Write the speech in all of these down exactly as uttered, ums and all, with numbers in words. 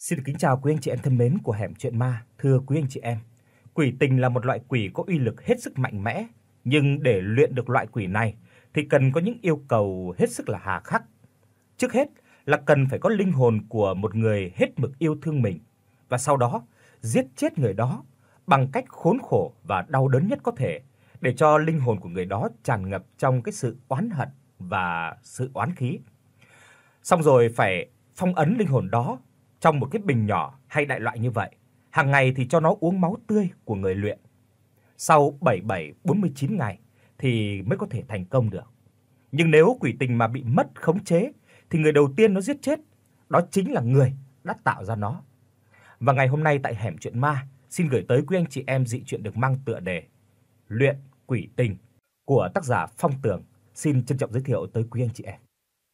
Xin được kính chào quý anh chị em thân mến của Hẻm Chuyện Ma. Thưa quý anh chị em, quỷ tình là một loại quỷ có uy lực hết sức mạnh mẽ, nhưng để luyện được loại quỷ này thì cần có những yêu cầu hết sức là hà khắc. Trước hết là cần phải có linh hồn của một người hết mực yêu thương mình, và sau đó giết chết người đó bằng cách khốn khổ và đau đớn nhất có thể, để cho linh hồn của người đó tràn ngập trong cái sự oán hận và sự oán khí. Xong rồi phải phong ấn linh hồn đó trong một cái bình nhỏ hay đại loại như vậy. Hàng ngày thì cho nó uống máu tươi của người luyện. Sau bảy mươi bảy bốn mươi chín ngày thì mới có thể thành công được. Nhưng nếu quỷ tình mà bị mất khống chế thì người đầu tiên nó giết chết đó chính là người đã tạo ra nó. Và ngày hôm nay tại Hẻm Chuyện Ma xin gửi tới quý anh chị em dị truyện được mang tựa đề Luyện Quỷ Tình của tác giả Phong Tường. Xin trân trọng giới thiệu tới quý anh chị em.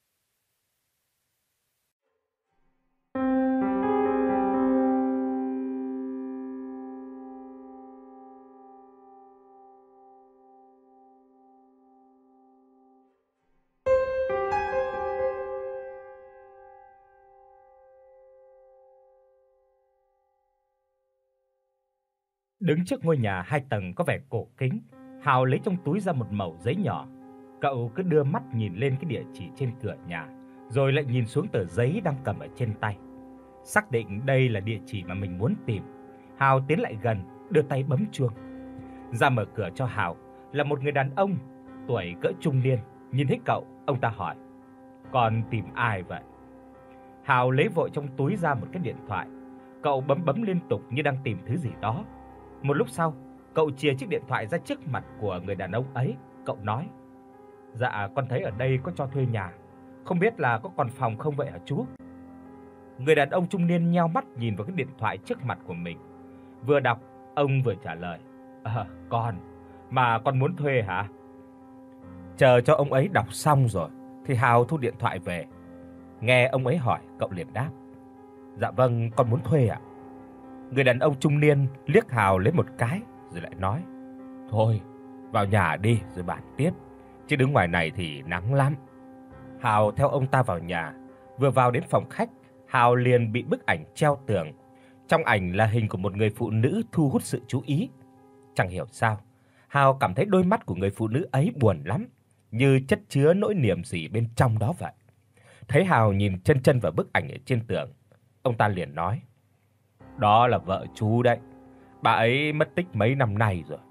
Đứng trước ngôi nhà hai tầng có vẻ cổ kính, Hào lấy trong túi ra một mẩu giấy nhỏ. Cậu cứ đưa mắt nhìn lên cái địa chỉ trên cửa nhà, rồi lại nhìn xuống tờ giấy đang cầm ở trên tay. Xác định đây là địa chỉ mà mình muốn tìm, Hào tiến lại gần, đưa tay bấm chuông. Ra mở cửa cho Hào là một người đàn ông tuổi cỡ trung niên. Nhìn thấy cậu, ông ta hỏi: "Con tìm ai vậy?" Hào lấy vội trong túi ra một cái điện thoại. Cậu bấm bấm liên tục như đang tìm thứ gì đó. Một lúc sau, cậu chìa chiếc điện thoại ra trước mặt của người đàn ông ấy. Cậu nói: "Dạ, con thấy ở đây có cho thuê nhà, không biết là có còn phòng không vậy hả chú?" Người đàn ông trung niên nheo mắt nhìn vào cái điện thoại trước mặt của mình. Vừa đọc, ông vừa trả lời: "Ờ, con, mà con muốn thuê hả?" Chờ cho ông ấy đọc xong rồi thì Hào thu điện thoại về. Nghe ông ấy hỏi, cậu liền đáp: "Dạ vâng, con muốn thuê ạ." Người đàn ông trung niên liếc Hào lấy một cái rồi lại nói: "Thôi, vào nhà đi rồi bàn tiếp, chứ đứng ngoài này thì nắng lắm." Hào theo ông ta vào nhà. Vừa vào đến phòng khách, Hào liền bị bức ảnh treo tường. Trong ảnh là hình của một người phụ nữ thu hút sự chú ý. Chẳng hiểu sao, Hào cảm thấy đôi mắt của người phụ nữ ấy buồn lắm, như chất chứa nỗi niềm gì bên trong đó vậy. Thấy Hào nhìn chân chân vào bức ảnh ở trên tường, ông ta liền nói: "Đó là vợ chú đấy. Bà ấy mất tích mấy năm nay rồi."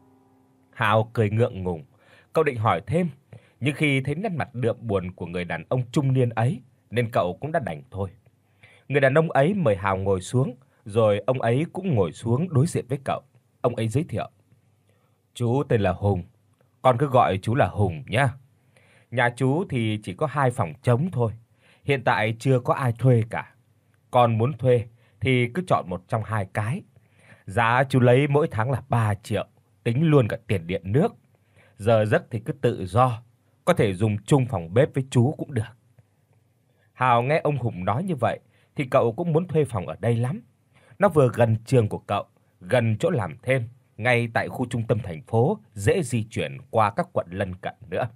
Hào cười ngượng ngùng, cậu định hỏi thêm, nhưng khi thấy nét mặt đượm buồn của người đàn ông trung niên ấy nên cậu cũng đã đành thôi. Người đàn ông ấy mời Hào ngồi xuống, rồi ông ấy cũng ngồi xuống đối diện với cậu. Ông ấy giới thiệu: "Chú tên là Hùng, con cứ gọi chú là Hùng nhá. Nhà chú thì chỉ có hai phòng trống thôi, hiện tại chưa có ai thuê cả. Con muốn thuê thì cứ chọn một trong hai cái. Giá chú lấy mỗi tháng là ba triệu, tính luôn cả tiền điện nước. Giờ giấc thì cứ tự do, có thể dùng chung phòng bếp với chú cũng được." Hào nghe ông Hùng nói như vậy thì cậu cũng muốn thuê phòng ở đây lắm. Nó vừa gần trường của cậu, gần chỗ làm thêm, ngay tại khu trung tâm thành phố, dễ di chuyển qua các quận lân cận nữa.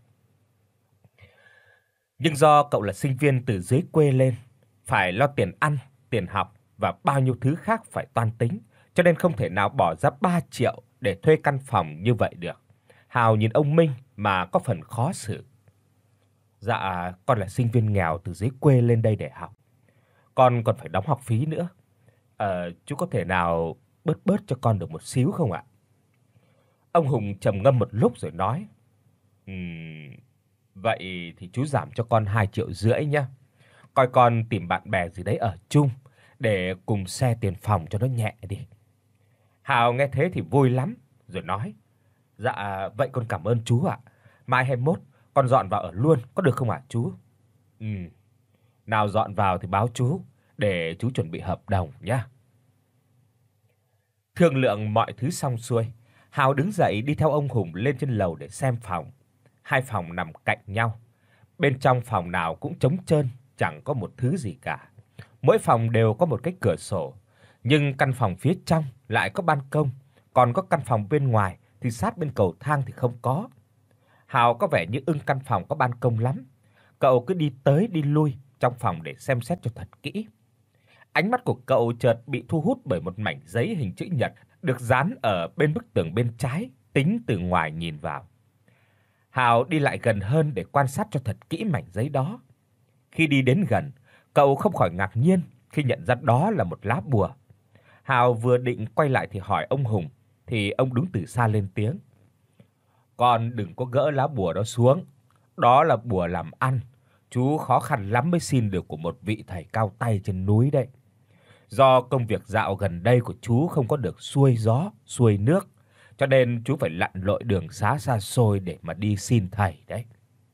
Nhưng do cậu là sinh viên từ dưới quê lên, phải lo tiền ăn, tiền học và bao nhiêu thứ khác phải toan tính, cho nên không thể nào bỏ ra ba triệu để thuê căn phòng như vậy được. Hào nhìn ông Minh mà có phần khó xử. "Dạ, con là sinh viên nghèo từ dưới quê lên đây để học. Con còn phải đóng học phí nữa. Ờ, chú có thể nào bớt bớt cho con được một xíu không ạ?" Ông Hùng trầm ngâm một lúc rồi nói: "Ừm, vậy thì chú giảm cho con hai triệu rưỡi nhé. Coi con tìm bạn bè gì đấy ở chung để cùng share tiền phòng cho nó nhẹ đi." Hào nghe thế thì vui lắm, rồi nói: "Dạ, vậy con cảm ơn chú ạ. Mai hay mốt con dọn vào ở luôn có được không ạ chú?" "Ừm, nào dọn vào thì báo chú để chú chuẩn bị hợp đồng nhé." Thương lượng mọi thứ xong xuôi, Hào đứng dậy đi theo ông Hùng lên trên lầu để xem phòng. Hai phòng nằm cạnh nhau. Bên trong phòng nào cũng trống trơn, chẳng có một thứ gì cả. Mỗi phòng đều có một cái cửa sổ, nhưng căn phòng phía trong lại có ban công, còn có căn phòng bên ngoài thì sát bên cầu thang thì không có. Hào có vẻ như ưng căn phòng có ban công lắm. Cậu cứ đi tới đi lui trong phòng để xem xét cho thật kỹ. Ánh mắt của cậu chợt bị thu hút bởi một mảnh giấy hình chữ nhật được dán ở bên bức tường bên trái, tính từ ngoài nhìn vào. Hào đi lại gần hơn để quan sát cho thật kỹ mảnh giấy đó. Khi đi đến gần, cậu không khỏi ngạc nhiên khi nhận ra đó là một lá bùa. Hào vừa định quay lại thì hỏi ông Hùng, thì ông đứng từ xa lên tiếng: "Con đừng có gỡ lá bùa đó xuống, đó là bùa làm ăn, chú khó khăn lắm mới xin được của một vị thầy cao tay trên núi đấy. Do công việc dạo gần đây của chú không có được xuôi gió, xuôi nước, cho nên chú phải lặn lội đường xá xa xôi để mà đi xin thầy đấy."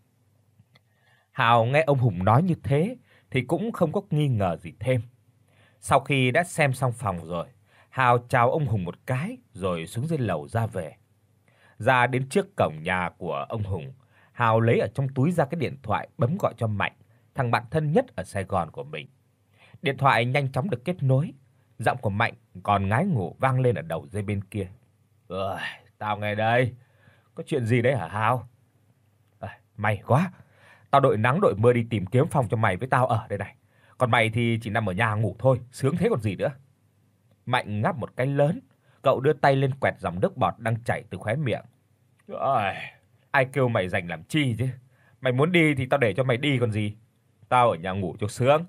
Hào nghe ông Hùng nói như thế thì cũng không có nghi ngờ gì thêm. Sau khi đã xem xong phòng rồi, Hào chào ông Hùng một cái rồi xuống dưới lầu ra về. Ra đến trước cổng nhà của ông Hùng, Hào lấy ở trong túi ra cái điện thoại bấm gọi cho Mạnh, thằng bạn thân nhất ở Sài Gòn của mình. Điện thoại nhanh chóng được kết nối, giọng của Mạnh còn ngái ngủ vang lên ở đầu dây bên kia. "Ơi, tao nghe đây. Có chuyện gì đấy hả Hào?" "À, may quá. Tao đội nắng đội mưa đi tìm kiếm phòng cho mày với tao ở đây này. Còn mày thì chỉ nằm ở nhà ngủ thôi, sướng thế còn gì nữa." Mạnh ngáp một cái lớn, cậu đưa tay lên quẹt dòng nước bọt đang chảy từ khóe miệng. "Ơi, ai kêu mày rảnh làm chi chứ? Mày muốn đi thì tao để cho mày đi còn gì. Tao ở nhà ngủ cho sướng."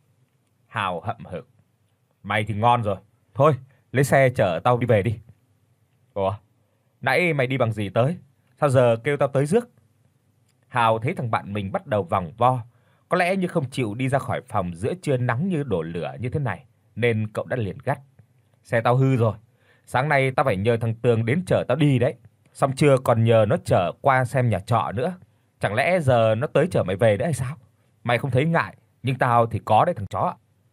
Hào hậm hực. "Mày thì ngon rồi. Thôi, lấy xe chở tao đi về đi." "Ủa, nãy mày đi bằng gì tới? Sao giờ kêu tao tới rước?" Hào thấy thằng bạn mình bắt đầu vòng vo, có lẽ như không chịu đi ra khỏi phòng giữa trưa nắng như đổ lửa như thế này, nên cậu đã liền gắt: "Xe tao hư rồi. Sáng nay tao phải nhờ thằng Tường đến chở tao đi đấy. Xong trưa còn nhờ nó chở qua xem nhà trọ nữa. Chẳng lẽ giờ nó tới chở mày về nữa hay sao? Mày không thấy ngại, nhưng tao thì có đấy thằng chó."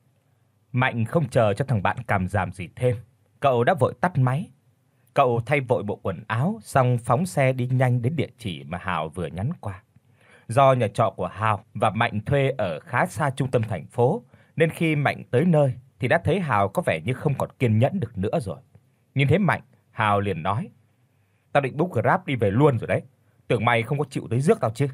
Mạnh không chờ cho thằng bạn càm ràm gì thêm, cậu đã vội tắt máy. Cậu thay vội bộ quần áo xong phóng xe đi nhanh đến địa chỉ mà Hào vừa nhắn qua. Do nhà trọ của Hào và Mạnh thuê ở khá xa trung tâm thành phố, nên khi Mạnh tới nơi thì đã thấy Hào có vẻ như không còn kiên nhẫn được nữa rồi. Nhìn thấy Mạnh, Hào liền nói: "Tao định book Grab đi về luôn rồi đấy. Tưởng mày không có chịu tới rước tao chứ."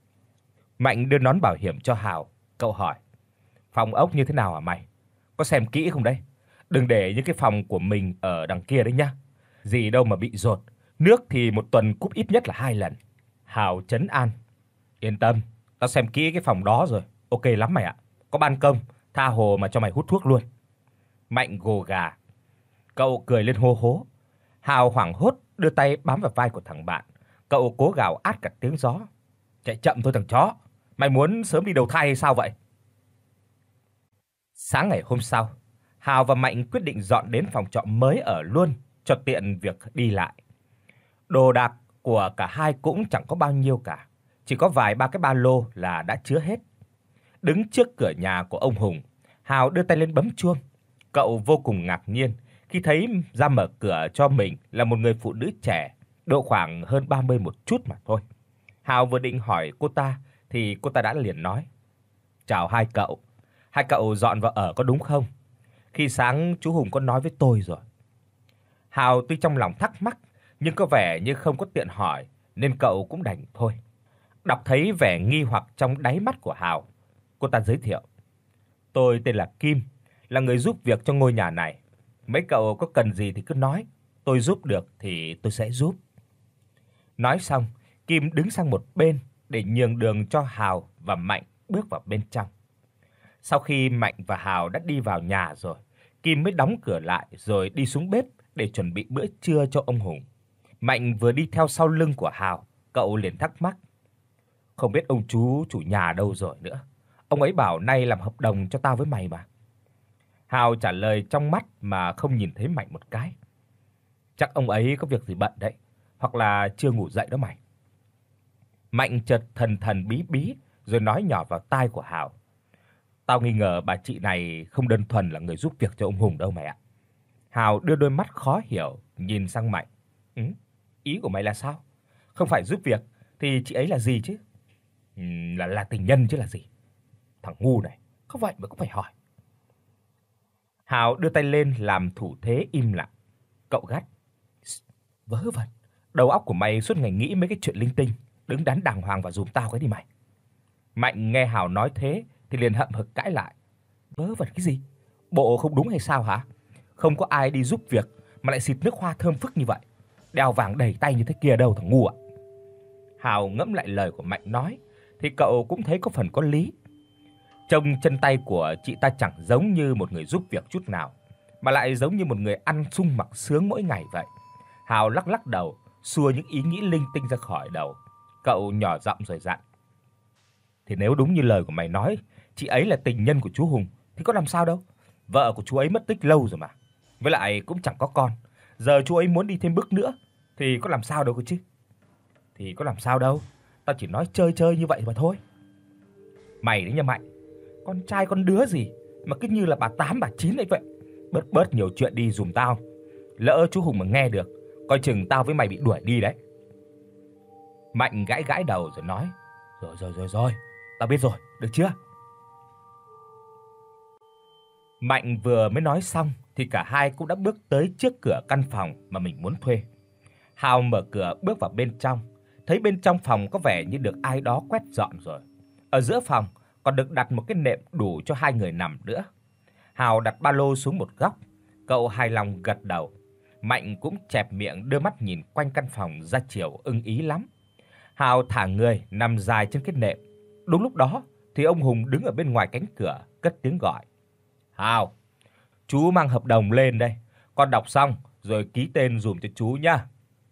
Mạnh đưa nón bảo hiểm cho Hào, cậu hỏi: "Phòng ốc như thế nào hả mày? Có xem kỹ không đấy? Đừng để những cái phòng của mình ở đằng kia đấy nhá. Gì đâu mà bị dột, nước thì một tuần cúp ít nhất là hai lần." Hào trấn an: "Yên tâm, tao xem kỹ cái phòng đó rồi, ok lắm mày ạ. Có ban công, tha hồ mà cho mày hút thuốc luôn." Mạnh gồ gà, cậu cười lên hô hố. Hào hoảng hốt đưa tay bám vào vai của thằng bạn, cậu cố gào át cả tiếng gió: "Chạy chậm thôi thằng chó, mày muốn sớm đi đầu thai hay sao vậy?" Sáng ngày hôm sau, Hào và Mạnh quyết định dọn đến phòng trọ mới ở luôn cho tiện việc đi lại. Đồ đạc của cả hai cũng chẳng có bao nhiêu cả, chỉ có vài ba cái ba lô là đã chứa hết. Đứng trước cửa nhà của ông Hùng, Hào đưa tay lên bấm chuông. Cậu vô cùng ngạc nhiên khi thấy ra mở cửa cho mình là một người phụ nữ trẻ, độ khoảng hơn ba mươi một chút mà thôi. Hào vừa định hỏi cô ta thì cô ta đã liền nói: "Chào hai cậu, hai cậu dọn vào ở có đúng không? Khi sáng chú Hùng có nói với tôi rồi." Hào tuy trong lòng thắc mắc nhưng có vẻ như không có tiện hỏi nên cậu cũng đành thôi. Đọc thấy vẻ nghi hoặc trong đáy mắt của Hào, cô ta giới thiệu: "Tôi tên là Kim, là người giúp việc cho ngôi nhà này. Mấy cậu có cần gì thì cứ nói, tôi giúp được thì tôi sẽ giúp." Nói xong, Kim đứng sang một bên để nhường đường cho Hào và Mạnh bước vào bên trong. Sau khi Mạnh và Hào đã đi vào nhà rồi, Kim mới đóng cửa lại rồi đi xuống bếp để chuẩn bị bữa trưa cho ông Hùng. Mạnh vừa đi theo sau lưng của Hào, cậu liền thắc mắc: "Không biết ông chú chủ nhà đâu rồi nữa? Ông ấy bảo nay làm hợp đồng cho tao với mày mà." Hào trả lời trong mắt mà không nhìn thấy Mạnh một cái: "Chắc ông ấy có việc gì bận đấy, hoặc là chưa ngủ dậy đó mày." Mạnh chợt thần thần bí bí rồi nói nhỏ vào tai của Hào: "Tao nghi ngờ bà chị này không đơn thuần là người giúp việc cho ông Hùng đâu mày ạ." Hào đưa đôi mắt khó hiểu nhìn sang Mạnh: "Ừ, ý của mày là sao? Không phải giúp việc thì chị ấy là gì chứ?" "Ừm, là là tình nhân chứ là gì." "Thằng ngu này, có vậy mà cũng phải hỏi." Hào đưa tay lên làm thủ thế im lặng. Cậu gắt: "Vớ vẩn, đầu óc của mày suốt ngày nghĩ mấy cái chuyện linh tinh, đứng đắn đàng hoàng và giùm tao cái đi mày." Mạnh nghe Hào nói thế thì liền hậm hực cãi lại: "Vớ vẩn cái gì? Bộ không đúng hay sao hả? Không có ai đi giúp việc mà lại xịt nước hoa thơm phức như vậy. Đeo vàng đầy tay như thế kia đâu thằng ngu ạ. Hào ngẫm lại lời của Mạnh nói thì cậu cũng thấy có phần có lý. Trông chân tay của chị ta chẳng giống như một người giúp việc chút nào, mà lại giống như một người ăn sung mặc sướng mỗi ngày vậy. Hào lắc lắc đầu, xua những ý nghĩ linh tinh ra khỏi đầu. Cậu nhỏ giọng rồi dặn: "Thì nếu đúng như lời của mày nói, chị ấy là tình nhân của chú Hùng thì có làm sao đâu. Vợ của chú ấy mất tích lâu rồi mà. Với lại cũng chẳng có con. Giờ chú ấy muốn đi thêm bước nữa thì có làm sao đâu cơ chứ." "Thì có làm sao đâu, tao chỉ nói chơi chơi như vậy mà thôi." "Mày đấy nha Mạnh, con trai con đứa gì mà cứ như là bà tám bà chín ấy vậy. Bớt bớt nhiều chuyện đi giùm tao. Lỡ chú Hùng mà nghe được, coi chừng tao với mày bị đuổi đi đấy." Mạnh gãi gãi đầu rồi nói: "Rồi rồi rồi rồi, tao biết rồi, được chưa?" Mạnh vừa mới nói xong thì cả hai cũng đã bước tới trước cửa căn phòng mà mình muốn thuê. Hào mở cửa bước vào bên trong, thấy bên trong phòng có vẻ như được ai đó quét dọn rồi. Ở giữa phòng còn được đặt một cái nệm đủ cho hai người nằm nữa. Hào đặt ba lô xuống một góc, cậu hài lòng gật đầu. Mạnh cũng chẹp miệng đưa mắt nhìn quanh căn phòng ra chiều ưng ý lắm. Hào thả người nằm dài trên cái nệm. Đúng lúc đó thì ông Hùng đứng ở bên ngoài cánh cửa cất tiếng gọi: "Hào, chú mang hợp đồng lên đây, con đọc xong rồi ký tên giùm cho chú nhá."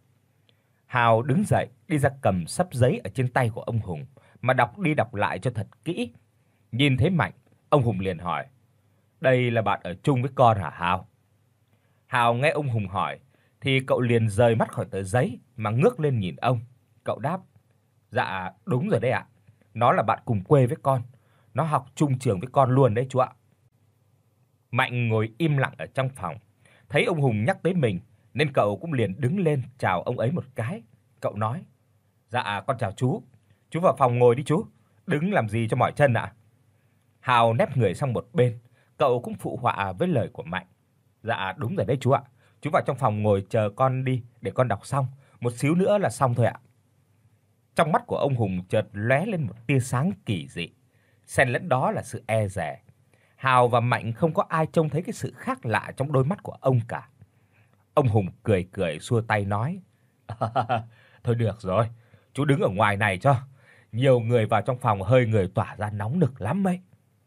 Hào đứng dậy, đi ra cầm xấp giấy ở trên tay của ông Hùng mà đọc đi đọc lại cho thật kỹ. Nhìn thấy Mạnh, ông Hùng liền hỏi: "Đây là bạn ở chung với con hả Hào?" Hào nghe ông Hùng hỏi thì cậu liền rời mắt khỏi tờ giấy mà ngước lên nhìn ông. Cậu đáp: "Dạ, đúng rồi đấy ạ. Nó là bạn cùng quê với con. Nó học chung trường với con luôn đấy chú ạ." Mạnh ngồi im lặng ở trong phòng, thấy ông Hùng nhắc tới mình nên cậu cũng liền đứng lên chào ông ấy một cái. Cậu nói: "Dạ con chào chú. Chú vào phòng ngồi đi chú, đứng làm gì cho mỏi chân ạ?" Hào nép người sang một bên, cậu cũng phụ họa với lời của Mạnh: "Dạ đúng rồi đấy chú ạ. Chú vào trong phòng ngồi chờ con đi để con đọc xong, một xíu nữa là xong thôi ạ." Trong mắt của ông Hùng chợt lóe lên một tia sáng kỳ dị, xen lẫn đó là sự e dè. Hào và Mạnh không có ai trông thấy cái sự khác lạ trong đôi mắt của ông cả. Ông Hùng cười cười xua tay nói: "Thôi được rồi, chú đứng ở ngoài này cho. Nhiều người vào trong phòng hơi người tỏa ra nóng nực lắm ấy."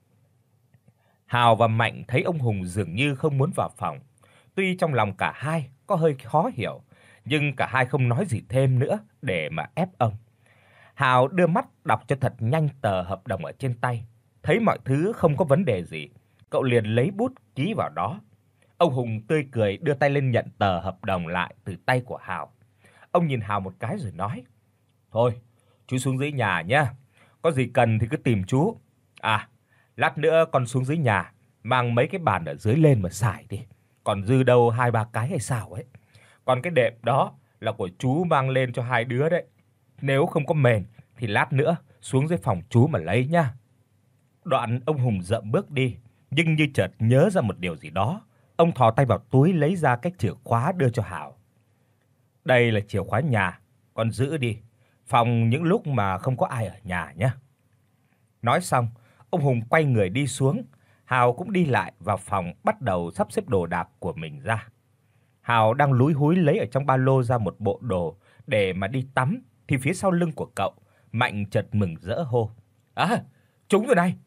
Hào và Mạnh thấy ông Hùng dường như không muốn vào phòng. Tuy trong lòng cả hai có hơi khó hiểu, nhưng cả hai không nói gì thêm nữa để mà ép ông. Hào đưa mắt đọc cho thật nhanh tờ hợp đồng ở trên tay, thấy mọi thứ không có vấn đề gì, cậu liền lấy bút ký vào đó. Ông Hùng tươi cười đưa tay lên nhận tờ hợp đồng lại từ tay của Hào. Ông nhìn Hào một cái rồi nói: "Thôi, chú xuống dưới nhà nhé. Có gì cần thì cứ tìm chú. À, lát nữa con xuống dưới nhà mang mấy cái bàn ở dưới lên mà xài đi. Còn dư đâu hai ba cái hay sao ấy. Còn cái đệm đó là của chú mang lên cho hai đứa đấy. Nếu không có mền thì lát nữa xuống dưới phòng chú mà lấy nhá." Đoạn ông Hùng dậm bước đi, nhưng như chợt nhớ ra một điều gì đó, ông thò tay vào túi lấy ra cái chìa khóa đưa cho Hào. "Đây là chìa khóa nhà, con giữ đi, phòng những lúc mà không có ai ở nhà nhé." Nói xong, ông Hùng quay người đi xuống, Hào cũng đi lại vào phòng bắt đầu sắp xếp đồ đạc của mình ra. Hào đang lúi húi lấy ở trong ba lô ra một bộ đồ để mà đi tắm thì phía sau lưng của cậu, Mạnh chợt mừng rỡ hô: "À, trúng rồi này."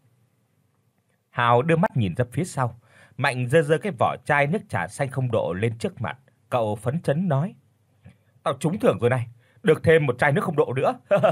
Hào đưa mắt nhìn ra phía sau, Mạnh giơ giơ cái vỏ chai nước trà xanh không độ lên trước mặt, cậu phấn chấn nói: "Tao trúng thưởng rồi này, được thêm một chai nước không độ nữa."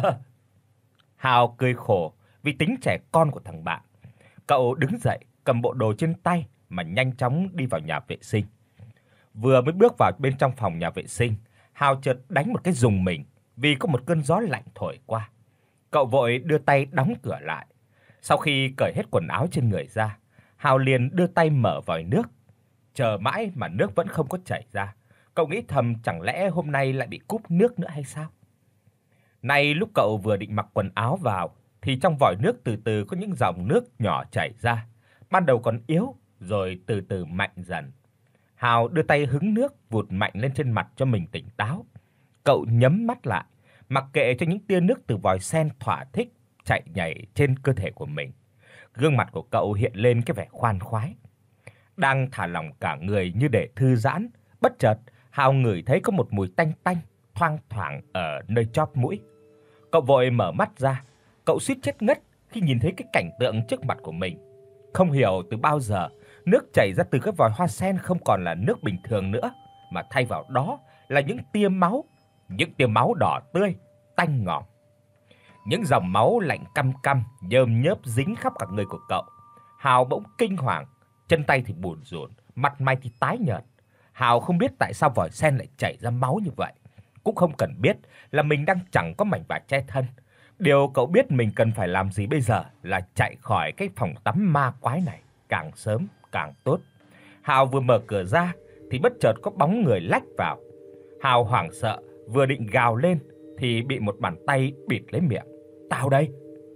Hào cười khổ vì tính trẻ con của thằng bạn. Cậu đứng dậy, cầm bộ đồ trên tay mà nhanh chóng đi vào nhà vệ sinh. Vừa mới bước vào bên trong phòng nhà vệ sinh, Hào chợt đánh một cái rùng mình vì có một cơn gió lạnh thổi qua. Cậu vội đưa tay đóng cửa lại. Sau khi cởi hết quần áo trên người ra, Hào liền đưa tay mở vòi nước. Chờ mãi mà nước vẫn không có chảy ra. Cậu nghĩ thầm chẳng lẽ hôm nay lại bị cúp nước nữa hay sao? Nay lúc cậu vừa định mặc quần áo vào thì trong vòi nước từ từ có những dòng nước nhỏ chảy ra. Ban đầu còn yếu rồi từ từ mạnh dần. Hào đưa tay hứng nước vụt mạnh lên trên mặt cho mình tỉnh táo. Cậu nhắm mắt lại, mặc kệ cho những tia nước từ vòi sen thỏa thích chạy nhảy trên cơ thể của mình. Gương mặt của cậu hiện lên cái vẻ khoan khoái. Đang thả lỏng cả người như để thư giãn, bất chợt Hào ngửi thấy có một mùi tanh tanh thoang thoảng ở nơi chóp mũi. Cậu vội mở mắt ra, cậu suýt chết ngất khi nhìn thấy cái cảnh tượng trước mặt của mình. Không hiểu từ bao giờ, nước chảy ra từ cái vòi hoa sen không còn là nước bình thường nữa, mà thay vào đó là những tia máu, những tia máu đỏ tươi, tanh ngòm. Những dòng máu lạnh căm căm, nhờm nhớp dính khắp cả người của cậu. Hào bỗng kinh hoàng, chân tay thì bủn rủn, mặt mày thì tái nhợt. Hào không biết tại sao vòi sen lại chảy ra máu như vậy, cũng không cần biết là mình đang chẳng có mảnh vải che thân. Điều cậu biết mình cần phải làm gì bây giờ là chạy khỏi cái phòng tắm ma quái này, càng sớm càng tốt. Hào vừa mở cửa ra thì bất chợt có bóng người lách vào. Hào hoảng sợ, vừa định gào lên thì bị một bàn tay bịt lấy miệng. "Tao đây."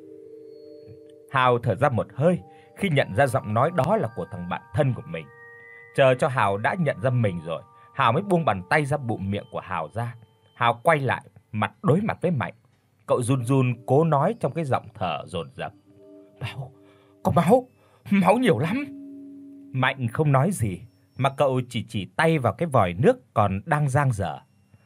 Hào thở ra một hơi khi nhận ra giọng nói đó là của thằng bạn thân của mình. Chờ cho Hào đã nhận ra mình rồi, Hào mới buông bàn tay ra bụm miệng của Hào ra. Hào quay lại, mặt đối mặt với Mạnh. Cậu run run cố nói trong cái giọng thở dồn dập. "Máu, có máu, máu nhiều lắm." Mạnh không nói gì, mà cậu chỉ chỉ tay vào cái vòi nước còn đang dang dở.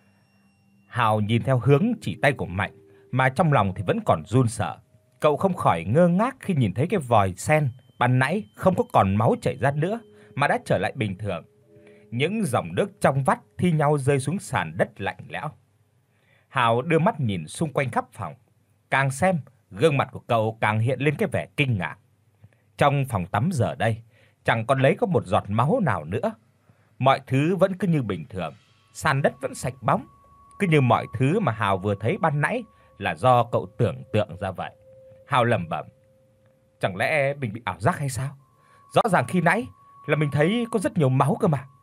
Hào nhìn theo hướng chỉ tay của Mạnh, mà trong lòng thì vẫn còn run sợ. Cậu không khỏi ngơ ngác khi nhìn thấy cái vòi sen ban nãy không có còn máu chảy ra nữa, mà đã trở lại bình thường. Những dòng nước trong vắt thi nhau rơi xuống sàn đất lạnh lẽo. Hào đưa mắt nhìn xung quanh khắp phòng, càng xem, gương mặt của cậu càng hiện lên cái vẻ kinh ngạc. Trong phòng tắm giờ đây, chẳng còn lấy có một giọt máu nào nữa. Mọi thứ vẫn cứ như bình thường, sàn đất vẫn sạch bóng, cứ như mọi thứ mà Hào vừa thấy ban nãy là do cậu tưởng tượng ra vậy. Hào lẩm bẩm, chẳng lẽ mình bị ảo giác hay sao? Rõ ràng khi nãy là mình thấy có rất nhiều máu cơ mà.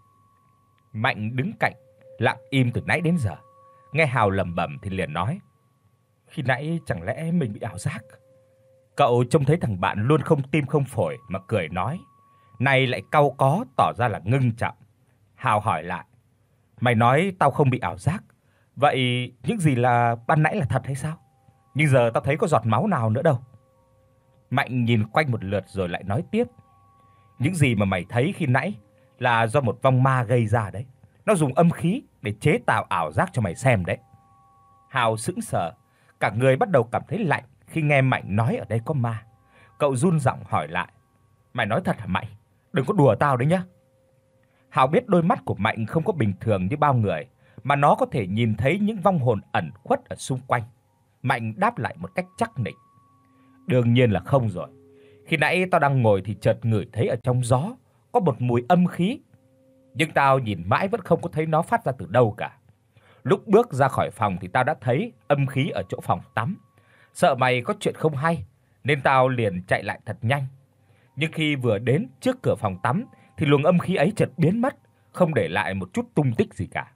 Mạnh đứng cạnh, lặng im từ nãy đến giờ. Nghe Hào lẩm bẩm thì liền nói, khi nãy chẳng lẽ mình bị ảo giác? Cậu trông thấy thằng bạn luôn không tim không phổi mà cười nói, này lại cau có tỏ ra là ngưng trọng. Hào hỏi lại, mày nói tao không bị ảo giác, vậy những gì là ban nãy là thật hay sao? Nhưng giờ tao thấy có giọt máu nào nữa đâu. Mạnh nhìn quanh một lượt rồi lại nói tiếp, những gì mà mày thấy khi nãy là do một vong ma gây ra đấy. Nó dùng âm khí để chế tạo ảo giác cho mày xem đấy. Hào sững sờ, cả người bắt đầu cảm thấy lạnh khi nghe Mạnh nói ở đây có ma. Cậu run giọng hỏi lại, mày nói thật hả Mạnh? Đừng có đùa tao đấy nhá. Hào biết đôi mắt của Mạnh không có bình thường như bao người, mà nó có thể nhìn thấy những vong hồn ẩn khuất ở xung quanh. Mạnh đáp lại một cách chắc nịch, đương nhiên là không rồi. Khi nãy tao đang ngồi thì chợt ngửi thấy ở trong gió có một mùi âm khí, nhưng tao nhìn mãi vẫn không có thấy nó phát ra từ đâu cả. Lúc bước ra khỏi phòng thì tao đã thấy âm khí ở chỗ phòng tắm. Sợ mày có chuyện không hay nên tao liền chạy lại thật nhanh. Nhưng khi vừa đến trước cửa phòng tắm thì luồng âm khí ấy chợt biến mất, không để lại một chút tung tích gì cả.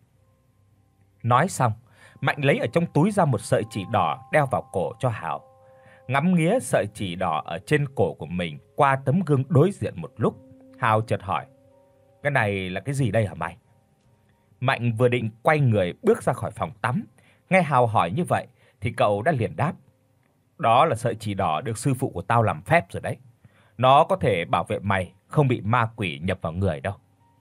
Nói xong, Mạnh lấy ở trong túi ra một sợi chỉ đỏ đeo vào cổ cho Hào. Ngắm nghía sợi chỉ đỏ ở trên cổ của mình qua tấm gương đối diện một lúc, Hào chợt hỏi, cái này là cái gì đây hả mày? Mạnh vừa định quay người bước ra khỏi phòng tắm, nghe Hào hỏi như vậy thì cậu đã liền đáp, đó là sợi chỉ đỏ được sư phụ của tao làm phép rồi đấy. Nó có thể bảo vệ mày không bị ma quỷ nhập vào người đâu.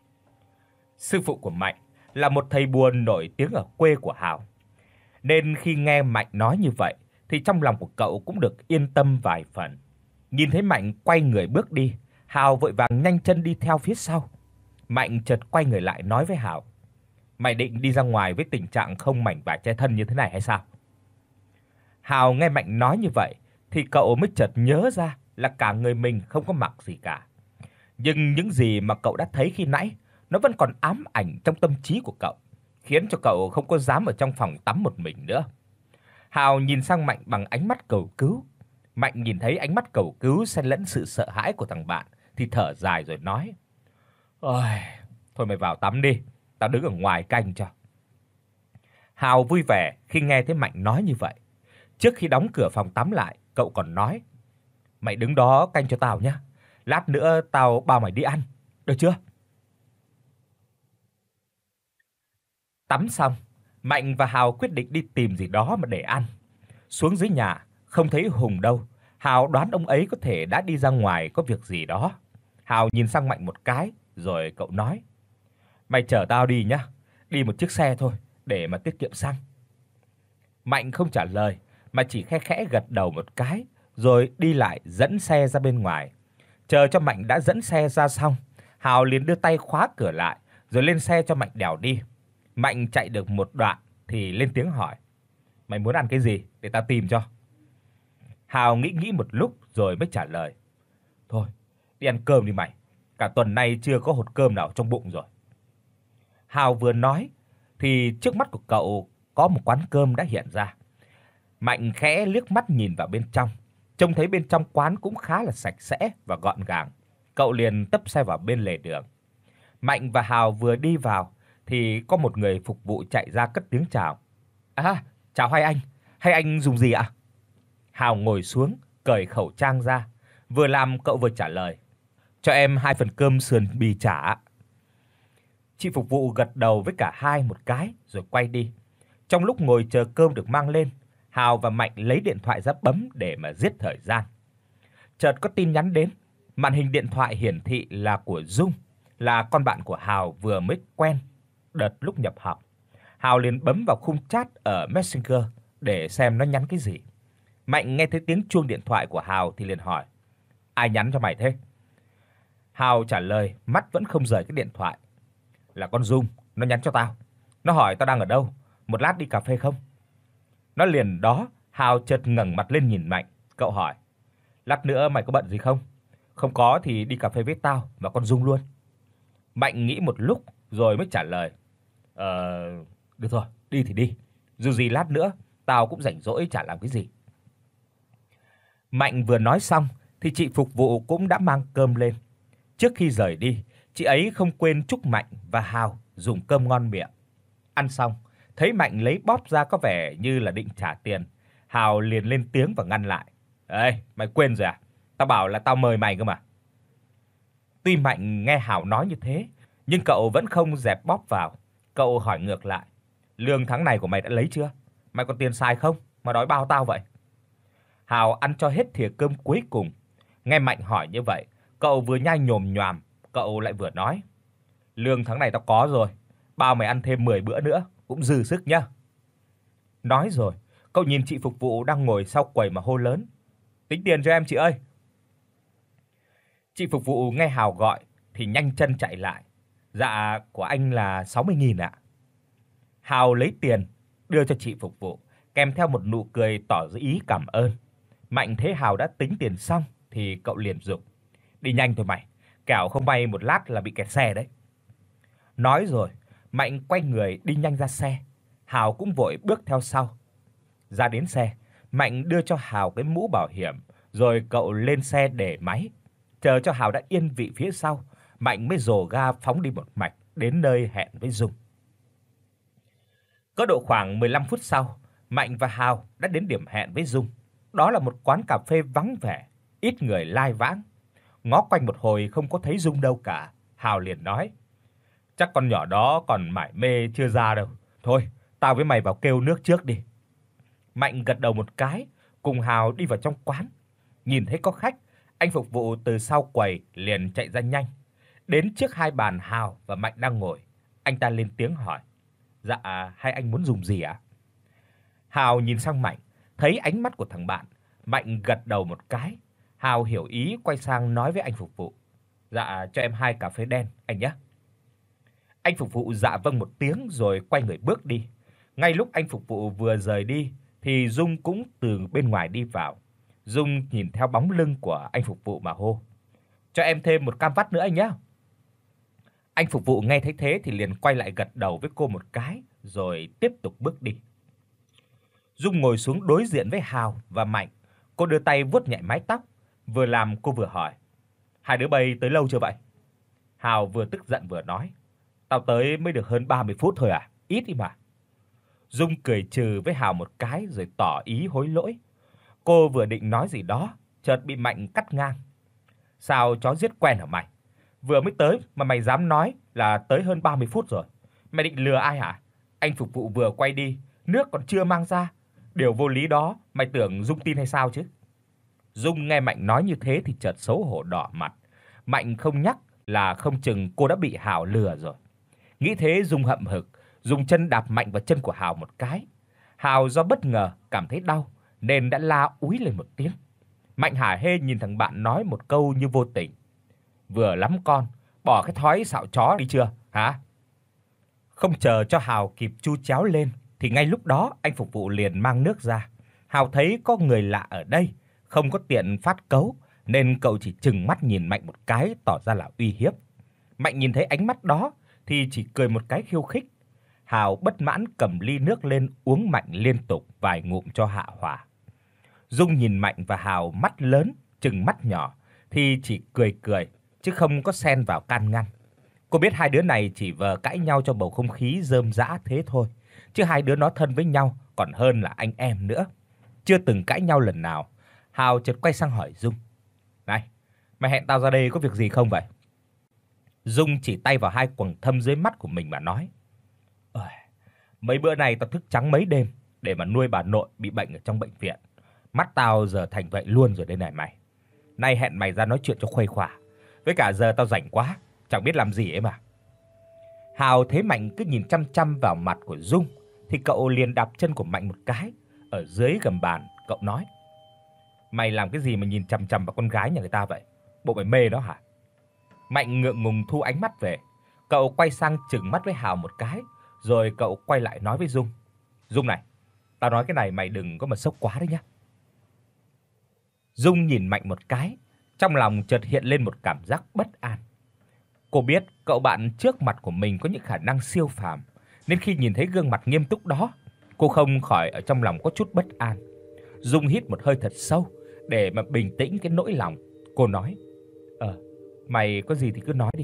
Sư phụ của Mạnh là một thầy bùa nổi tiếng ở quê của Hào, nên khi nghe Mạnh nói như vậy thì trong lòng của cậu cũng được yên tâm vài phần. Nhìn thấy Mạnh quay người bước đi, Hào vội vàng nhanh chân đi theo phía sau. Mạnh chợt quay người lại nói với Hào, mày định đi ra ngoài với tình trạng không mảnh vải che thân như thế này hay sao? Hào nghe Mạnh nói như vậy thì cậu mới chợt nhớ ra là cả người mình không có mặc gì cả. Nhưng những gì mà cậu đã thấy khi nãy nó vẫn còn ám ảnh trong tâm trí của cậu, khiến cho cậu không có dám ở trong phòng tắm một mình nữa. Hào nhìn sang Mạnh bằng ánh mắt cầu cứu. Mạnh nhìn thấy ánh mắt cầu cứu xen lẫn sự sợ hãi của thằng bạn thì thở dài rồi nói, ôi, thôi mày vào tắm đi, tao đứng ở ngoài canh cho. Hào vui vẻ khi nghe thấy Mạnh nói như vậy. Trước khi đóng cửa phòng tắm lại, cậu còn nói, mày đứng đó canh cho tao nhé, lát nữa tao bao mày đi ăn, được chưa? Tắm xong, Mạnh và Hào quyết định đi tìm gì đó mà để ăn. Xuống dưới nhà, không thấy Hùng đâu. Hào đoán ông ấy có thể đã đi ra ngoài có việc gì đó. Hào nhìn sang Mạnh một cái rồi cậu nói: "Mày chở tao đi nhá, đi một chiếc xe thôi để mà tiết kiệm xăng." Mạnh không trả lời mà chỉ khẽ khẽ gật đầu một cái, rồi đi lại dẫn xe ra bên ngoài. Chờ cho Mạnh đã dẫn xe ra xong, Hào liền đưa tay khóa cửa lại, rồi lên xe cho Mạnh đèo đi. Mạnh chạy được một đoạn thì lên tiếng hỏi: "Mày muốn ăn cái gì để tao tìm cho?" Hào nghĩ nghĩ một lúc rồi mới trả lời: "Thôi, đi ăn cơm đi mày, cả tuần nay chưa có hột cơm nào trong bụng rồi." Hào vừa nói thì trước mắt của cậu có một quán cơm đã hiện ra. Mạnh khẽ liếc mắt nhìn vào bên trong, trông thấy bên trong quán cũng khá là sạch sẽ và gọn gàng. Cậu liền tấp xe vào bên lề đường. Mạnh và Hào vừa đi vào thì có một người phục vụ chạy ra cất tiếng chào. "À, chào hai anh, hai anh dùng gì ạ?" Hào ngồi xuống, cởi khẩu trang ra, vừa làm cậu vừa trả lời: "Cho em hai phần cơm sườn bì chả." Chị phục vụ gật đầu với cả hai một cái rồi quay đi. Trong lúc ngồi chờ cơm được mang lên, Hào và Mạnh lấy điện thoại ra bấm để mà giết thời gian. Chợt có tin nhắn đến, màn hình điện thoại hiển thị là của Dung, là con bạn của Hào vừa mới quen đợt lúc nhập học. Hào liền bấm vào khung chat ở Messenger để xem nó nhắn cái gì. Mạnh nghe thấy tiếng chuông điện thoại của Hào thì liền hỏi: "Ai nhắn cho mày thế?" Hào trả lời, mắt vẫn không rời cái điện thoại: "Là con Dung, nó nhắn cho tao. Nó hỏi tao đang ở đâu, một lát đi cà phê không?" Nói liền đó, Hào chợt ngẩng mặt lên nhìn Mạnh, cậu hỏi: "Lát nữa mày có bận gì không? Không có thì đi cà phê với tao và con Dung luôn." Mạnh nghĩ một lúc rồi mới trả lời: "Ờ, được rồi, đi thì đi. Dù gì lát nữa tao cũng rảnh rỗi chả làm cái gì." Mạnh vừa nói xong thì chị phục vụ cũng đã mang cơm lên. Trước khi rời đi, chị ấy không quên chúc Mạnh và Hào dùng cơm ngon miệng. Ăn xong, thấy Mạnh lấy bóp ra có vẻ như là định trả tiền, Hào liền lên tiếng và ngăn lại: "Ê, mày quên rồi à? Tao bảo là tao mời mày cơ mà." Tuy Mạnh nghe Hào nói như thế, nhưng cậu vẫn không dẹp bóp vào. Cậu hỏi ngược lại: "Lương tháng này của mày đã lấy chưa? Mày còn tiền xài không mà đói bao tao vậy?" Hào ăn cho hết thìa cơm cuối cùng. Nghe Mạnh hỏi như vậy, cậu vừa nhai nhồm nhoàm, cậu lại vừa nói: "Lương tháng này tao có rồi, bao mày ăn thêm mười bữa nữa cũng dư sức nhá." Nói rồi, cậu nhìn chị phục vụ đang ngồi sau quầy mà hô lớn: "Tính tiền cho em chị ơi." Chị phục vụ nghe Hào gọi thì nhanh chân chạy lại: "Dạ, của anh là sáu mươi nghìn ạ." Hào lấy tiền đưa cho chị phục vụ, kèm theo một nụ cười tỏ ý cảm ơn. Mạnh thấy Hào đã tính tiền xong thì cậu liền giục: "Đi nhanh thôi mày, kẻo không may một lát là bị kẹt xe đấy." Nói rồi, Mạnh quay người đi nhanh ra xe. Hào cũng vội bước theo sau. Ra đến xe, Mạnh đưa cho Hào cái mũ bảo hiểm, rồi cậu lên xe để máy. Chờ cho Hào đã yên vị phía sau, Mạnh mới rồ ga phóng đi một mạch đến nơi hẹn với Dung. Có độ khoảng mười lăm phút sau, Mạnh và Hào đã đến điểm hẹn với Dung. Đó là một quán cà phê vắng vẻ, ít người lai vãng. Ngó quanh một hồi không có thấy Dung đâu cả, Hào liền nói: "Chắc con nhỏ đó còn mải mê chưa ra đâu. Thôi, tao với mày vào kêu nước trước đi." Mạnh gật đầu một cái, cùng Hào đi vào trong quán. Nhìn thấy có khách, anh phục vụ từ sau quầy liền chạy ra nhanh. Đến trước hai bàn Hào và Mạnh đang ngồi, anh ta lên tiếng hỏi: "Dạ, hai anh muốn dùng gì ạ?" Hào nhìn sang Mạnh, thấy ánh mắt của thằng bạn, Mạnh gật đầu một cái. Hào hiểu ý quay sang nói với anh phục vụ: "Dạ, cho em hai cà phê đen anh nhé." Anh phục vụ dạ vâng một tiếng rồi quay người bước đi. Ngay lúc anh phục vụ vừa rời đi thì Dung cũng từ bên ngoài đi vào. Dung nhìn theo bóng lưng của anh phục vụ mà hô: "Cho em thêm một cam vắt nữa anh nhé." Anh phục vụ nghe thấy thế thì liền quay lại gật đầu với cô một cái rồi tiếp tục bước đi. Dung ngồi xuống đối diện với Hào và Mạnh, cô đưa tay vuốt nhẹ mái tóc, vừa làm cô vừa hỏi: "Hai đứa bay tới lâu chưa vậy?" Hào vừa tức giận vừa nói: "Tao tới mới được hơn ba mươi phút thôi à, ít đi mà." Dung cười trừ với Hào một cái rồi tỏ ý hối lỗi. Cô vừa định nói gì đó, chợt bị Mạnh cắt ngang: "Sao chó giết quen hả mày? Vừa mới tới mà mày dám nói là tới hơn ba mươi phút rồi. Mày định lừa ai hả? Anh phục vụ vừa quay đi, nước còn chưa mang ra. Điều vô lý đó, mày tưởng Dung tin hay sao chứ?" Dung nghe Mạnh nói như thế thì chợt xấu hổ đỏ mặt. Mạnh không nhắc là không chừng cô đã bị Hào lừa rồi. Nghĩ thế Dung hậm hực, dùng chân đạp mạnh vào chân của Hào một cái. Hào do bất ngờ cảm thấy đau nên đã la úi lên một tiếng. Mạnh hả hê nhìn thằng bạn nói một câu như vô tình: "Vừa lắm con, bỏ cái thói xạo chó đi chưa, hả?" Không chờ cho Hào kịp chu chéo lên thì ngay lúc đó anh phục vụ liền mang nước ra. Hào thấy có người lạ ở đây, không có tiện phát cấu nên cậu chỉ trừng mắt nhìn Mạnh một cái tỏ ra là uy hiếp. Mạnh nhìn thấy ánh mắt đó thì chỉ cười một cái khiêu khích. Hào bất mãn cầm ly nước lên uống Mạnh liên tục vài ngụm cho hạ hỏa. Dung nhìn Mạnh và Hào mắt lớn trừng mắt nhỏ thì chỉ cười cười chứ không có xen vào can ngăn. Cô biết hai đứa này chỉ vờ cãi nhau cho bầu không khí rơm rã thế thôi, chứ hai đứa nó thân với nhau còn hơn là anh em nữa. Chưa từng cãi nhau lần nào. Hào chợt quay sang hỏi Dung: "Này, mày hẹn tao ra đây có việc gì không vậy?" Dung chỉ tay vào hai quầng thâm dưới mắt của mình mà nói: "Ơi, mấy bữa nay tao thức trắng mấy đêm để mà nuôi bà nội bị bệnh ở trong bệnh viện. Mắt tao giờ thành vậy luôn rồi đây này mày. Nay hẹn mày ra nói chuyện cho khuây khỏa. Với cả giờ tao rảnh quá, chẳng biết làm gì ấy mà." Hào thấy Mạnh cứ nhìn chăm chăm vào mặt của Dung thì cậu liền đạp chân của Mạnh một cái. Ở dưới gầm bàn, cậu nói: "Mày làm cái gì mà nhìn chằm chằm vào con gái nhà người ta vậy? Bộ mày mê nó hả?" Mạnh ngượng ngùng thu ánh mắt về. Cậu quay sang trừng mắt với Hào một cái, rồi cậu quay lại nói với Dung: "Dung này, tao nói cái này mày đừng có mà sốc quá đấy nhá." Dung nhìn Mạnh một cái, trong lòng chợt hiện lên một cảm giác bất an. Cô biết cậu bạn trước mặt của mình có những khả năng siêu phàm, nên khi nhìn thấy gương mặt nghiêm túc đó, cô không khỏi ở trong lòng có chút bất an. Dung hít một hơi thật sâu để mà bình tĩnh cái nỗi lòng. Cô nói: "Ờ, mày có gì thì cứ nói đi."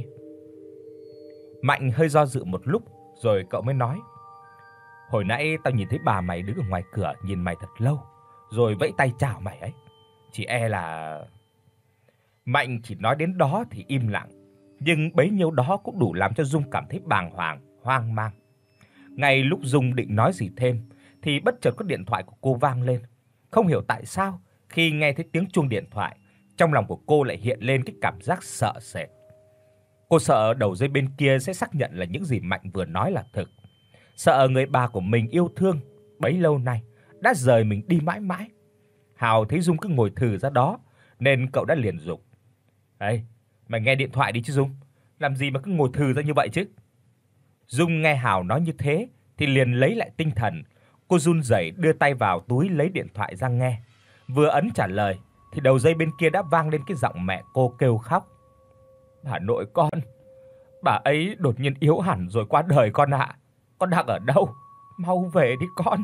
Mạnh hơi do dự một lúc rồi cậu mới nói: "Hồi nãy tao nhìn thấy bà mày đứng ở ngoài cửa nhìn mày thật lâu, rồi vẫy tay chào mày ấy. Chỉ e là..." Mạnh chỉ nói đến đó thì im lặng, nhưng bấy nhiêu đó cũng đủ làm cho Dung cảm thấy bàng hoàng, hoang mang. Ngay lúc Dung định nói gì thêm thì bất chợt có điện thoại của cô vang lên. Không hiểu tại sao, khi nghe thấy tiếng chuông điện thoại, trong lòng của cô lại hiện lên cái cảm giác sợ sệt. Cô sợ đầu dây bên kia sẽ xác nhận là những gì Mạnh vừa nói là thực. Sợ người bà của mình yêu thương bấy lâu nay đã rời mình đi mãi mãi. Hào thấy Dung cứ ngồi thừ ra đó nên cậu đã liền giục: "Ê, mày nghe điện thoại đi chứ Dung, làm gì mà cứ ngồi thừ ra như vậy chứ?" Dung nghe Hào nói như thế thì liền lấy lại tinh thần. Cô run rẩy đưa tay vào túi lấy điện thoại ra nghe. Vừa ấn trả lời thì đầu dây bên kia đã vang lên cái giọng mẹ cô kêu khóc: "Bà nội con, bà ấy đột nhiên yếu hẳn rồi qua đời con ạ. Con đang ở đâu? Mau về đi con."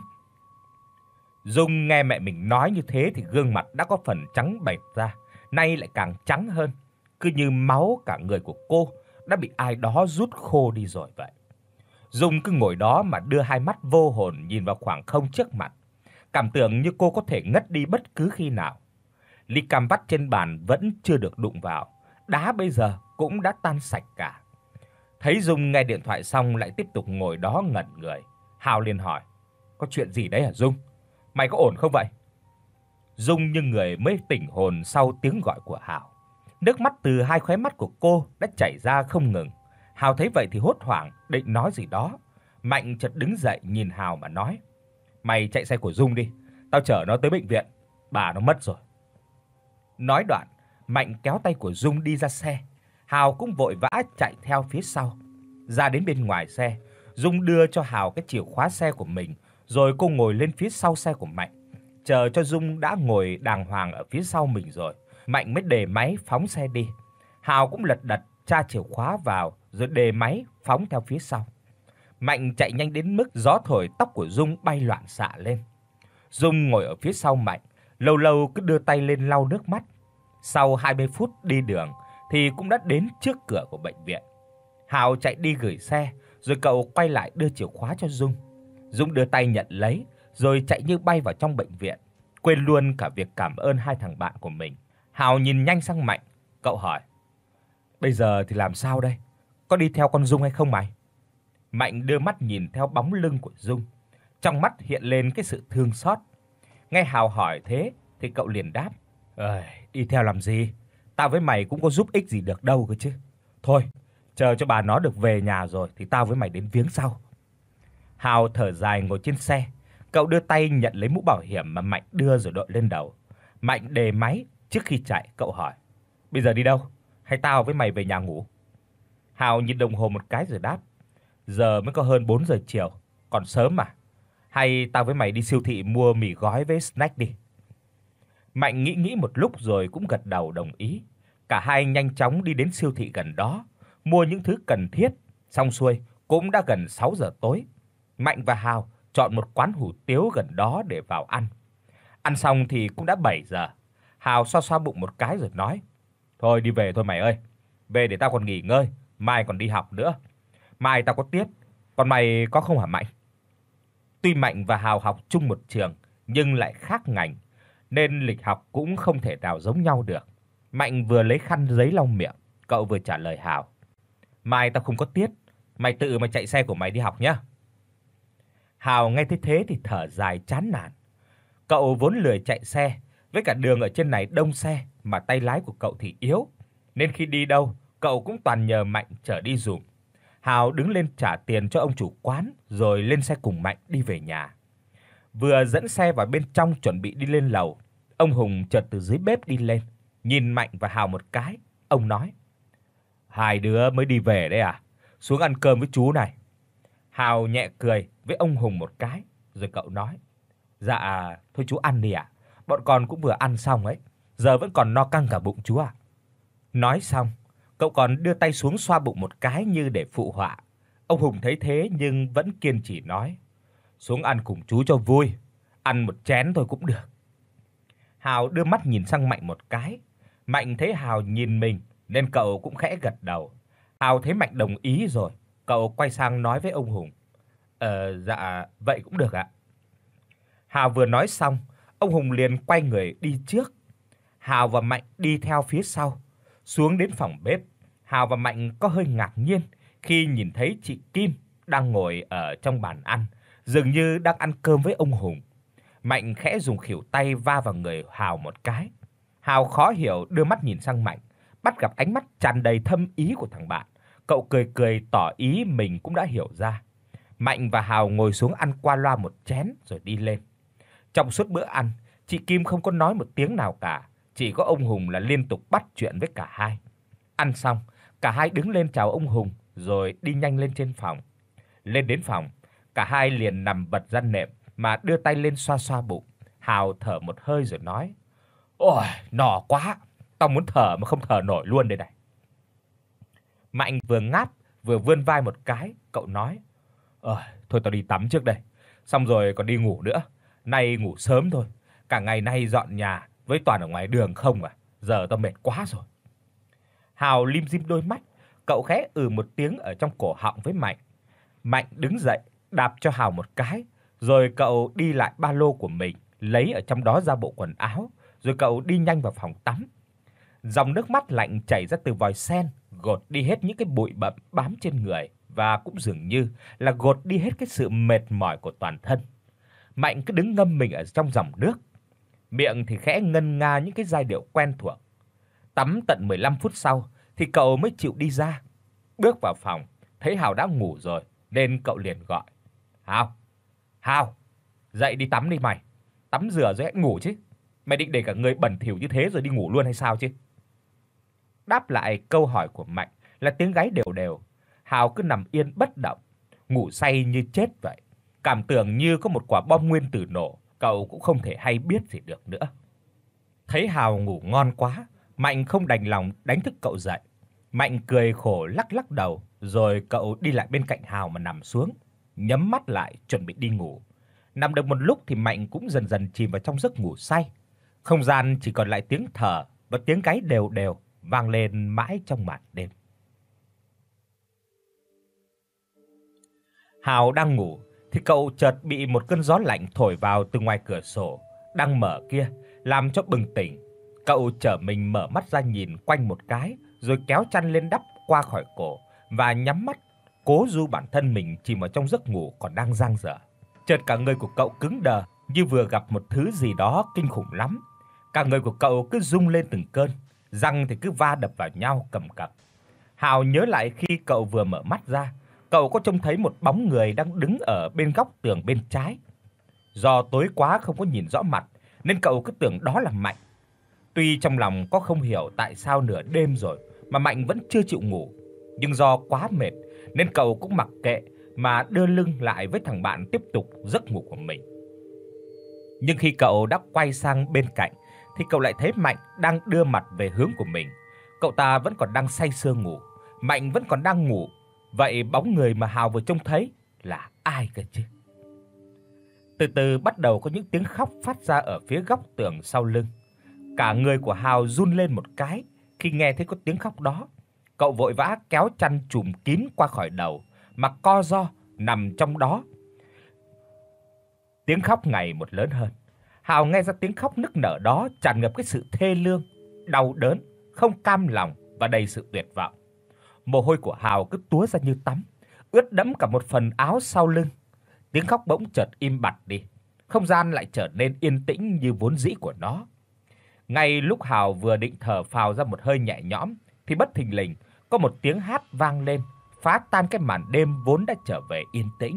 Dung nghe mẹ mình nói như thế thì gương mặt đã có phần trắng bệch ra, nay lại càng trắng hơn, cứ như máu cả người của cô đã bị ai đó rút khô đi rồi vậy. Dung cứ ngồi đó mà đưa hai mắt vô hồn nhìn vào khoảng không trước mặt, cảm tưởng như cô có thể ngất đi bất cứ khi nào. Ly cam vắt trên bàn vẫn chưa được đụng vào, đá bây giờ cũng đã tan sạch cả. Thấy Dung nghe điện thoại xong lại tiếp tục ngồi đó ngẩn người, Hào liền hỏi: "Có chuyện gì đấy hả Dung? Mày có ổn không vậy?" Dung như người mới tỉnh hồn sau tiếng gọi của Hào. Nước mắt từ hai khóe mắt của cô đã chảy ra không ngừng. Hào thấy vậy thì hốt hoảng định nói gì đó. Mạnh chợt đứng dậy nhìn Hào mà nói: "Mày chạy xe của Dung đi, tao chở nó tới bệnh viện, bà nó mất rồi." Nói đoạn, Mạnh kéo tay của Dung đi ra xe. Hào cũng vội vã chạy theo phía sau. Ra đến bên ngoài xe, Dung đưa cho Hào cái chìa khóa xe của mình, rồi cô ngồi lên phía sau xe của Mạnh. Chờ cho Dung đã ngồi đàng hoàng ở phía sau mình rồi, Mạnh mới đề máy phóng xe đi. Hào cũng lật đật tra chìa khóa vào rồi đề máy phóng theo phía sau. Mạnh chạy nhanh đến mức gió thổi tóc của Dung bay loạn xạ lên. Dung ngồi ở phía sau Mạnh, lâu lâu cứ đưa tay lên lau nước mắt. Sau hai mươi phút đi đường thì cũng đã đến trước cửa của bệnh viện. Hào chạy đi gửi xe, rồi cậu quay lại đưa chìa khóa cho Dung. Dung đưa tay nhận lấy, rồi chạy như bay vào trong bệnh viện, quên luôn cả việc cảm ơn hai thằng bạn của mình. Hào nhìn nhanh sang Mạnh, cậu hỏi: "Bây giờ thì làm sao đây? Có đi theo con Dung hay không mày?" Mạnh đưa mắt nhìn theo bóng lưng của Dung, trong mắt hiện lên cái sự thương xót. Nghe Hào hỏi thế thì cậu liền đáp: "Ơi, đi theo làm gì? Tao với mày cũng có giúp ích gì được đâu cơ chứ. Thôi, chờ cho bà nó được về nhà rồi thì tao với mày đến viếng sau. Hào thở dài ngồi trên xe, cậu đưa tay nhận lấy mũ bảo hiểm mà Mạnh đưa rồi đội lên đầu. Mạnh đề máy, trước khi chạy cậu hỏi: "Bây giờ đi đâu? Hay tao với mày về nhà ngủ?" Hào nhìn đồng hồ một cái rồi đáp: "Giờ mới có hơn bốn giờ chiều, còn sớm mà. Hay tao với mày đi siêu thị mua mì gói với snack đi." Mạnh nghĩ nghĩ một lúc rồi cũng gật đầu đồng ý. Cả hai nhanh chóng đi đến siêu thị gần đó, mua những thứ cần thiết, xong xuôi cũng đã gần sáu giờ tối. Mạnh và Hào chọn một quán hủ tiếu gần đó để vào ăn. Ăn xong thì cũng đã bảy giờ. Hào xoa xoa bụng một cái rồi nói: "Thôi đi về thôi mày ơi. Về để tao còn nghỉ ngơi, mai còn đi học nữa. Mai tao có tiết, còn mày có không hả Mạnh?" Tuy Mạnh và Hào học chung một trường nhưng lại khác ngành, nên lịch học cũng không thể nào giống nhau được. Mạnh vừa lấy khăn giấy lau miệng, cậu vừa trả lời Hào: "Mai tao không có tiết, mày tự mà chạy xe của mày đi học nhá." Hào nghe thấy thế thì thở dài chán nản. Cậu vốn lười chạy xe, với cả đường ở trên này đông xe mà tay lái của cậu thì yếu, nên khi đi đâu, cậu cũng toàn nhờ Mạnh chở đi giùm. Hào đứng lên trả tiền cho ông chủ quán rồi lên xe cùng Mạnh đi về nhà. Vừa dẫn xe vào bên trong chuẩn bị đi lên lầu, ông Hùng chợt từ dưới bếp đi lên, nhìn Mạnh và Hào một cái, ông nói: "Hai đứa mới đi về đấy à? Xuống ăn cơm với chú này." Hào nhẹ cười với ông Hùng một cái, rồi cậu nói: "Dạ, thôi chú ăn đi ạ. Bọn con cũng vừa ăn xong ấy, giờ vẫn còn no căng cả bụng chú ạ." Nói xong, cậu còn đưa tay xuống xoa bụng một cái như để phụ họa. Ông Hùng thấy thế nhưng vẫn kiên trì nói: "Xuống ăn cùng chú cho vui, ăn một chén thôi cũng được." Hào đưa mắt nhìn sang Mạnh một cái. Mạnh thấy Hào nhìn mình nên cậu cũng khẽ gật đầu. Hào thấy Mạnh đồng ý rồi, cậu quay sang nói với ông Hùng: "Ờ dạ, vậy cũng được ạ." Hào vừa nói xong, ông Hùng liền quay người đi trước. Hào và Mạnh đi theo phía sau. Xuống đến phòng bếp, Hào và Mạnh có hơi ngạc nhiên khi nhìn thấy chị Kim đang ngồi ở trong bàn ăn, dường như đang ăn cơm với ông Hùng. Mạnh khẽ dùng khuỷu tay va vào người Hào một cái. Hào khó hiểu đưa mắt nhìn sang Mạnh, bắt gặp ánh mắt tràn đầy thâm ý của thằng bạn. Cậu cười cười tỏ ý mình cũng đã hiểu ra. Mạnh và Hào ngồi xuống ăn qua loa một chén rồi đi lên. Trong suốt bữa ăn, chị Kim không có nói một tiếng nào cả, chỉ có ông Hùng là liên tục bắt chuyện với cả hai. Ăn xong, cả hai đứng lên chào ông Hùng rồi đi nhanh lên trên phòng. Lên đến phòng, cả hai liền nằm bật ra nệm mà đưa tay lên xoa xoa bụng. Hào thở một hơi rồi nói: "Ôi, no quá, tao muốn thở mà không thở nổi luôn đây này." Mạnh vừa ngáp vừa vươn vai một cái, cậu nói: "Ờ, thôi tao đi tắm trước đây, xong rồi còn đi ngủ nữa. Nay ngủ sớm thôi, cả ngày nay dọn nhà với toàn ở ngoài đường không à, giờ tao mệt quá rồi." Hào lim dim đôi mắt, cậu khẽ ừ một tiếng ở trong cổ họng với Mạnh. Mạnh đứng dậy, đạp cho Hào một cái, rồi cậu đi lại ba lô của mình, lấy ở trong đó ra bộ quần áo, rồi cậu đi nhanh vào phòng tắm. Dòng nước mắt lạnh chảy ra từ vòi sen, gột đi hết những cái bụi bặm bám trên người và cũng dường như là gột đi hết cái sự mệt mỏi của toàn thân. Mạnh cứ đứng ngâm mình ở trong dòng nước, miệng thì khẽ ngân nga những cái giai điệu quen thuộc. Tắm tận mười lăm phút sau thì cậu mới chịu đi ra. Bước vào phòng, thấy Hào đã ngủ rồi nên cậu liền gọi: "Hào, Hào, dậy đi tắm đi mày. Tắm rửa rồi hãy ngủ chứ. Mày định để cả người bẩn thỉu như thế rồi đi ngủ luôn hay sao chứ?" Đáp lại câu hỏi của Mạnh là tiếng gáy đều đều. Hào cứ nằm yên bất động, ngủ say như chết vậy. Cảm tưởng như có một quả bom nguyên tử nổ, cậu cũng không thể hay biết gì được nữa. Thấy Hào ngủ ngon quá, Mạnh không đành lòng đánh thức cậu dậy. Mạnh cười khổ lắc lắc đầu, rồi cậu đi lại bên cạnh Hào mà nằm xuống, nhắm mắt lại chuẩn bị đi ngủ. Nằm được một lúc thì Mạnh cũng dần dần chìm vào trong giấc ngủ say. Không gian chỉ còn lại tiếng thở và tiếng gáy đều đều vang lên mãi trong màn đêm. Hào đang ngủ thì cậu chợt bị một cơn gió lạnh thổi vào từ ngoài cửa sổ đang mở kia, làm cho bừng tỉnh. Cậu trở mình mở mắt ra nhìn quanh một cái, rồi kéo chăn lên đắp qua khỏi cổ và nhắm mắt, cố du bản thân mình chìm vào trong giấc ngủ còn đang dang dở. Chợt cả người của cậu cứng đờ như vừa gặp một thứ gì đó kinh khủng lắm. Cả người của cậu cứ rung lên từng cơn, răng thì cứ va đập vào nhau cầm cập. Hào nhớ lại khi cậu vừa mở mắt ra, cậu có trông thấy một bóng người đang đứng ở bên góc tường bên trái. Do tối quá không có nhìn rõ mặt nên cậu cứ tưởng đó là Mạnh. Tuy trong lòng có không hiểu tại sao nửa đêm rồi mà Mạnh vẫn chưa chịu ngủ, nhưng do quá mệt nên cậu cũng mặc kệ mà đưa lưng lại với thằng bạn tiếp tục giấc ngủ của mình. Nhưng khi cậu đã quay sang bên cạnh thì cậu lại thấy Mạnh đang đưa mặt về hướng của mình. Cậu ta vẫn còn đang say sưa ngủ, Mạnh vẫn còn đang ngủ. Vậy bóng người mà Hào vừa trông thấy là ai cơ chứ? Từ từ bắt đầu có những tiếng khóc phát ra ở phía góc tường sau lưng. Cả người của Hào run lên một cái khi nghe thấy có tiếng khóc đó. Cậu vội vã kéo chăn trùm kín qua khỏi đầu mà co ro nằm trong đó. Tiếng khóc ngày một lớn hơn. Hào nghe ra tiếng khóc nức nở đó tràn ngập cái sự thê lương, đau đớn, không cam lòng và đầy sự tuyệt vọng. Mồ hôi của Hào cứ túa ra như tắm, ướt đẫm cả một phần áo sau lưng. Tiếng khóc bỗng chợt im bặt đi, không gian lại trở nên yên tĩnh như vốn dĩ của nó. Ngay lúc Hào vừa định thở phào ra một hơi nhẹ nhõm thì bất thình lình có một tiếng hát vang lên, phá tan cái màn đêm vốn đã trở về yên tĩnh.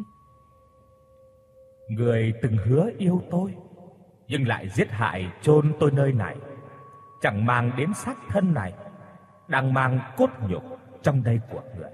Người từng hứa yêu tôi, nhưng lại giết hại chôn tôi nơi này, chẳng mang đến xác thân này, đang mang cốt nhục trong đây của người.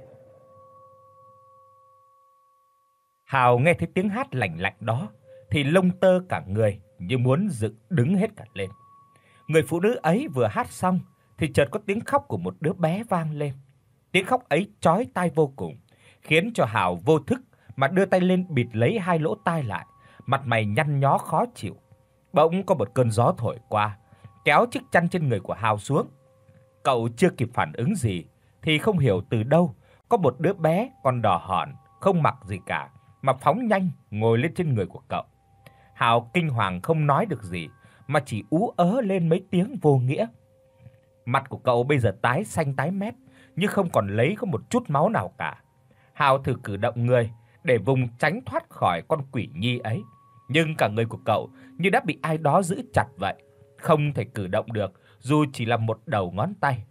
Hào nghe thấy tiếng hát lạnh lạnh đó thì lông tơ cả người như muốn dựng đứng hết cả lên. Người phụ nữ ấy vừa hát xong thì chợt có tiếng khóc của một đứa bé vang lên. Tiếng khóc ấy chói tai vô cùng, khiến cho Hào vô thức mà đưa tay lên bịt lấy hai lỗ tai lại, mặt mày nhăn nhó khó chịu. Bỗng có một cơn gió thổi qua, kéo chiếc chăn trên người của Hào xuống. Cậu chưa kịp phản ứng gì thì không hiểu từ đâu có một đứa bé còn đỏ hòn, không mặc gì cả mà phóng nhanh ngồi lên trên người của cậu. Hào kinh hoàng không nói được gì mà chỉ ú ớ lên mấy tiếng vô nghĩa. Mặt của cậu bây giờ tái xanh tái mét, nhưng không còn lấy có một chút máu nào cả. Hào thử cử động người để vùng tránh thoát khỏi con quỷ nhi ấy, nhưng cả người của cậu như đã bị ai đó giữ chặt vậy, không thể cử động được dù chỉ là một đầu ngón tay.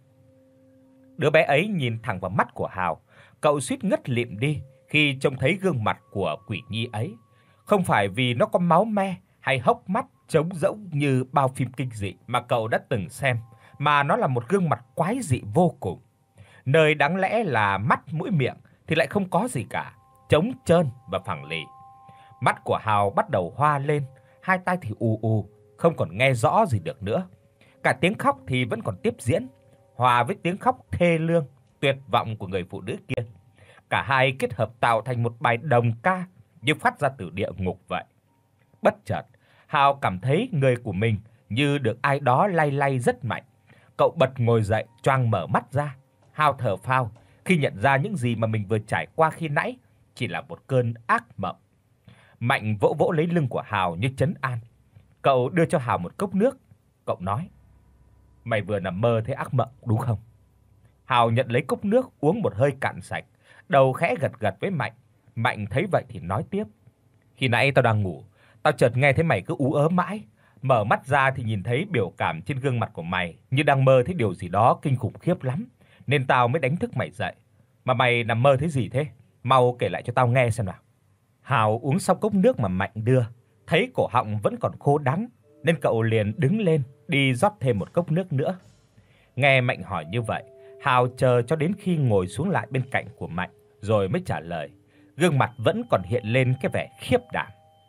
Đứa bé ấy nhìn thẳng vào mắt của Hào, cậu suýt ngất lịm đi khi trông thấy gương mặt của quỷ nhi ấy. Không phải vì nó có máu me hay hốc mắt trống rỗng như bao phim kinh dị mà cậu đã từng xem, mà nó là một gương mặt quái dị vô cùng. Nơi đáng lẽ là mắt mũi miệng thì lại không có gì cả, trống trơn và phẳng lì. Mắt của Hào bắt đầu hoa lên, hai tai thì ù ù, không còn nghe rõ gì được nữa. Cả tiếng khóc thì vẫn còn tiếp diễn, hòa với tiếng khóc thê lương, tuyệt vọng của người phụ nữ kia. Cả hai kết hợp tạo thành một bài đồng ca như phát ra từ địa ngục vậy. Bất chợt, Hào cảm thấy người của mình như được ai đó lay lay rất mạnh. Cậu bật ngồi dậy, choàng mở mắt ra. Hào thở phào khi nhận ra những gì mà mình vừa trải qua khi nãy chỉ là một cơn ác mộng. Mạnh vỗ vỗ lấy lưng của Hào như trấn an. Cậu đưa cho Hào một cốc nước. Cậu nói: "Mày vừa nằm mơ thấy ác mộng đúng không?" Hào nhận lấy cốc nước uống một hơi cạn sạch, đầu khẽ gật gật với Mạnh. Mạnh thấy vậy thì nói tiếp: "Khi nãy tao đang ngủ, tao chợt nghe thấy mày cứ ú ớ mãi, mở mắt ra thì nhìn thấy biểu cảm trên gương mặt của mày như đang mơ thấy điều gì đó kinh khủng khiếp lắm, nên tao mới đánh thức mày dậy. Mà mày nằm mơ thấy gì thế? Mau kể lại cho tao nghe xem nào." Hào uống xong cốc nước mà Mạnh đưa, thấy cổ họng vẫn còn khô đắng nên cậu liền đứng lên đi rót thêm một cốc nước nữa. Nghe Mạnh hỏi như vậy, Hào chờ cho đến khi ngồi xuống lại bên cạnh của Mạnh rồi mới trả lời. Gương mặt vẫn còn hiện lên cái vẻ khiếp đảm.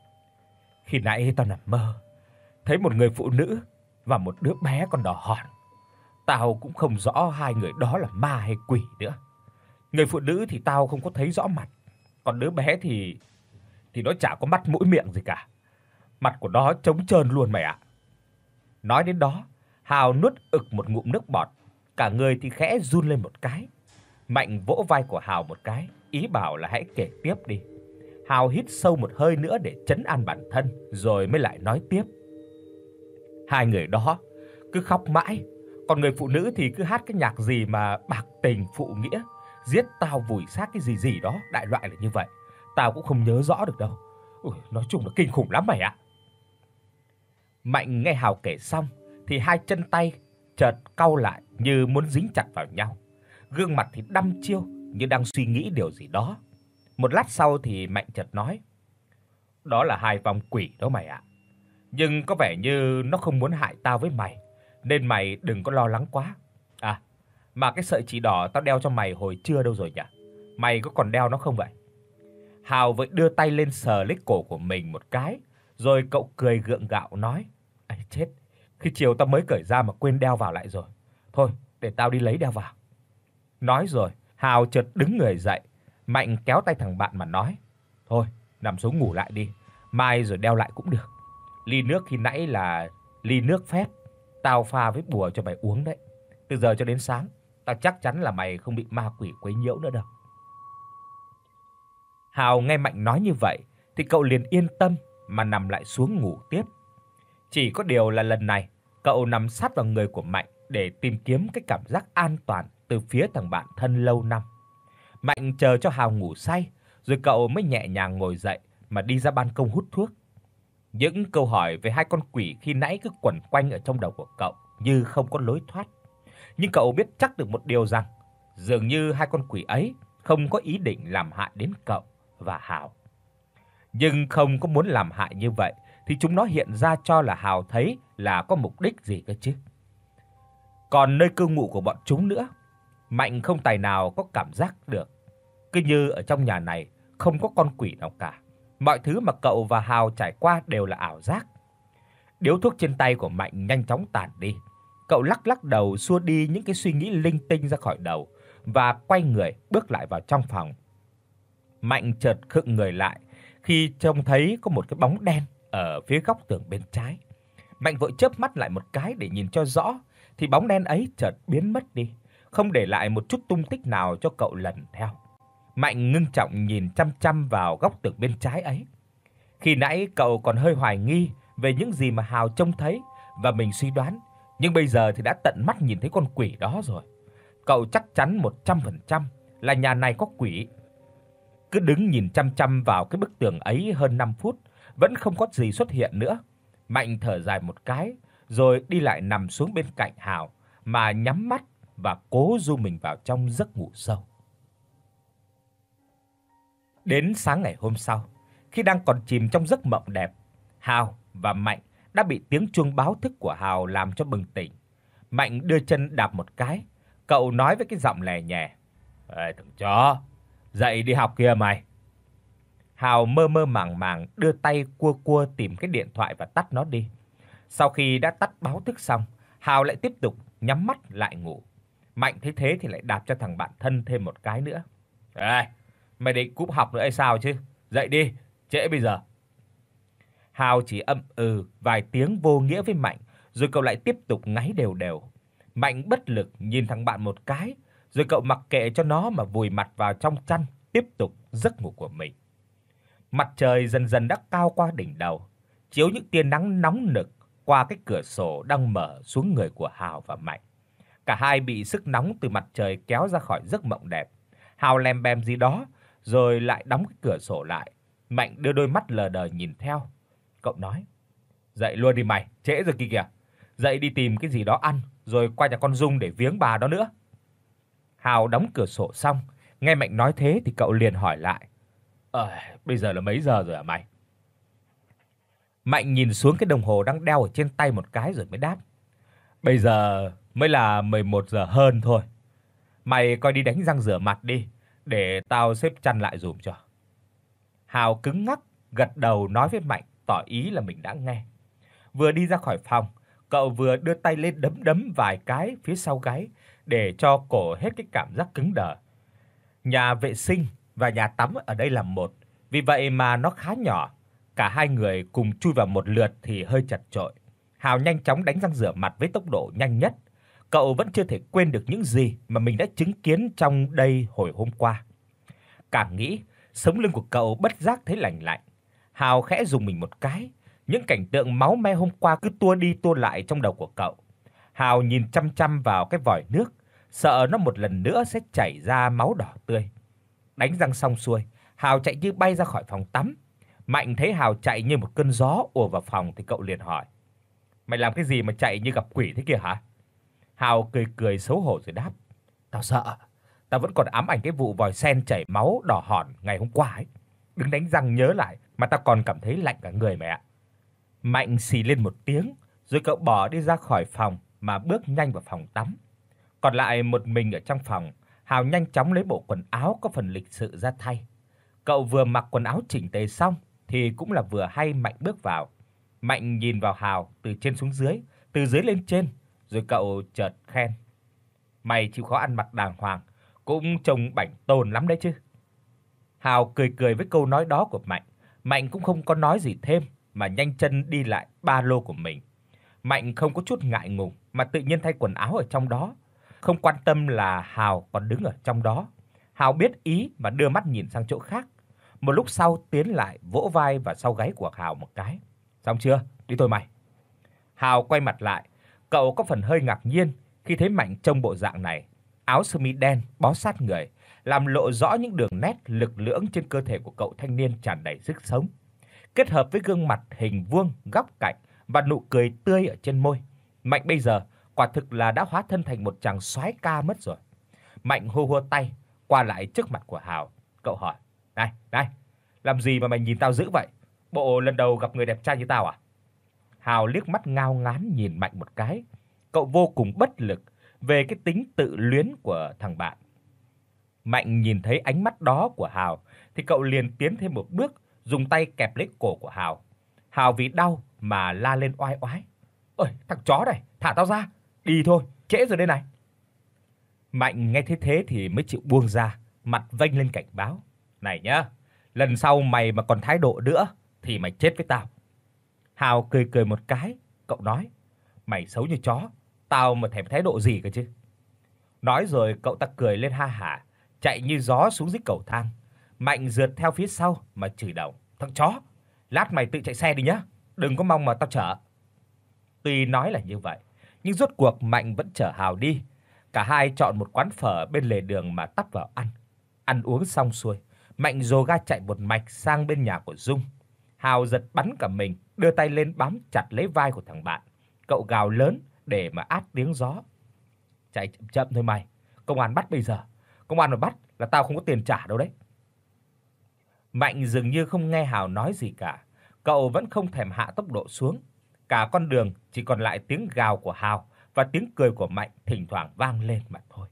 "Khi nãy tao nằm mơ, thấy một người phụ nữ và một đứa bé còn đỏ hòn. Tao cũng không rõ hai người đó là ma hay quỷ nữa. Người phụ nữ thì tao không có thấy rõ mặt, còn đứa bé thì thì nó chả có mắt mũi miệng gì cả. Mặt của nó trống trơn luôn mày ạ." Nói đến đó, Hào nuốt ực một ngụm nước bọt, cả người thì khẽ run lên một cái. Mạnh vỗ vai của Hào một cái, ý bảo là hãy kể tiếp đi. Hào hít sâu một hơi nữa để trấn an bản thân rồi mới lại nói tiếp. "Hai người đó cứ khóc mãi, còn người phụ nữ thì cứ hát cái nhạc gì mà bạc tình phụ nghĩa, giết tao vùi xác cái gì gì đó, đại loại là như vậy. Tao cũng không nhớ rõ được đâu. Ôi, nói chung là kinh khủng lắm mày ạ." Mạnh nghe Hào kể xong thì hai chân tay chợt cau lại như muốn dính chặt vào nhau. gương mặt thì đăm chiêu như đang suy nghĩ điều gì đó. Một lát sau thì Mạnh chợt nói: "Đó là hai vong quỷ đó mày ạ. Nhưng có vẻ như nó không muốn hại tao với mày, nên mày đừng có lo lắng quá. À, mà cái sợi chỉ đỏ tao đeo cho mày hồi trưa đâu rồi nhỉ? Mày có còn đeo nó không vậy?" Hào vội đưa tay lên sờ lấy cổ của mình một cái, rồi cậu cười gượng gạo nói: "Ấy chết, khi chiều tao mới cởi ra mà quên đeo vào lại rồi. Thôi, để tao đi lấy đeo vào." Nói rồi, Hào chợt đứng người dậy, Mạnh kéo tay thằng bạn mà nói: "Thôi, nằm xuống ngủ lại đi, mai rồi đeo lại cũng được. Ly nước khi nãy là ly nước phép, tao pha với bùa cho mày uống đấy. Từ giờ cho đến sáng, tao chắc chắn là mày không bị ma quỷ quấy nhiễu nữa đâu." Hào nghe Mạnh nói như vậy thì cậu liền yên tâm mà nằm lại xuống ngủ tiếp. Chỉ có điều là lần này, cậu nằm sát vào người của Mạnh để tìm kiếm cái cảm giác an toàn từ phía thằng bạn thân lâu năm. Mạnh chờ cho Hào ngủ say, rồi cậu mới nhẹ nhàng ngồi dậy mà đi ra ban công hút thuốc. Những câu hỏi về hai con quỷ khi nãy cứ quẩn quanh ở trong đầu của cậu như không có lối thoát. Nhưng cậu biết chắc được một điều rằng, dường như hai con quỷ ấy không có ý định làm hại đến cậu và Hào. Nhưng không có muốn làm hại như vậy thì chúng nó hiện ra cho là Hào thấy là có mục đích gì cơ chứ. Còn nơi cư ngụ của bọn chúng nữa, Mạnh không tài nào có cảm giác được, cứ như ở trong nhà này không có con quỷ nào cả. Mọi thứ mà cậu và Hào trải qua đều là ảo giác. Điếu thuốc trên tay của Mạnh nhanh chóng tàn đi. Cậu lắc lắc đầu xua đi những cái suy nghĩ linh tinh ra khỏi đầu và quay người bước lại vào trong phòng. Mạnh chợt khựng người lại khi trông thấy có một cái bóng đen ở phía góc tường bên trái. Mạnh vội chớp mắt lại một cái để nhìn cho rõ thì bóng đen ấy chợt biến mất đi, không để lại một chút tung tích nào cho cậu lần theo. Mạnh ngưng trọng nhìn chăm chăm vào góc tường bên trái ấy. Khi nãy cậu còn hơi hoài nghi về những gì mà Hào trông thấy và mình suy đoán, nhưng bây giờ thì đã tận mắt nhìn thấy con quỷ đó rồi. Cậu chắc chắn một trăm phần trăm là nhà này có quỷ. Cứ đứng nhìn chăm chăm vào cái bức tường ấy hơn năm phút, vẫn không có gì xuất hiện nữa. Mạnh thở dài một cái, rồi đi lại nằm xuống bên cạnh Hào mà nhắm mắt và cố du mình vào trong giấc ngủ sâu. Đến sáng ngày hôm sau, khi đang còn chìm trong giấc mộng đẹp, Hào và Mạnh đã bị tiếng chuông báo thức của Hào làm cho bừng tỉnh. Mạnh đưa chân đạp một cái, cậu nói với cái giọng lè nhè: "Ê thằng chó, dậy đi học kìa mày." Hào mơ mơ màng màng đưa tay cua cua tìm cái điện thoại và tắt nó đi. Sau khi đã tắt báo thức xong, Hào lại tiếp tục nhắm mắt lại ngủ. Mạnh thấy thế thì lại đạp cho thằng bạn thân thêm một cái nữa. "Ê, mày định cúp học nữa hay sao chứ? Dậy đi, trễ bây giờ." Hào chỉ ậm ừ vài tiếng vô nghĩa với Mạnh, rồi cậu lại tiếp tục ngáy đều đều. Mạnh bất lực nhìn thằng bạn một cái, rồi cậu mặc kệ cho nó mà vùi mặt vào trong chăn, tiếp tục giấc ngủ của mình. Mặt trời dần dần đã cao qua đỉnh đầu, chiếu những tia nắng nóng nực qua cái cửa sổ đang mở xuống người của Hào và Mạnh. Cả hai bị sức nóng từ mặt trời kéo ra khỏi giấc mộng đẹp. Hào lem bem gì đó rồi lại đóng cái cửa sổ lại. Mạnh đưa đôi mắt lờ đờ nhìn theo. Cậu nói: "Dậy luôn đi mày, trễ rồi kìa kìa. Dậy đi tìm cái gì đó ăn rồi qua nhà con Dung để viếng bà đó nữa." Hào đóng cửa sổ xong, nghe Mạnh nói thế thì cậu liền hỏi lại: "Ờ, bây giờ là mấy giờ rồi hả mày?" Mạnh nhìn xuống cái đồng hồ đang đeo ở trên tay một cái rồi mới đáp: "Bây giờ mới là mười một giờ hơn thôi. Mày coi đi đánh răng rửa mặt đi, để tao xếp chăn lại giùm cho." Hào cứng ngắc gật đầu nói với Mạnh tỏ ý là mình đã nghe. Vừa đi ra khỏi phòng, cậu vừa đưa tay lên đấm đấm vài cái phía sau gáy để cho cổ hết cái cảm giác cứng đờ. Nhà vệ sinh và nhà tắm ở đây là một, vì vậy mà nó khá nhỏ. Cả hai người cùng chui vào một lượt thì hơi chật chội. Hào nhanh chóng đánh răng rửa mặt với tốc độ nhanh nhất. Cậu vẫn chưa thể quên được những gì mà mình đã chứng kiến trong đây hồi hôm qua. Càng nghĩ, sống lưng của cậu bất giác thấy lạnh lạnh. Hào khẽ rùng mình một cái, những cảnh tượng máu me hôm qua cứ tua đi tua lại trong đầu của cậu. Hào nhìn chăm chăm vào cái vòi nước, sợ nó một lần nữa sẽ chảy ra máu đỏ tươi. Đánh răng xong xuôi, Hào chạy như bay ra khỏi phòng tắm. Mạnh thấy Hào chạy như một cơn gió ùa vào phòng thì cậu liền hỏi: "Mày làm cái gì mà chạy như gặp quỷ thế kia hả?" Hào cười cười xấu hổ rồi đáp: "Tao sợ, tao vẫn còn ám ảnh cái vụ vòi sen chảy máu đỏ hòn ngày hôm qua ấy. Đứng đánh răng nhớ lại mà tao còn cảm thấy lạnh cả người mày ạ." Mạnh xì lên một tiếng, rồi cậu bỏ đi ra khỏi phòng mà bước nhanh vào phòng tắm. Còn lại một mình ở trong phòng, Hào nhanh chóng lấy bộ quần áo có phần lịch sự ra thay. Cậu vừa mặc quần áo chỉnh tề xong thì cũng là vừa hay Mạnh bước vào. Mạnh nhìn vào Hào từ trên xuống dưới, từ dưới lên trên, rồi cậu chợt khen: "Mày chịu khó ăn mặc đàng hoàng, cũng trông bảnh tồn lắm đấy chứ." Hào cười cười với câu nói đó của Mạnh. Mạnh cũng không có nói gì thêm mà nhanh chân đi lại ba lô của mình. Mạnh không có chút ngại ngùng mà tự nhiên thay quần áo ở trong đó, không quan tâm là Hào còn đứng ở trong đó. Hào biết ý mà đưa mắt nhìn sang chỗ khác. Một lúc sau tiến lại vỗ vai và sau gáy của Hào một cái. "Xong chưa? Đi thôi mày." Hào quay mặt lại, cậu có phần hơi ngạc nhiên khi thấy Mạnh trông bộ dạng này, áo sơ mi đen bó sát người, làm lộ rõ những đường nét lực lưỡng trên cơ thể của cậu thanh niên tràn đầy sức sống, kết hợp với gương mặt hình vuông, góc cạnh và nụ cười tươi ở trên môi. Mạnh bây giờ quả thực là đã hóa thân thành một chàng soái ca mất rồi. Mạnh hô hô tay qua lại trước mặt của Hào, cậu hỏi: "Này, này, làm gì mà mày nhìn tao dữ vậy? Bộ lần đầu gặp người đẹp trai như tao à?" Hào liếc mắt ngao ngán nhìn Mạnh một cái. Cậu vô cùng bất lực về cái tính tự luyến của thằng bạn. Mạnh nhìn thấy ánh mắt đó của Hào thì cậu liền tiến thêm một bước, dùng tay kẹp lấy cổ của Hào. Hào vì đau mà la lên oai oái: "Ôi, thằng chó này, thả tao ra, đi thôi, trễ rồi đây này." Mạnh nghe thấy thế thì mới chịu buông ra, mặt vênh lên cảnh báo: "Này nhá, lần sau mày mà còn thái độ nữa thì mày chết với tao." Hào cười cười một cái, cậu nói: "Mày xấu như chó, tao mà thèm thái độ gì cơ chứ." Nói rồi cậu ta cười lên ha hả, chạy như gió xuống dưới cầu thang. Mạnh rượt theo phía sau mà chửi đầu: "Thằng chó, lát mày tự chạy xe đi nhá, đừng có mong mà tao chở." Tuy nói là như vậy, nhưng rốt cuộc Mạnh vẫn chở Hào đi. Cả hai chọn một quán phở bên lề đường mà tấp vào ăn. Ăn uống xong xuôi, Mạnh dồ ga chạy một mạch sang bên nhà của Dung. Hào giật bắn cả mình, đưa tay lên bám chặt lấy vai của thằng bạn. Cậu gào lớn để mà át tiếng gió: "Chạy chậm chậm thôi mày, công an bắt bây giờ. Công an mà bắt là tao không có tiền trả đâu đấy." Mạnh dường như không nghe Hào nói gì cả. Cậu vẫn không thèm hạ tốc độ xuống. Cả con đường chỉ còn lại tiếng gào của Hào và tiếng cười của Mạnh thỉnh thoảng vang lên mà thôi.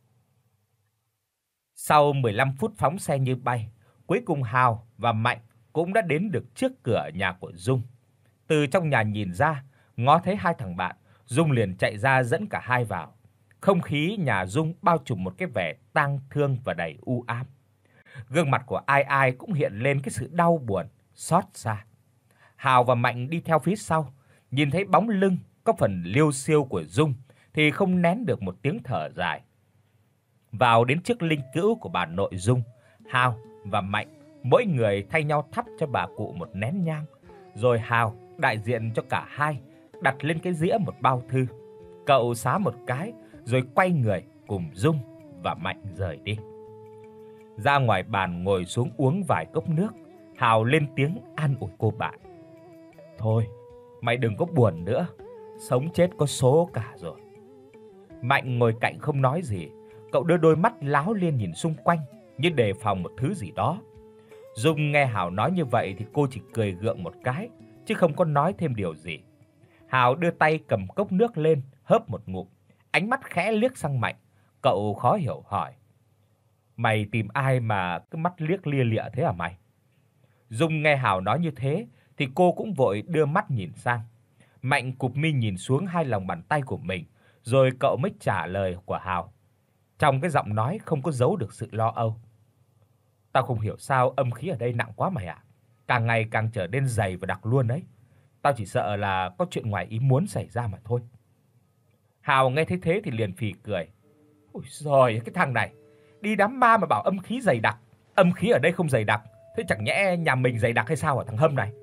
Sau mười lăm phút phóng xe như bay, cuối cùng Hào và Mạnh cũng đã đến được trước cửa nhà của Dung. Từ trong nhà nhìn ra, ngó thấy hai thằng bạn, Dung liền chạy ra dẫn cả hai vào. Không khí nhà Dung bao trùm một cái vẻ tang thương và đầy u ám. Gương mặt của ai ai cũng hiện lên cái sự đau buồn, xót xa. Hào và Mạnh đi theo phía sau, nhìn thấy bóng lưng có phần liêu xiêu của Dung thì không nén được một tiếng thở dài. Vào đến trước linh cữu của bà nội Dung, Hào và Mạnh mỗi người thay nhau thắp cho bà cụ một nén nhang, rồi Hào đại diện cho cả hai đặt lên cái dĩa một bao thư. Cậu xá một cái rồi quay người cùng Dung và Mạnh rời đi. Ra ngoài bàn ngồi xuống uống vài cốc nước, Hào lên tiếng an ủi cô bạn: "Thôi, mày đừng có buồn nữa, sống chết có số cả rồi." Mạnh ngồi cạnh không nói gì, cậu đưa đôi mắt láo liên nhìn xung quanh như đề phòng một thứ gì đó. Dung nghe Hào nói như vậy thì cô chỉ cười gượng một cái, chứ không có nói thêm điều gì. Hào đưa tay cầm cốc nước lên, hớp một ngụm, ánh mắt khẽ liếc sang Mạnh. Cậu khó hiểu hỏi: "Mày tìm ai mà cứ mắt liếc lia lịa thế hả mày?" Dung nghe Hào nói như thế thì cô cũng vội đưa mắt nhìn sang. Mạnh cụp mi nhìn xuống hai lòng bàn tay của mình, rồi cậu mới trả lời của Hào. Trong cái giọng nói không có giấu được sự lo âu: "Tao không hiểu sao âm khí ở đây nặng quá mày ạ. Càng ngày càng trở nên dày và đặc luôn đấy. Tao chỉ sợ là có chuyện ngoài ý muốn xảy ra mà thôi." Hào nghe thấy thế thì liền phì cười: "Ôi giời, cái thằng này, đi đám ma mà bảo âm khí dày đặc, âm khí ở đây không dày đặc, thế chẳng nhẽ nhà mình dày đặc hay sao hả thằng Hâm này?"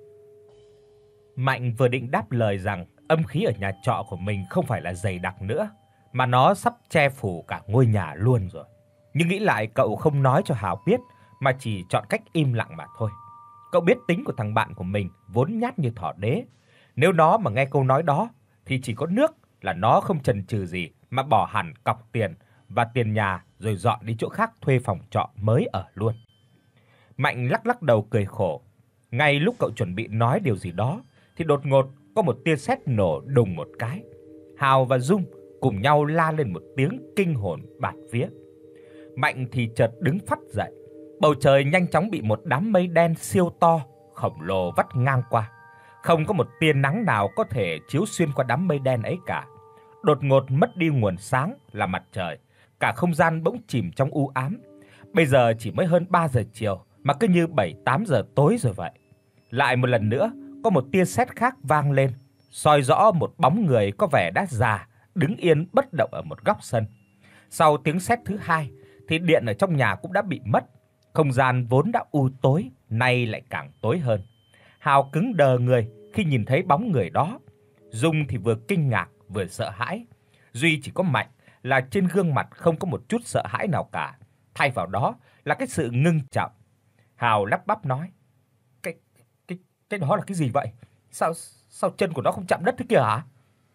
Mạnh vừa định đáp lời rằng âm khí ở nhà trọ của mình không phải là dày đặc nữa, mà nó sắp che phủ cả ngôi nhà luôn rồi. Nhưng nghĩ lại cậu không nói cho Hào biết mà chỉ chọn cách im lặng mà thôi. Cậu biết tính của thằng bạn của mình vốn nhát như thỏ đế, nếu nó mà nghe câu nói đó thì chỉ có nước là nó không chần chừ gì mà bỏ hẳn cọc tiền và tiền nhà rồi dọn đi chỗ khác thuê phòng trọ mới ở luôn. Mạnh lắc lắc đầu cười khổ. Ngay lúc cậu chuẩn bị nói điều gì đó thì đột ngột có một tia sét nổ đùng một cái. Hào và Dung cùng nhau la lên một tiếng kinh hồn bạt vía. Mạnh thì chợt đứng phắt dậy. Bầu trời nhanh chóng bị một đám mây đen siêu to, khổng lồ vắt ngang qua. Không có một tia nắng nào có thể chiếu xuyên qua đám mây đen ấy cả. Đột ngột mất đi nguồn sáng là mặt trời, cả không gian bỗng chìm trong u ám. Bây giờ chỉ mới hơn ba giờ chiều mà cứ như bảy tám giờ tối rồi vậy. Lại một lần nữa, có một tia sét khác vang lên, soi rõ một bóng người có vẻ đã già đứng yên bất động ở một góc sân. Sau tiếng sét thứ hai thì điện ở trong nhà cũng đã bị mất. Không gian vốn đã u tối nay lại càng tối hơn. Hào cứng đờ người khi nhìn thấy bóng người đó. Dung thì vừa kinh ngạc vừa sợ hãi. Duy chỉ có Mạnh là trên gương mặt không có một chút sợ hãi nào cả, thay vào đó là cái sự ngưng trọng. Hào lắp bắp nói: "Cái cái cái đó là cái gì vậy? Sao sao chân của nó không chạm đất thế kia hả?"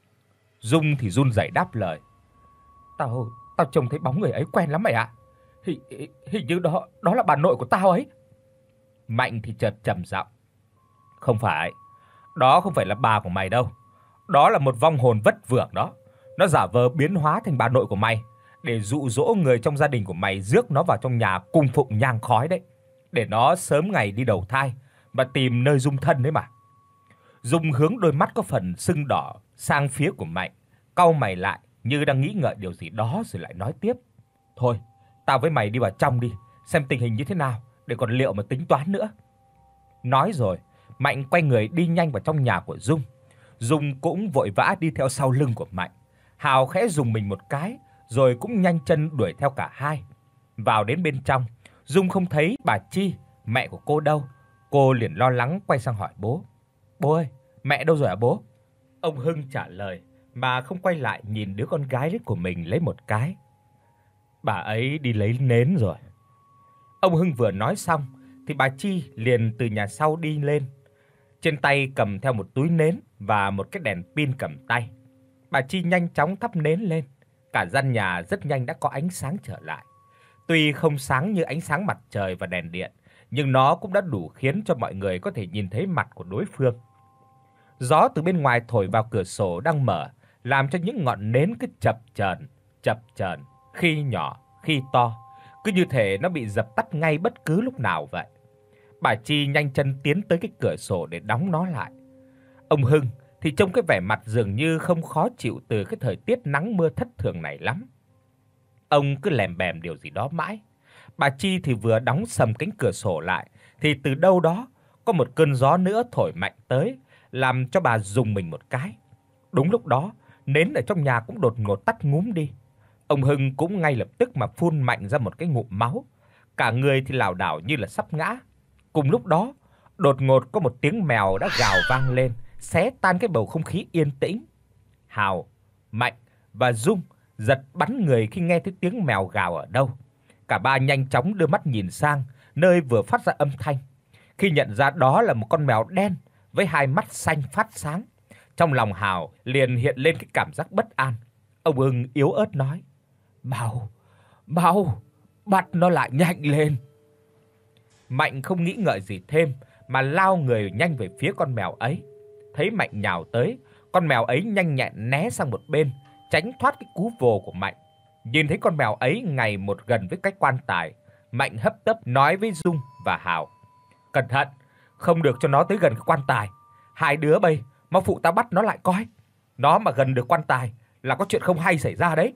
Dung thì run rẩy đáp lời: "Tao tao trông thấy bóng người ấy quen lắm mày ạ. Hình hình như đó đó là bà nội của tao ấy." Mạnh thì chợt trầm giọng: "Không phải, đó không phải là bà của mày đâu. Đó là một vong hồn vất vưởng đó. Nó giả vờ biến hóa thành bà nội của mày để dụ dỗ người trong gia đình của mày rước nó vào trong nhà cung phụng nhang khói đấy, để nó sớm ngày đi đầu thai và tìm nơi dung thân đấy mà." Dung hướng đôi mắt có phần sưng đỏ sang phía của Mạnh, cau mày lại như đang nghĩ ngợi điều gì đó rồi lại nói tiếp: "Thôi, tao với mày đi vào trong đi, xem tình hình như thế nào để còn liệu mà tính toán nữa." Nói rồi, Mạnh quay người đi nhanh vào trong nhà của Dung. Dung cũng vội vã đi theo sau lưng của Mạnh. Hào khẽ rùng mình một cái rồi cũng nhanh chân đuổi theo cả hai. Vào đến bên trong, Dung không thấy bà Chi, mẹ của cô đâu. Cô liền lo lắng quay sang hỏi bố: "Bố ơi, mẹ đâu rồi hả bố?" Ông Hưng trả lời mà không quay lại nhìn đứa con gái của mình lấy một cái: "Bà ấy đi lấy nến rồi." Ông Hưng vừa nói xong thì bà Chi liền từ nhà sau đi lên, trên tay cầm theo một túi nến và một cái đèn pin cầm tay. Bà Chi nhanh chóng thắp nến lên, cả gian nhà rất nhanh đã có ánh sáng trở lại. Tuy không sáng như ánh sáng mặt trời và đèn điện, nhưng nó cũng đã đủ khiến cho mọi người có thể nhìn thấy mặt của đối phương. Gió từ bên ngoài thổi vào cửa sổ đang mở, làm cho những ngọn nến cứ chập chờn, chập chờn, khi nhỏ, khi to, cứ như thể nó bị dập tắt ngay bất cứ lúc nào vậy. Bà Chi nhanh chân tiến tới cái cửa sổ để đóng nó lại. Ông Hưng thì trông cái vẻ mặt dường như không khó chịu từ cái thời tiết nắng mưa thất thường này lắm. Ông cứ lèm bèm điều gì đó mãi. Bà Chi thì vừa đóng sầm cánh cửa sổ lại thì từ đâu đó có một cơn gió nữa thổi mạnh tới, làm cho bà rùng mình một cái. Đúng lúc đó, nến ở trong nhà cũng đột ngột tắt ngúm đi. Ông Hưng cũng ngay lập tức mà phun mạnh ra một cái ngụm máu, cả người thì lảo đảo như là sắp ngã. Cùng lúc đó, đột ngột có một tiếng mèo đã gào vang lên, xé tan cái bầu không khí yên tĩnh. Hào, Mạnh và Dung giật bắn người khi nghe thấy tiếng mèo gào ở đâu. Cả ba nhanh chóng đưa mắt nhìn sang nơi vừa phát ra âm thanh. Khi nhận ra đó là một con mèo đen với hai mắt xanh phát sáng, trong lòng Hào liền hiện lên cái cảm giác bất an. Ông Hưng yếu ớt nói: "Mau, mau, bắt nó lại nhanh lên." Mạnh không nghĩ ngợi gì thêm mà lao người nhanh về phía con mèo ấy. Thấy Mạnh nhào tới, con mèo ấy nhanh nhẹn né sang một bên, tránh thoát cái cú vồ của Mạnh. Nhìn thấy con mèo ấy ngày một gần với cái quan tài, Mạnh hấp tấp nói với Dung và Hào: "Cẩn thận, không được cho nó tới gần cái quan tài. Hai đứa bây mau phụ ta bắt nó lại coi. Nó mà gần được quan tài là có chuyện không hay xảy ra đấy."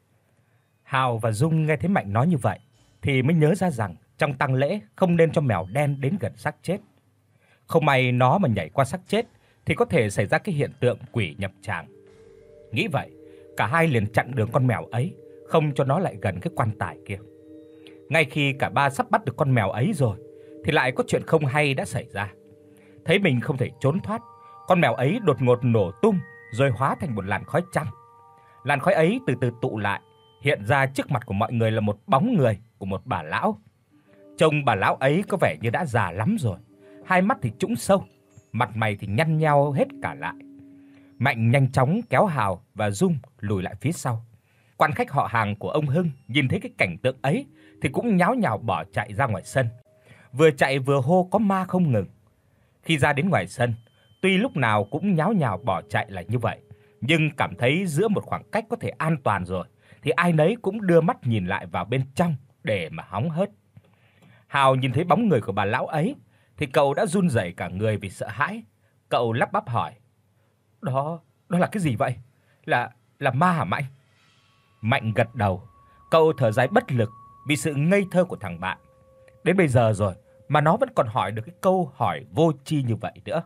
Hào và Dung nghe thấy Mạnh nói như vậy thì mới nhớ ra rằng trong tang lễ không nên cho mèo đen đến gần xác chết. Không may nó mà nhảy qua xác chết thì có thể xảy ra cái hiện tượng quỷ nhập tràng. Nghĩ vậy, cả hai liền chặn đường con mèo ấy, không cho nó lại gần cái quan tài kia. Ngay khi cả ba sắp bắt được con mèo ấy rồi thì lại có chuyện không hay đã xảy ra. Thấy mình không thể trốn thoát, con mèo ấy đột ngột nổ tung rồi hóa thành một làn khói trắng. Làn khói ấy từ từ tụ lại, hiện ra trước mặt của mọi người là một bóng người của một bà lão. Trông bà lão ấy có vẻ như đã già lắm rồi, hai mắt thì trũng sâu, mặt mày thì nhăn nheo hết cả lại. Mạnh nhanh chóng kéo Hào và Dung lùi lại phía sau. Quan khách họ hàng của ông Hưng nhìn thấy cái cảnh tượng ấy thì cũng nháo nhào bỏ chạy ra ngoài sân, vừa chạy vừa hô có ma không ngừng. Khi ra đến ngoài sân, tuy lúc nào cũng nháo nhào bỏ chạy là như vậy, nhưng cảm thấy giữa một khoảng cách có thể an toàn rồi thì ai nấy cũng đưa mắt nhìn lại vào bên trong để mà hóng hớt. Hào nhìn thấy bóng người của bà lão ấy thì cậu đã run rẩy cả người vì sợ hãi. Cậu lắp bắp hỏi: "Đó, đó là cái gì vậy? Là là ma hả Mạnh?" Mạnh gật đầu. Cậu thở dài bất lực vì sự ngây thơ của thằng bạn. Đến bây giờ rồi mà nó vẫn còn hỏi được cái câu hỏi vô tri như vậy nữa.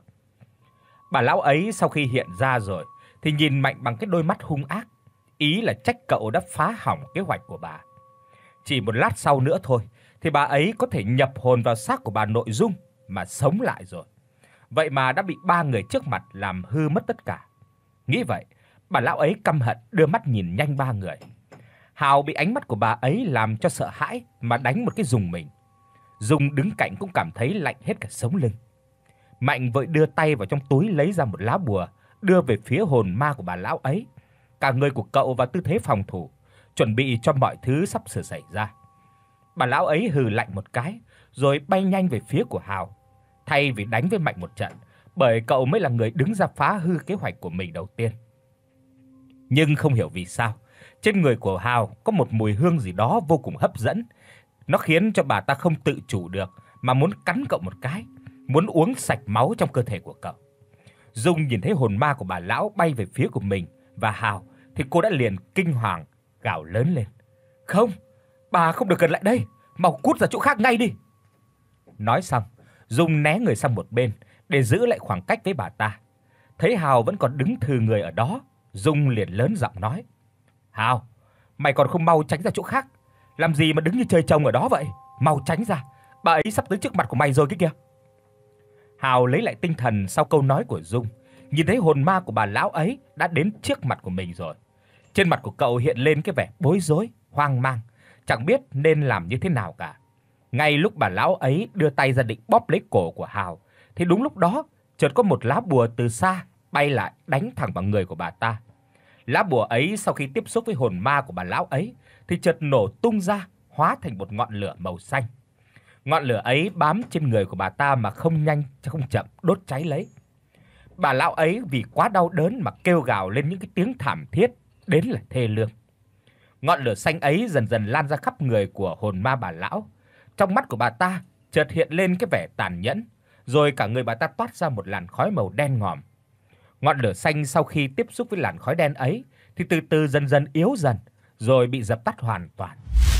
Bà lão ấy sau khi hiện ra rồi thì nhìn Mạnh bằng cái đôi mắt hung ác, ý là trách cậu đã phá hỏng kế hoạch của bà. Chỉ một lát sau nữa thôi thì bà ấy có thể nhập hồn vào xác của bà nội Dung mà sống lại rồi. Vậy mà đã bị ba người trước mặt làm hư mất tất cả. Nghĩ vậy, bà lão ấy căm hận đưa mắt nhìn nhanh ba người. Hào bị ánh mắt của bà ấy làm cho sợ hãi mà đánh một cái rùng mình. Dung đứng cạnh cũng cảm thấy lạnh hết cả sống lưng. Mạnh vội đưa tay vào trong túi lấy ra một lá bùa, đưa về phía hồn ma của bà lão ấy. Cả người của cậu vào tư thế phòng thủ, chuẩn bị cho mọi thứ sắp sửa xảy ra. Bà lão ấy hừ lạnh một cái, rồi bay nhanh về phía của Hào. Thay vì đánh với Mạnh một trận, bởi cậu mới là người đứng ra phá hư kế hoạch của mình đầu tiên. Nhưng không hiểu vì sao, trên người của Hào có một mùi hương gì đó vô cùng hấp dẫn. Nó khiến cho bà ta không tự chủ được mà muốn cắn cậu một cái, muốn uống sạch máu trong cơ thể của cậu. Dung nhìn thấy hồn ma của bà lão bay về phía của mình và Hào thì cô đã liền kinh hoàng gào lớn lên: "Không, bà không được gần lại đây, mau cút ra chỗ khác ngay đi." Nói xong, Dung né người sang một bên để giữ lại khoảng cách với bà ta. Thấy Hào vẫn còn đứng thừ người ở đó, Dung liền lớn giọng nói: "Hào, mày còn không mau tránh ra chỗ khác, làm gì mà đứng như trời trồng ở đó vậy? Mau tránh ra, bà ấy sắp tới trước mặt của mày rồi kia kìa." Hào lấy lại tinh thần sau câu nói của Dung, nhìn thấy hồn ma của bà lão ấy đã đến trước mặt của mình rồi. Trên mặt của cậu hiện lên cái vẻ bối rối, hoang mang, chẳng biết nên làm như thế nào cả. Ngay lúc bà lão ấy đưa tay ra định bóp lấy cổ của Hào thì đúng lúc đó, chợt có một lá bùa từ xa bay lại đánh thẳng vào người của bà ta. Lá bùa ấy sau khi tiếp xúc với hồn ma của bà lão ấy thì chợt nổ tung ra, hóa thành một ngọn lửa màu xanh. Ngọn lửa ấy bám trên người của bà ta mà không nhanh không chậm đốt cháy lấy. Bà lão ấy vì quá đau đớn mà kêu gào lên những cái tiếng thảm thiết đến là thê lương. Ngọn lửa xanh ấy dần dần lan ra khắp người của hồn ma bà lão. Trong mắt của bà ta chợt hiện lên cái vẻ tàn nhẫn, rồi cả người bà ta toát ra một làn khói màu đen ngòm. Ngọn lửa xanh sau khi tiếp xúc với làn khói đen ấy thì từ từ dần dần yếu dần, rồi bị dập tắt hoàn toàn.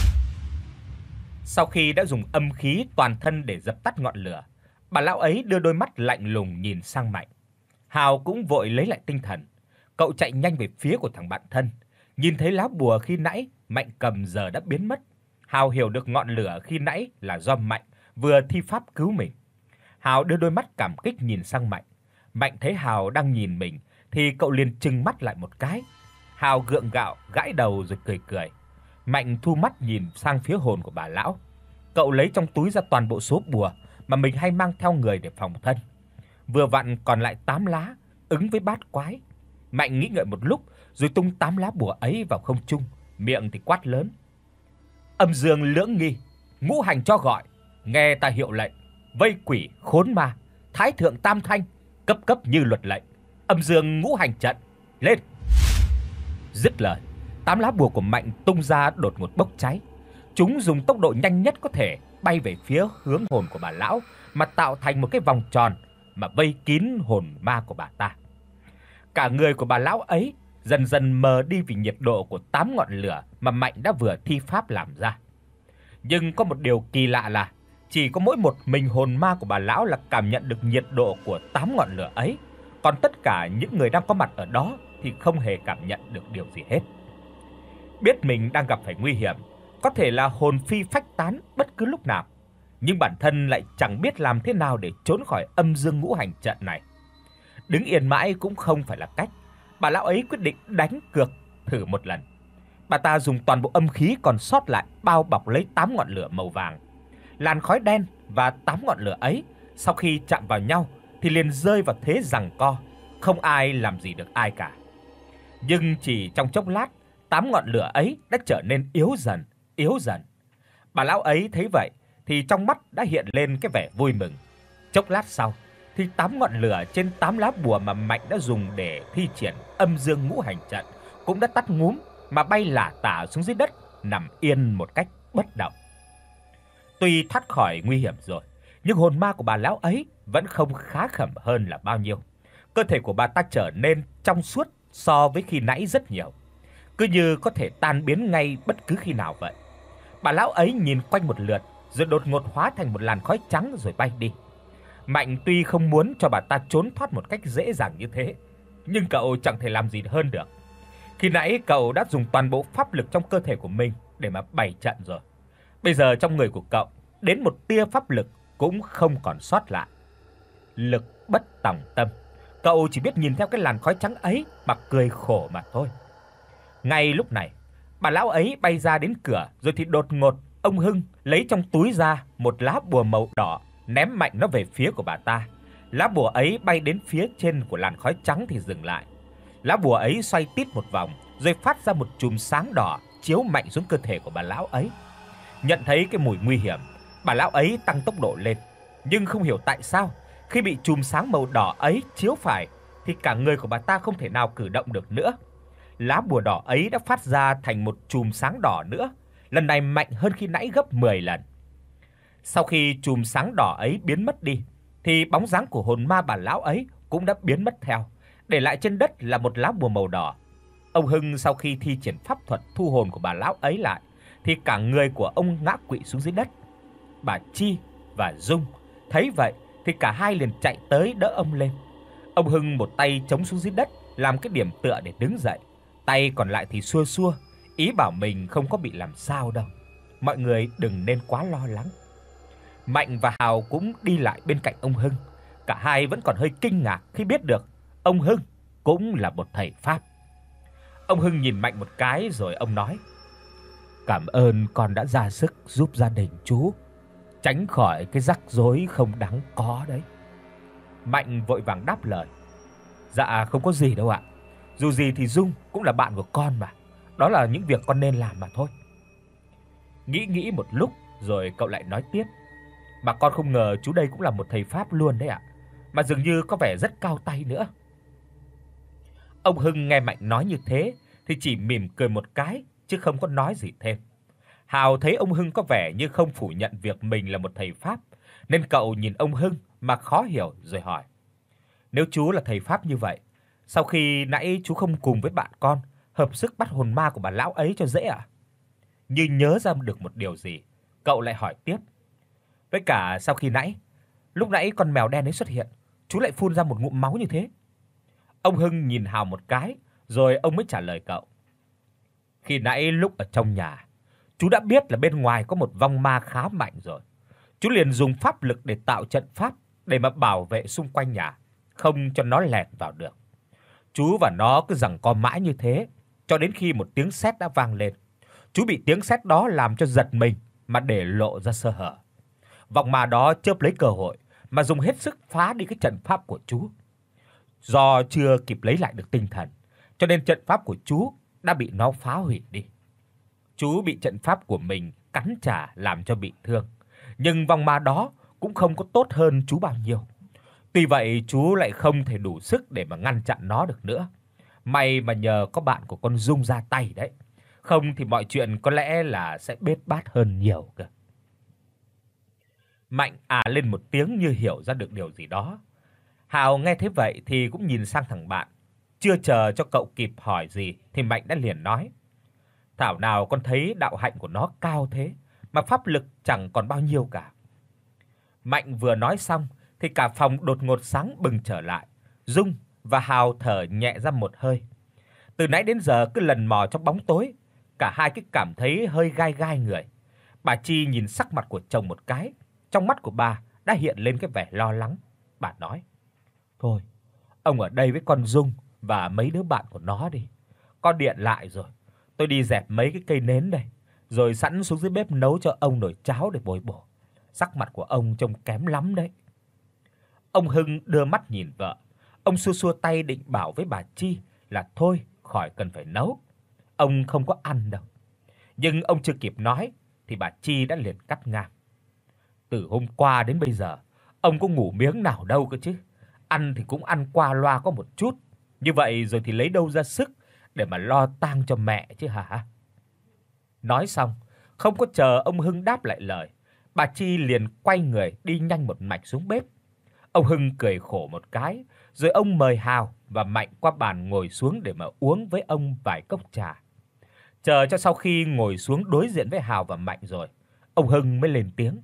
Sau khi đã dùng âm khí toàn thân để dập tắt ngọn lửa, bà lão ấy đưa đôi mắt lạnh lùng nhìn sang Mạnh. Hào cũng vội lấy lại tinh thần. Cậu chạy nhanh về phía của thằng bạn thân. Nhìn thấy lá bùa khi nãy Mạnh cầm giờ đã biến mất. Hào hiểu được ngọn lửa khi nãy là do Mạnh vừa thi pháp cứu mình. Hào đưa đôi mắt cảm kích nhìn sang Mạnh. Mạnh thấy Hào đang nhìn mình thì cậu liền trừng mắt lại một cái. Hào gượng gạo gãi đầu rồi cười cười. Mạnh thu mắt nhìn sang phía hồn của bà lão. Cậu lấy trong túi ra toàn bộ số bùa mà mình hay mang theo người để phòng thân. Vừa vặn còn lại tám lá, ứng với bát quái. Mạnh nghĩ ngợi một lúc rồi tung tám lá bùa ấy vào không trung, miệng thì quát lớn: "Âm dương lưỡng nghi, ngũ hành cho gọi, nghe ta hiệu lệnh, vây quỷ khốn ma, thái thượng tam thanh, cấp cấp như luật lệnh, âm dương ngũ hành trận, lên!" Dứt lời, tám lá bùa của Mạnh tung ra đột ngột bốc cháy. Chúng dùng tốc độ nhanh nhất có thể bay về phía hướng hồn của bà lão mà tạo thành một cái vòng tròn mà vây kín hồn ma của bà ta. Cả người của bà lão ấy dần dần mờ đi vì nhiệt độ của tám ngọn lửa mà Mạnh đã vừa thi pháp làm ra. Nhưng có một điều kỳ lạ là chỉ có mỗi một mình hồn ma của bà lão là cảm nhận được nhiệt độ của tám ngọn lửa ấy, còn tất cả những người đang có mặt ở đó thì không hề cảm nhận được điều gì hết. Biết mình đang gặp phải nguy hiểm, có thể là hồn phi phách tán bất cứ lúc nào, nhưng bản thân lại chẳng biết làm thế nào để trốn khỏi âm dương ngũ hành trận này. Đứng yên mãi cũng không phải là cách, bà lão ấy quyết định đánh cược thử một lần. Bà ta dùng toàn bộ âm khí còn sót lại bao bọc lấy tám ngọn lửa màu vàng. Làn khói đen và tám ngọn lửa ấy sau khi chạm vào nhau thì liền rơi vào thế giằng co, không ai làm gì được ai cả. Nhưng chỉ trong chốc lát, tám ngọn lửa ấy đã trở nên yếu dần, yếu dần. Bà lão ấy thấy vậy thì trong mắt đã hiện lên cái vẻ vui mừng. Chốc lát sau thì tám ngọn lửa trên tám lá bùa mà Mạnh đã dùng để thi triển Âm Dương Ngũ Hành Trận cũng đã tắt ngúm mà bay lả tả xuống dưới đất, nằm yên một cách bất động. Tuy thoát khỏi nguy hiểm rồi, nhưng hồn ma của bà lão ấy vẫn không khá khẩm hơn là bao nhiêu. Cơ thể của bà ta trở nên trong suốt so với khi nãy rất nhiều, cứ như có thể tan biến ngay bất cứ khi nào vậy. Bà lão ấy nhìn quanh một lượt rồi đột ngột hóa thành một làn khói trắng rồi bay đi. Mạnh tuy không muốn cho bà ta trốn thoát một cách dễ dàng như thế, nhưng cậu chẳng thể làm gì hơn được. Khi nãy cậu đã dùng toàn bộ pháp lực trong cơ thể của mình để mà bày trận rồi. Bây giờ trong người của cậu đến một tia pháp lực cũng không còn sót lại. Lực bất tòng tâm, cậu chỉ biết nhìn theo cái làn khói trắng ấy mà cười khổ mà thôi. Ngay lúc này, bà lão ấy bay ra đến cửa rồi thì đột ngột ông Hưng lấy trong túi ra một lá bùa màu đỏ, ném mạnh nó về phía của bà ta. Lá bùa ấy bay đến phía trên của làn khói trắng thì dừng lại. Lá bùa ấy xoay tít một vòng rồi phát ra một chùm sáng đỏ chiếu mạnh xuống cơ thể của bà lão ấy. Nhận thấy cái mùi nguy hiểm, bà lão ấy tăng tốc độ lên, nhưng không hiểu tại sao khi bị chùm sáng màu đỏ ấy chiếu phải thì cả người của bà ta không thể nào cử động được nữa. Lá bùa đỏ ấy đã phát ra thành một chùm sáng đỏ nữa, lần này mạnh hơn khi nãy gấp mười lần. Sau khi chùm sáng đỏ ấy biến mất đi thì bóng dáng của hồn ma bà lão ấy cũng đã biến mất theo, để lại trên đất là một lá bùa màu đỏ. Ông Hưng sau khi thi triển pháp thuật thu hồn của bà lão ấy lại thì cả người của ông ngã quỵ xuống dưới đất. Bà Chi và Dung thấy vậy thì cả hai liền chạy tới đỡ ông lên. Ông Hưng một tay chống xuống dưới đất làm cái điểm tựa để đứng dậy, tay còn lại thì xua xua, ý bảo mình không có bị làm sao đâu. Mọi người đừng nên quá lo lắng. Mạnh và Hào cũng đi lại bên cạnh ông Hưng. Cả hai vẫn còn hơi kinh ngạc khi biết được ông Hưng cũng là một thầy pháp. Ông Hưng nhìn Mạnh một cái rồi ông nói: "Cảm ơn con đã ra sức giúp gia đình chú, tránh khỏi cái rắc rối không đáng có đấy." Mạnh vội vàng đáp lời: "Dạ không có gì đâu ạ. Dù gì thì Dung cũng là bạn của con mà. Đó là những việc con nên làm mà thôi." Nghĩ nghĩ một lúc rồi cậu lại nói tiếp: "Mà con không ngờ chú đây cũng là một thầy pháp luôn đấy ạ, mà dường như có vẻ rất cao tay nữa." Ông Hưng nghe Mạnh nói như thế thì chỉ mỉm cười một cái chứ không có nói gì thêm. Hào thấy ông Hưng có vẻ như không phủ nhận việc mình là một thầy pháp, nên cậu nhìn ông Hưng mà khó hiểu rồi hỏi: "Nếu chú là thầy pháp như vậy, sau khi nãy chú không cùng với bạn con hợp sức bắt hồn ma của bà lão ấy cho dễ ạ?" Như nhớ ra được một điều gì, cậu lại hỏi tiếp: "Với cả sau khi nãy, lúc nãy con mèo đen ấy xuất hiện, chú lại phun ra một ngụm máu như thế?" Ông Hưng nhìn Hào một cái, rồi ông mới trả lời cậu: "Khi nãy lúc ở trong nhà, chú đã biết là bên ngoài có một vong ma khá mạnh rồi. Chú liền dùng pháp lực để tạo trận pháp để mà bảo vệ xung quanh nhà, không cho nó lẻn vào được. Chú và nó cứ giằng co mãi như thế, cho đến khi một tiếng sét đã vang lên. Chú bị tiếng sét đó làm cho giật mình mà để lộ ra sơ hở. Vong ma đó chớp lấy cơ hội mà dùng hết sức phá đi cái trận pháp của chú. Do chưa kịp lấy lại được tinh thần, cho nên trận pháp của chú đã bị nó phá hủy đi. Chú bị trận pháp của mình cắn trả làm cho bị thương, nhưng vong ma đó cũng không có tốt hơn chú bao nhiêu. Tuy vậy chú lại không thể đủ sức để mà ngăn chặn nó được nữa. May mà nhờ có bạn của con Dung ra tay đấy, không thì mọi chuyện có lẽ là sẽ bết bát hơn nhiều cơ." Mạnh à lên một tiếng như hiểu ra được điều gì đó. Hào nghe thế vậy thì cũng nhìn sang thằng bạn. Chưa chờ cho cậu kịp hỏi gì thì Mạnh đã liền nói: "Thảo nào con thấy đạo hạnh của nó cao thế, mà pháp lực chẳng còn bao nhiêu cả." Mạnh vừa nói xong thì cả phòng đột ngột sáng bừng trở lại. Dung và Hào thở nhẹ ra một hơi. Từ nãy đến giờ cứ lần mò trong bóng tối, cả hai cứ cảm thấy hơi gai gai người. Bà Chi nhìn sắc mặt của chồng một cái, trong mắt của bà đã hiện lên cái vẻ lo lắng. Bà nói: "Thôi, ông ở đây với con Dung và mấy đứa bạn của nó đi. Con điện lại rồi, tôi đi dẹp mấy cái cây nến đây, rồi sẵn xuống dưới bếp nấu cho ông nồi cháo để bồi bổ. Sắc mặt của ông trông kém lắm đấy." Ông Hưng đưa mắt nhìn vợ, ông xua xua tay định bảo với bà Chi là thôi khỏi cần phải nấu. ông không có ăn đâu. Nhưng ông chưa kịp nói thì bà Chi đã liền cắt ngang. Từ hôm qua đến bây giờ, ông có ngủ miếng nào đâu cơ chứ. Ăn thì cũng ăn qua loa có một chút, như vậy rồi thì lấy đâu ra sức để mà lo tang cho mẹ chứ hả? Nói xong, không có chờ ông Hưng đáp lại lời, bà Chi liền quay người đi nhanh một mạch xuống bếp. Ông Hưng cười khổ một cái, rồi ông mời Hào và Mạnh qua bàn ngồi xuống để mà uống với ông vài cốc trà. Chờ cho sau khi ngồi xuống đối diện với Hào và Mạnh rồi, ông Hưng mới lên tiếng.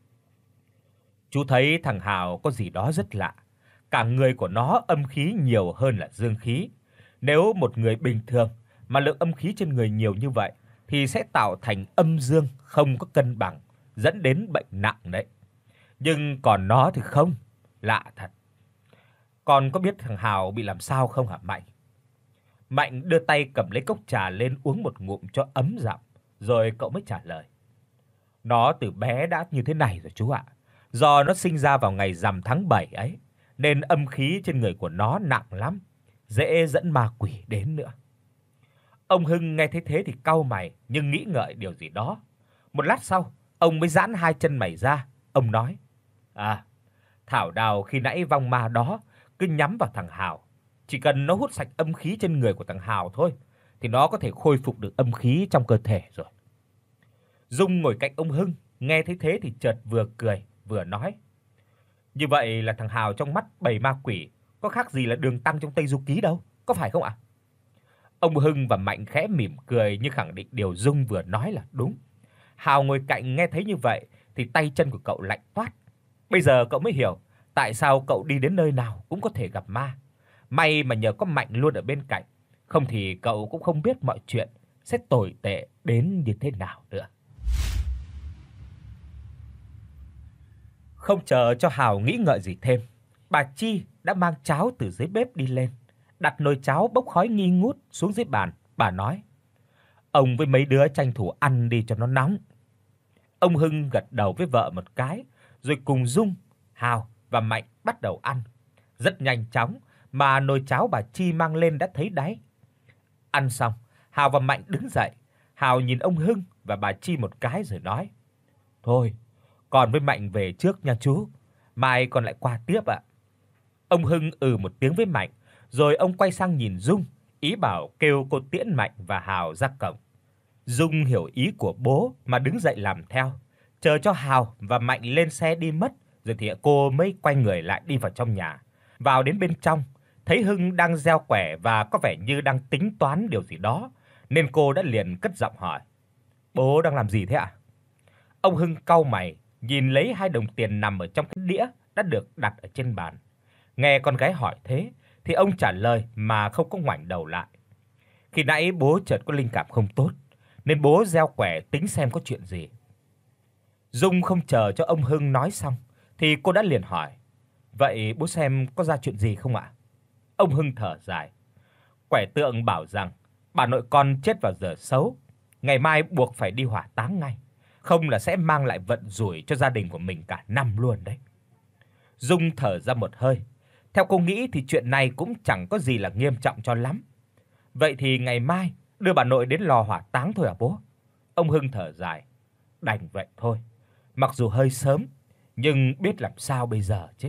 Chú thấy thằng Hào có gì đó rất lạ, cả người của nó âm khí nhiều hơn là dương khí. Nếu một người bình thường mà lượng âm khí trên người nhiều như vậy thì sẽ tạo thành âm dương không có cân bằng, dẫn đến bệnh nặng đấy. Nhưng còn nó thì không, lạ thật. Con có biết thằng Hào bị làm sao không hả Mạnh? Mạnh đưa tay cầm lấy cốc trà lên uống một ngụm cho ấm giọng, rồi cậu mới trả lời. Nó từ bé đã như thế này rồi chú ạ. Do nó sinh ra vào ngày rằm tháng bảy ấy, nên âm khí trên người của nó nặng lắm, dễ dẫn ma quỷ đến nữa. Ông Hưng nghe thấy thế thì cau mày nhưng nghĩ ngợi điều gì đó. Một lát sau, ông mới giãn hai chân mày ra, ông nói: "À, thảo nào khi nãy vong ma đó cứ nhắm vào thằng Hào, chỉ cần nó hút sạch âm khí trên người của thằng Hào thôi thì nó có thể khôi phục được âm khí trong cơ thể rồi." Dung ngồi cạnh ông Hưng, nghe thấy thế thì chợt vừa cười vừa nói: "Như vậy là thằng Hào trong mắt bầy ma quỷ có khác gì là Đường Tăng trong Tây Du Ký đâu, có phải không ạ?" Ông Hưng và Mạnh khẽ mỉm cười như khẳng định điều Dung vừa nói là đúng. Hào ngồi cạnh nghe thấy như vậy thì tay chân của cậu lạnh toát. Bây giờ cậu mới hiểu tại sao cậu đi đến nơi nào cũng có thể gặp ma. May mà nhờ có Mạnh luôn ở bên cạnh, không thì cậu cũng không biết mọi chuyện sẽ tồi tệ đến như thế nào nữa. Không chờ cho Hào nghĩ ngợi gì thêm, bà Chi đã mang cháo từ dưới bếp đi lên, đặt nồi cháo bốc khói nghi ngút xuống dưới bàn, bà nói: "Ông với mấy đứa tranh thủ ăn đi cho nó nóng." Ông Hưng gật đầu với vợ một cái, rồi cùng Dung, Hào và Mạnh bắt đầu ăn. Rất nhanh chóng mà nồi cháo bà Chi mang lên đã thấy đáy. Ăn xong, Hào và Mạnh đứng dậy, Hào nhìn ông Hưng và bà Chi một cái rồi nói: "Thôi, con với Mạnh về trước nha chú, mai con lại qua tiếp ạ." Ông Hưng ừ một tiếng với Mạnh, rồi ông quay sang nhìn Dung, ý bảo kêu cô tiễn Mạnh và Hào ra cổng. Dung hiểu ý của bố mà đứng dậy làm theo, chờ cho Hào và Mạnh lên xe đi mất, rồi thì cô mới quay người lại đi vào trong nhà. Vào đến bên trong, thấy Hưng đang gieo quẻ và có vẻ như đang tính toán điều gì đó, nên cô đã liền cất giọng hỏi: "Bố đang làm gì thế ạ?" Ông Hưng cau mày, nhìn lấy hai đồng tiền nằm ở trong cái đĩa đã được đặt ở trên bàn. Nghe con gái hỏi thế thì ông trả lời mà không có ngoảnh đầu lại. Khi nãy bố chợt có linh cảm không tốt, nên bố gieo quẻ tính xem có chuyện gì. Dung không chờ cho ông Hưng nói xong thì cô đã liền hỏi: "Vậy bố xem có ra chuyện gì không ạ?" Ông Hưng thở dài. Quẻ tượng bảo rằng bà nội con chết vào giờ xấu, ngày mai buộc phải đi hỏa táng ngay, không là sẽ mang lại vận rủi cho gia đình của mình cả năm luôn đấy. Dung thở ra một hơi. Theo cô nghĩ thì chuyện này cũng chẳng có gì là nghiêm trọng cho lắm. Vậy thì ngày mai đưa bà nội đến lò hỏa táng thôi à bố? Ông Hưng thở dài. Đành vậy thôi. Mặc dù hơi sớm, nhưng biết làm sao bây giờ chứ.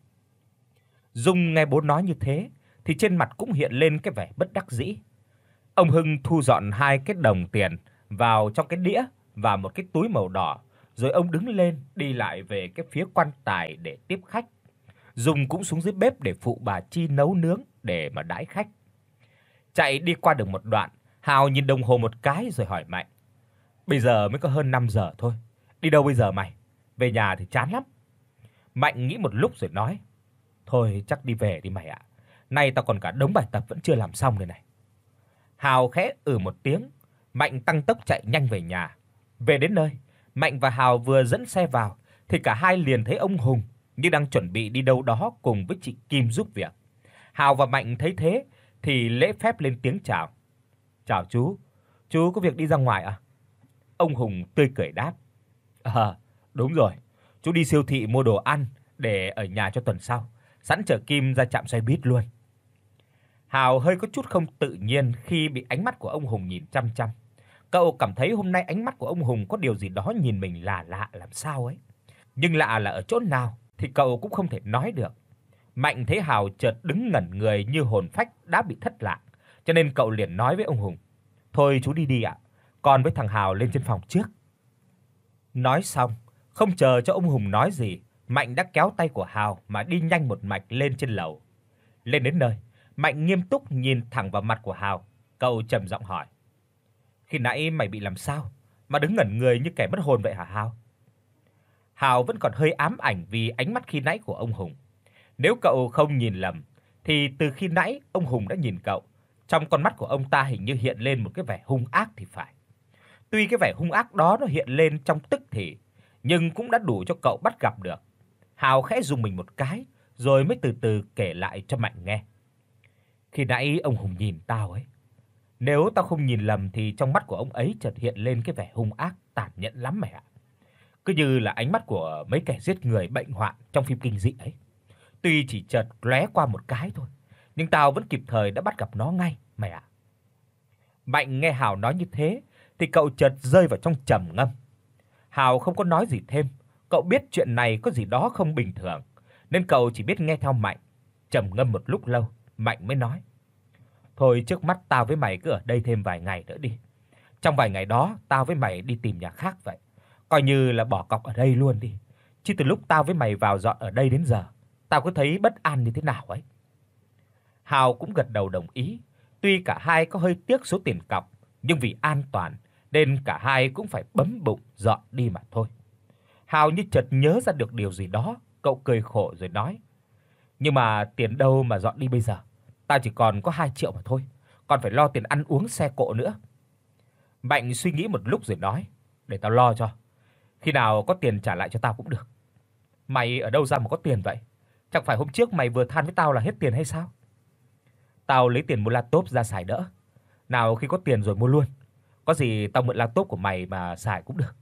Dung nghe bố nói như thế thì trên mặt cũng hiện lên cái vẻ bất đắc dĩ. Ông Hưng thu dọn hai cái đồng tiền vào trong cái đĩa và một cái túi màu đỏ, rồi ông đứng lên đi lại về cái phía quan tài để tiếp khách. Dung cũng xuống dưới bếp để phụ bà Chi nấu nướng để mà đãi khách. Chạy đi qua được một đoạn, Hào nhìn đồng hồ một cái rồi hỏi Mạnh: "Bây giờ mới có hơn năm giờ thôi, đi đâu bây giờ mày? Về nhà thì chán lắm." Mạnh nghĩ một lúc rồi nói: "Thôi chắc đi về đi mày ạ. Nay tao còn cả đống bài tập vẫn chưa làm xong đây này." Hào khẽ ừ một tiếng, Mạnh tăng tốc chạy nhanh về nhà. Về đến nơi, Mạnh và Hào vừa dẫn xe vào thì cả hai liền thấy ông Hùng như đang chuẩn bị đi đâu đó cùng với chị Kim giúp việc. Hào và Mạnh thấy thế thì lễ phép lên tiếng chào. "Chào chú, chú có việc đi ra ngoài à?" Ông Hùng tươi cười đáp: "Ờ, đúng rồi, chú đi siêu thị mua đồ ăn để ở nhà cho tuần sau, sẵn chở Kim ra trạm xe buýt luôn." Hào hơi có chút không tự nhiên khi bị ánh mắt của ông Hùng nhìn chăm chăm. Cậu cảm thấy hôm nay ánh mắt của ông Hùng có điều gì đó nhìn mình lạ lạ làm sao ấy. Nhưng lạ là ở chỗ nào thì cậu cũng không thể nói được. Mạnh thấy Hào chợt đứng ngẩn người như hồn phách đã bị thất lạc, cho nên cậu liền nói với ông Hùng: "Thôi chú đi đi ạ, con với thằng Hào lên trên phòng trước." Nói xong, không chờ cho ông Hùng nói gì, Mạnh đã kéo tay của Hào mà đi nhanh một mạch lên trên lầu. Lên đến nơi, Mạnh nghiêm túc nhìn thẳng vào mặt của Hào, cậu trầm giọng hỏi: "Khi nãy mày bị làm sao mà đứng ngẩn người như kẻ mất hồn vậy hả Hào?" Hào vẫn còn hơi ám ảnh vì ánh mắt khi nãy của ông Hùng. Nếu cậu không nhìn lầm thì từ khi nãy ông Hùng đã nhìn cậu, trong con mắt của ông ta hình như hiện lên một cái vẻ hung ác thì phải. Tuy cái vẻ hung ác đó nó hiện lên trong tức thì, nhưng cũng đã đủ cho cậu bắt gặp được. Hào khẽ rùng mình một cái, rồi mới từ từ kể lại cho Mạnh nghe. "Khi nãy ông Hùng nhìn tao ấy, nếu tao không nhìn lầm thì trong mắt của ông ấy chợt hiện lên cái vẻ hung ác tàn nhẫn lắm mày ạ. Cứ như là ánh mắt của mấy kẻ giết người bệnh hoạn trong phim kinh dị ấy. Tuy chỉ chợt lóe qua một cái thôi, nhưng tao vẫn kịp thời đã bắt gặp nó ngay mày ạ." Mạnh nghe Hào nói như thế thì cậu chợt rơi vào trong trầm ngâm. Hào không có nói gì thêm, cậu biết chuyện này có gì đó không bình thường, nên cậu chỉ biết nghe theo Mạnh. Trầm ngâm một lúc lâu, Mạnh mới nói: "Thôi trước mắt tao với mày cứ ở đây thêm vài ngày nữa đi. Trong vài ngày đó tao với mày đi tìm nhà khác vậy. Coi như là bỏ cọc ở đây luôn đi. Chứ từ lúc tao với mày vào dọn ở đây đến giờ, tao cứ thấy bất an như thế nào ấy." Hào cũng gật đầu đồng ý, tuy cả hai có hơi tiếc số tiền cọc, nhưng vì an toàn nên cả hai cũng phải bấm bụng dọn đi mà thôi. Hào như chợt nhớ ra được điều gì đó, cậu cười khổ rồi nói: "Nhưng mà tiền đâu mà dọn đi bây giờ? Tao chỉ còn có hai triệu mà thôi, còn phải lo tiền ăn uống xe cộ nữa." Mạnh suy nghĩ một lúc rồi nói: "Để tao lo cho. Khi nào có tiền trả lại cho tao cũng được." "Mày ở đâu ra mà có tiền vậy? Chẳng phải hôm trước mày vừa than với tao là hết tiền hay sao?" "Tao lấy tiền mua laptop ra xài đỡ. Nào khi có tiền rồi mua luôn. Có gì tao mượn laptop của mày mà xài cũng được."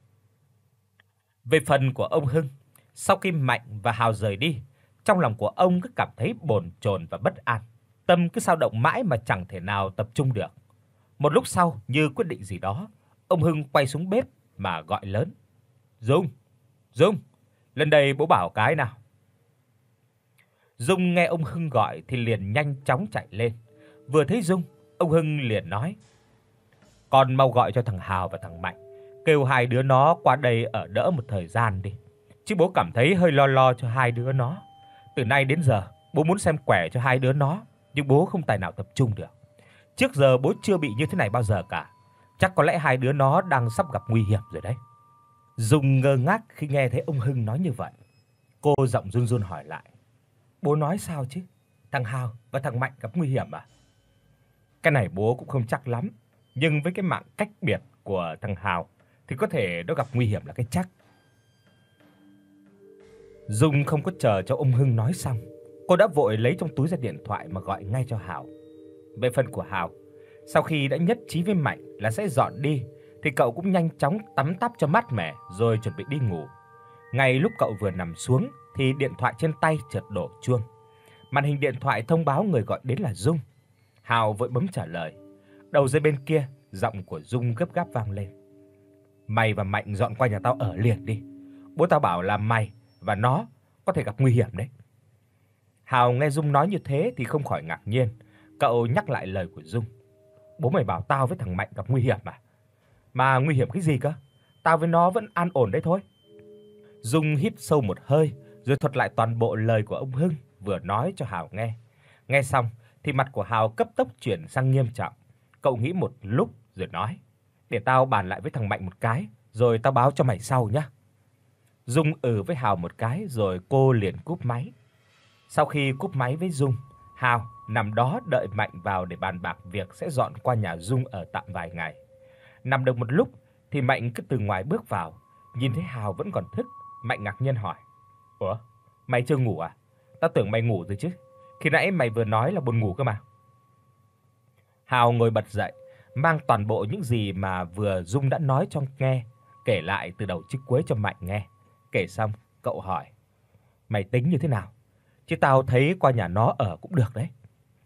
Về phần của ông Hưng, sau khi Mạnh và Hào rời đi, trong lòng của ông cứ cảm thấy bồn chồn và bất an, tâm cứ dao động mãi mà chẳng thể nào tập trung được. Một lúc sau, như quyết định gì đó, ông Hưng quay xuống bếp mà gọi lớn: "Dung, Dung, lên đây bố bảo cái nào." Dung nghe ông Hưng gọi thì liền nhanh chóng chạy lên. Vừa thấy Dung, ông Hưng liền nói: "Con mau gọi cho thằng Hào và thằng Mạnh, kêu hai đứa nó qua đây ở đỡ một thời gian đi. Chứ bố cảm thấy hơi lo lo cho hai đứa nó. Từ nay đến giờ, bố muốn xem quẻ cho hai đứa nó, nhưng bố không tài nào tập trung được. Trước giờ bố chưa bị như thế này bao giờ cả. Chắc có lẽ hai đứa nó đang sắp gặp nguy hiểm rồi đấy." Dung ngơ ngác khi nghe thấy ông Hưng nói như vậy. Cô giọng run run hỏi lại: "Bố nói sao chứ? Thằng Hào và thằng Mạnh gặp nguy hiểm à?" "Cái này bố cũng không chắc lắm, nhưng với cái mạng cách biệt của thằng Hào thì có thể nó gặp nguy hiểm là cái chắc." Dung không có chờ cho ông Hưng nói xong, cô đã vội lấy trong túi ra điện thoại mà gọi ngay cho Hào. Về phần của Hào, sau khi đã nhất trí với Mạnh là sẽ dọn đi thì cậu cũng nhanh chóng tắm táp cho mát mẻ rồi chuẩn bị đi ngủ. Ngay lúc cậu vừa nằm xuống thì điện thoại trên tay chợt đổ chuông. Màn hình điện thoại thông báo người gọi đến là Dung. Hào vội bấm trả lời. Đầu dây bên kia, giọng của Dung gấp gáp vang lên: "Mày và Mạnh dọn qua nhà tao ở liền đi. Bố tao bảo là mày và nó có thể gặp nguy hiểm đấy." Hào nghe Dung nói như thế thì không khỏi ngạc nhiên, cậu nhắc lại lời của Dung: "Bố mày bảo tao với thằng Mạnh gặp nguy hiểm à? Mà nguy hiểm cái gì cơ? Tao với nó vẫn an ổn đấy thôi." Dung hít sâu một hơi, rồi thuật lại toàn bộ lời của ông Hưng vừa nói cho Hào nghe. Nghe xong thì mặt của Hào cấp tốc chuyển sang nghiêm trọng. Cậu nghĩ một lúc rồi nói: "Để tao bàn lại với thằng Mạnh một cái, rồi tao báo cho mày sau nhé." Dung ừ với Hào một cái rồi cô liền cúp máy. Sau khi cúp máy với Dung, Hào nằm đó đợi Mạnh vào để bàn bạc việc sẽ dọn qua nhà Dung ở tạm vài ngày. Nằm được một lúc thì Mạnh cứ từ ngoài bước vào, nhìn thấy Hào vẫn còn thức, Mạnh ngạc nhiên hỏi: "Ủa, mày chưa ngủ à? Tao tưởng mày ngủ rồi chứ. Khi nãy mày vừa nói là buồn ngủ cơ mà." Hào ngồi bật dậy, mang toàn bộ những gì mà vừa Dung đã nói cho nghe, kể lại từ đầu chí cuối cho Mạnh nghe. Kể xong, cậu hỏi: "Mày tính như thế nào? Chứ tao thấy qua nhà nó ở cũng được đấy."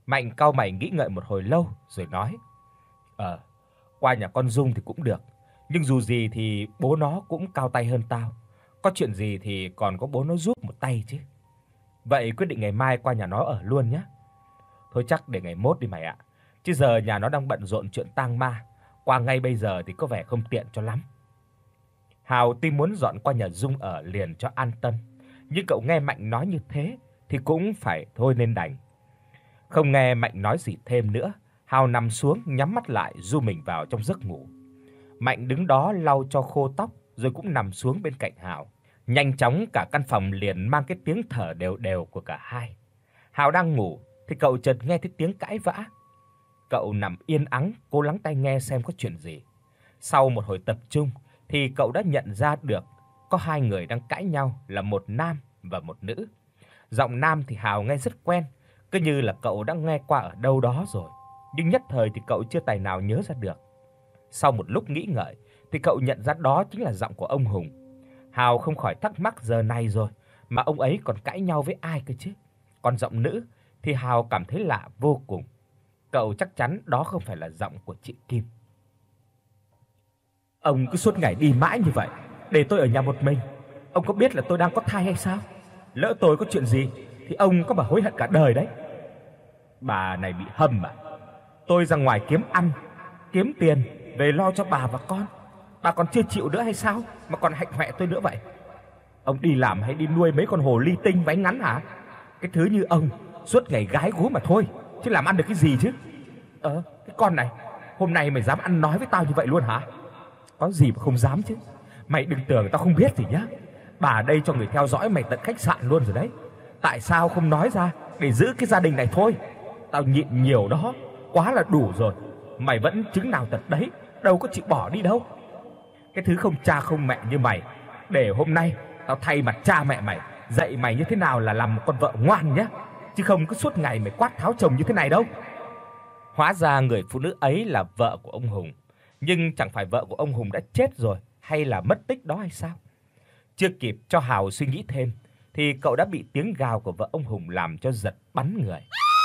Mạnh cau mày nghĩ ngợi một hồi lâu rồi nói: "Ờ, qua nhà con Dung thì cũng được, nhưng dù gì thì bố nó cũng cao tay hơn tao, có chuyện gì thì còn có bố nó giúp một tay chứ. Vậy quyết định ngày mai qua nhà nó ở luôn nhé." "Thôi chắc để ngày mốt đi mày ạ, chứ giờ nhà nó đang bận rộn chuyện tang ma, qua ngay bây giờ thì có vẻ không tiện cho lắm." Hào tuy muốn dọn qua nhà Dung ở liền cho an tâm, nhưng cậu nghe Mạnh nói như thế thì cũng phải thôi nên đành. Không nghe Mạnh nói gì thêm nữa, Hào nằm xuống nhắm mắt lại du mình vào trong giấc ngủ. Mạnh đứng đó lau cho khô tóc rồi cũng nằm xuống bên cạnh Hào. Nhanh chóng cả căn phòng liền mang cái tiếng thở đều đều của cả hai. Hào đang ngủ thì cậu chợt nghe thấy tiếng cãi vã. Cậu nằm yên ắng cố lắng tai nghe xem có chuyện gì. Sau một hồi tập trung thì cậu đã nhận ra được có hai người đang cãi nhau, là một nam và một nữ. Giọng nam thì Hào nghe rất quen, cứ như là cậu đã nghe qua ở đâu đó rồi, nhưng nhất thời thì cậu chưa tài nào nhớ ra được. Sau một lúc nghĩ ngợi thì cậu nhận ra đó chính là giọng của ông Hùng. Hào không khỏi thắc mắc giờ này rồi mà ông ấy còn cãi nhau với ai cơ chứ. Còn giọng nữ thì Hào cảm thấy lạ vô cùng. Cậu chắc chắn đó không phải là giọng của chị Kim. "Ông cứ suốt ngày đi mãi như vậy, để tôi ở nhà một mình. Ông có biết là tôi đang có thai hay sao? Lỡ tôi có chuyện gì thì ông có mà hối hận cả đời đấy." "Bà này bị hâm à? Tôi ra ngoài kiếm ăn, kiếm tiền về lo cho bà và con. Bà còn chưa chịu nữa hay sao mà còn hạnh hoẹ tôi nữa vậy? Ông đi làm hay đi nuôi mấy con hồ ly tinh váy ngắn hả? Cái thứ như ông suốt ngày gái gú mà thôi, chứ làm ăn được cái gì chứ?" "Ờ, cái con này, hôm nay mày dám ăn nói với tao như vậy luôn hả?" "Có gì mà không dám chứ. Mày đừng tưởng tao không biết gì nhá. Bà đây cho người theo dõi mày tận khách sạn luôn rồi đấy. Tại sao không nói ra để giữ cái gia đình này thôi? Tao nhịn nhiều đó, quá là đủ rồi. Mày vẫn chứng nào tật đấy, đâu có chịu bỏ đi đâu. Cái thứ không cha không mẹ như mày, để hôm nay tao thay mặt cha mẹ mày dạy mày như thế nào là làm một con vợ ngoan nhá, chứ không cứ suốt ngày mày quát tháo chồng như thế này đâu." Hóa ra người phụ nữ ấy là vợ của ông Hùng, nhưng chẳng phải vợ của ông Hùng đã chết rồi hay là mất tích đó hay sao? Chưa kịp cho Hào suy nghĩ thêm thì cậu đã bị tiếng gào của vợ ông Hùng làm cho giật bắn người.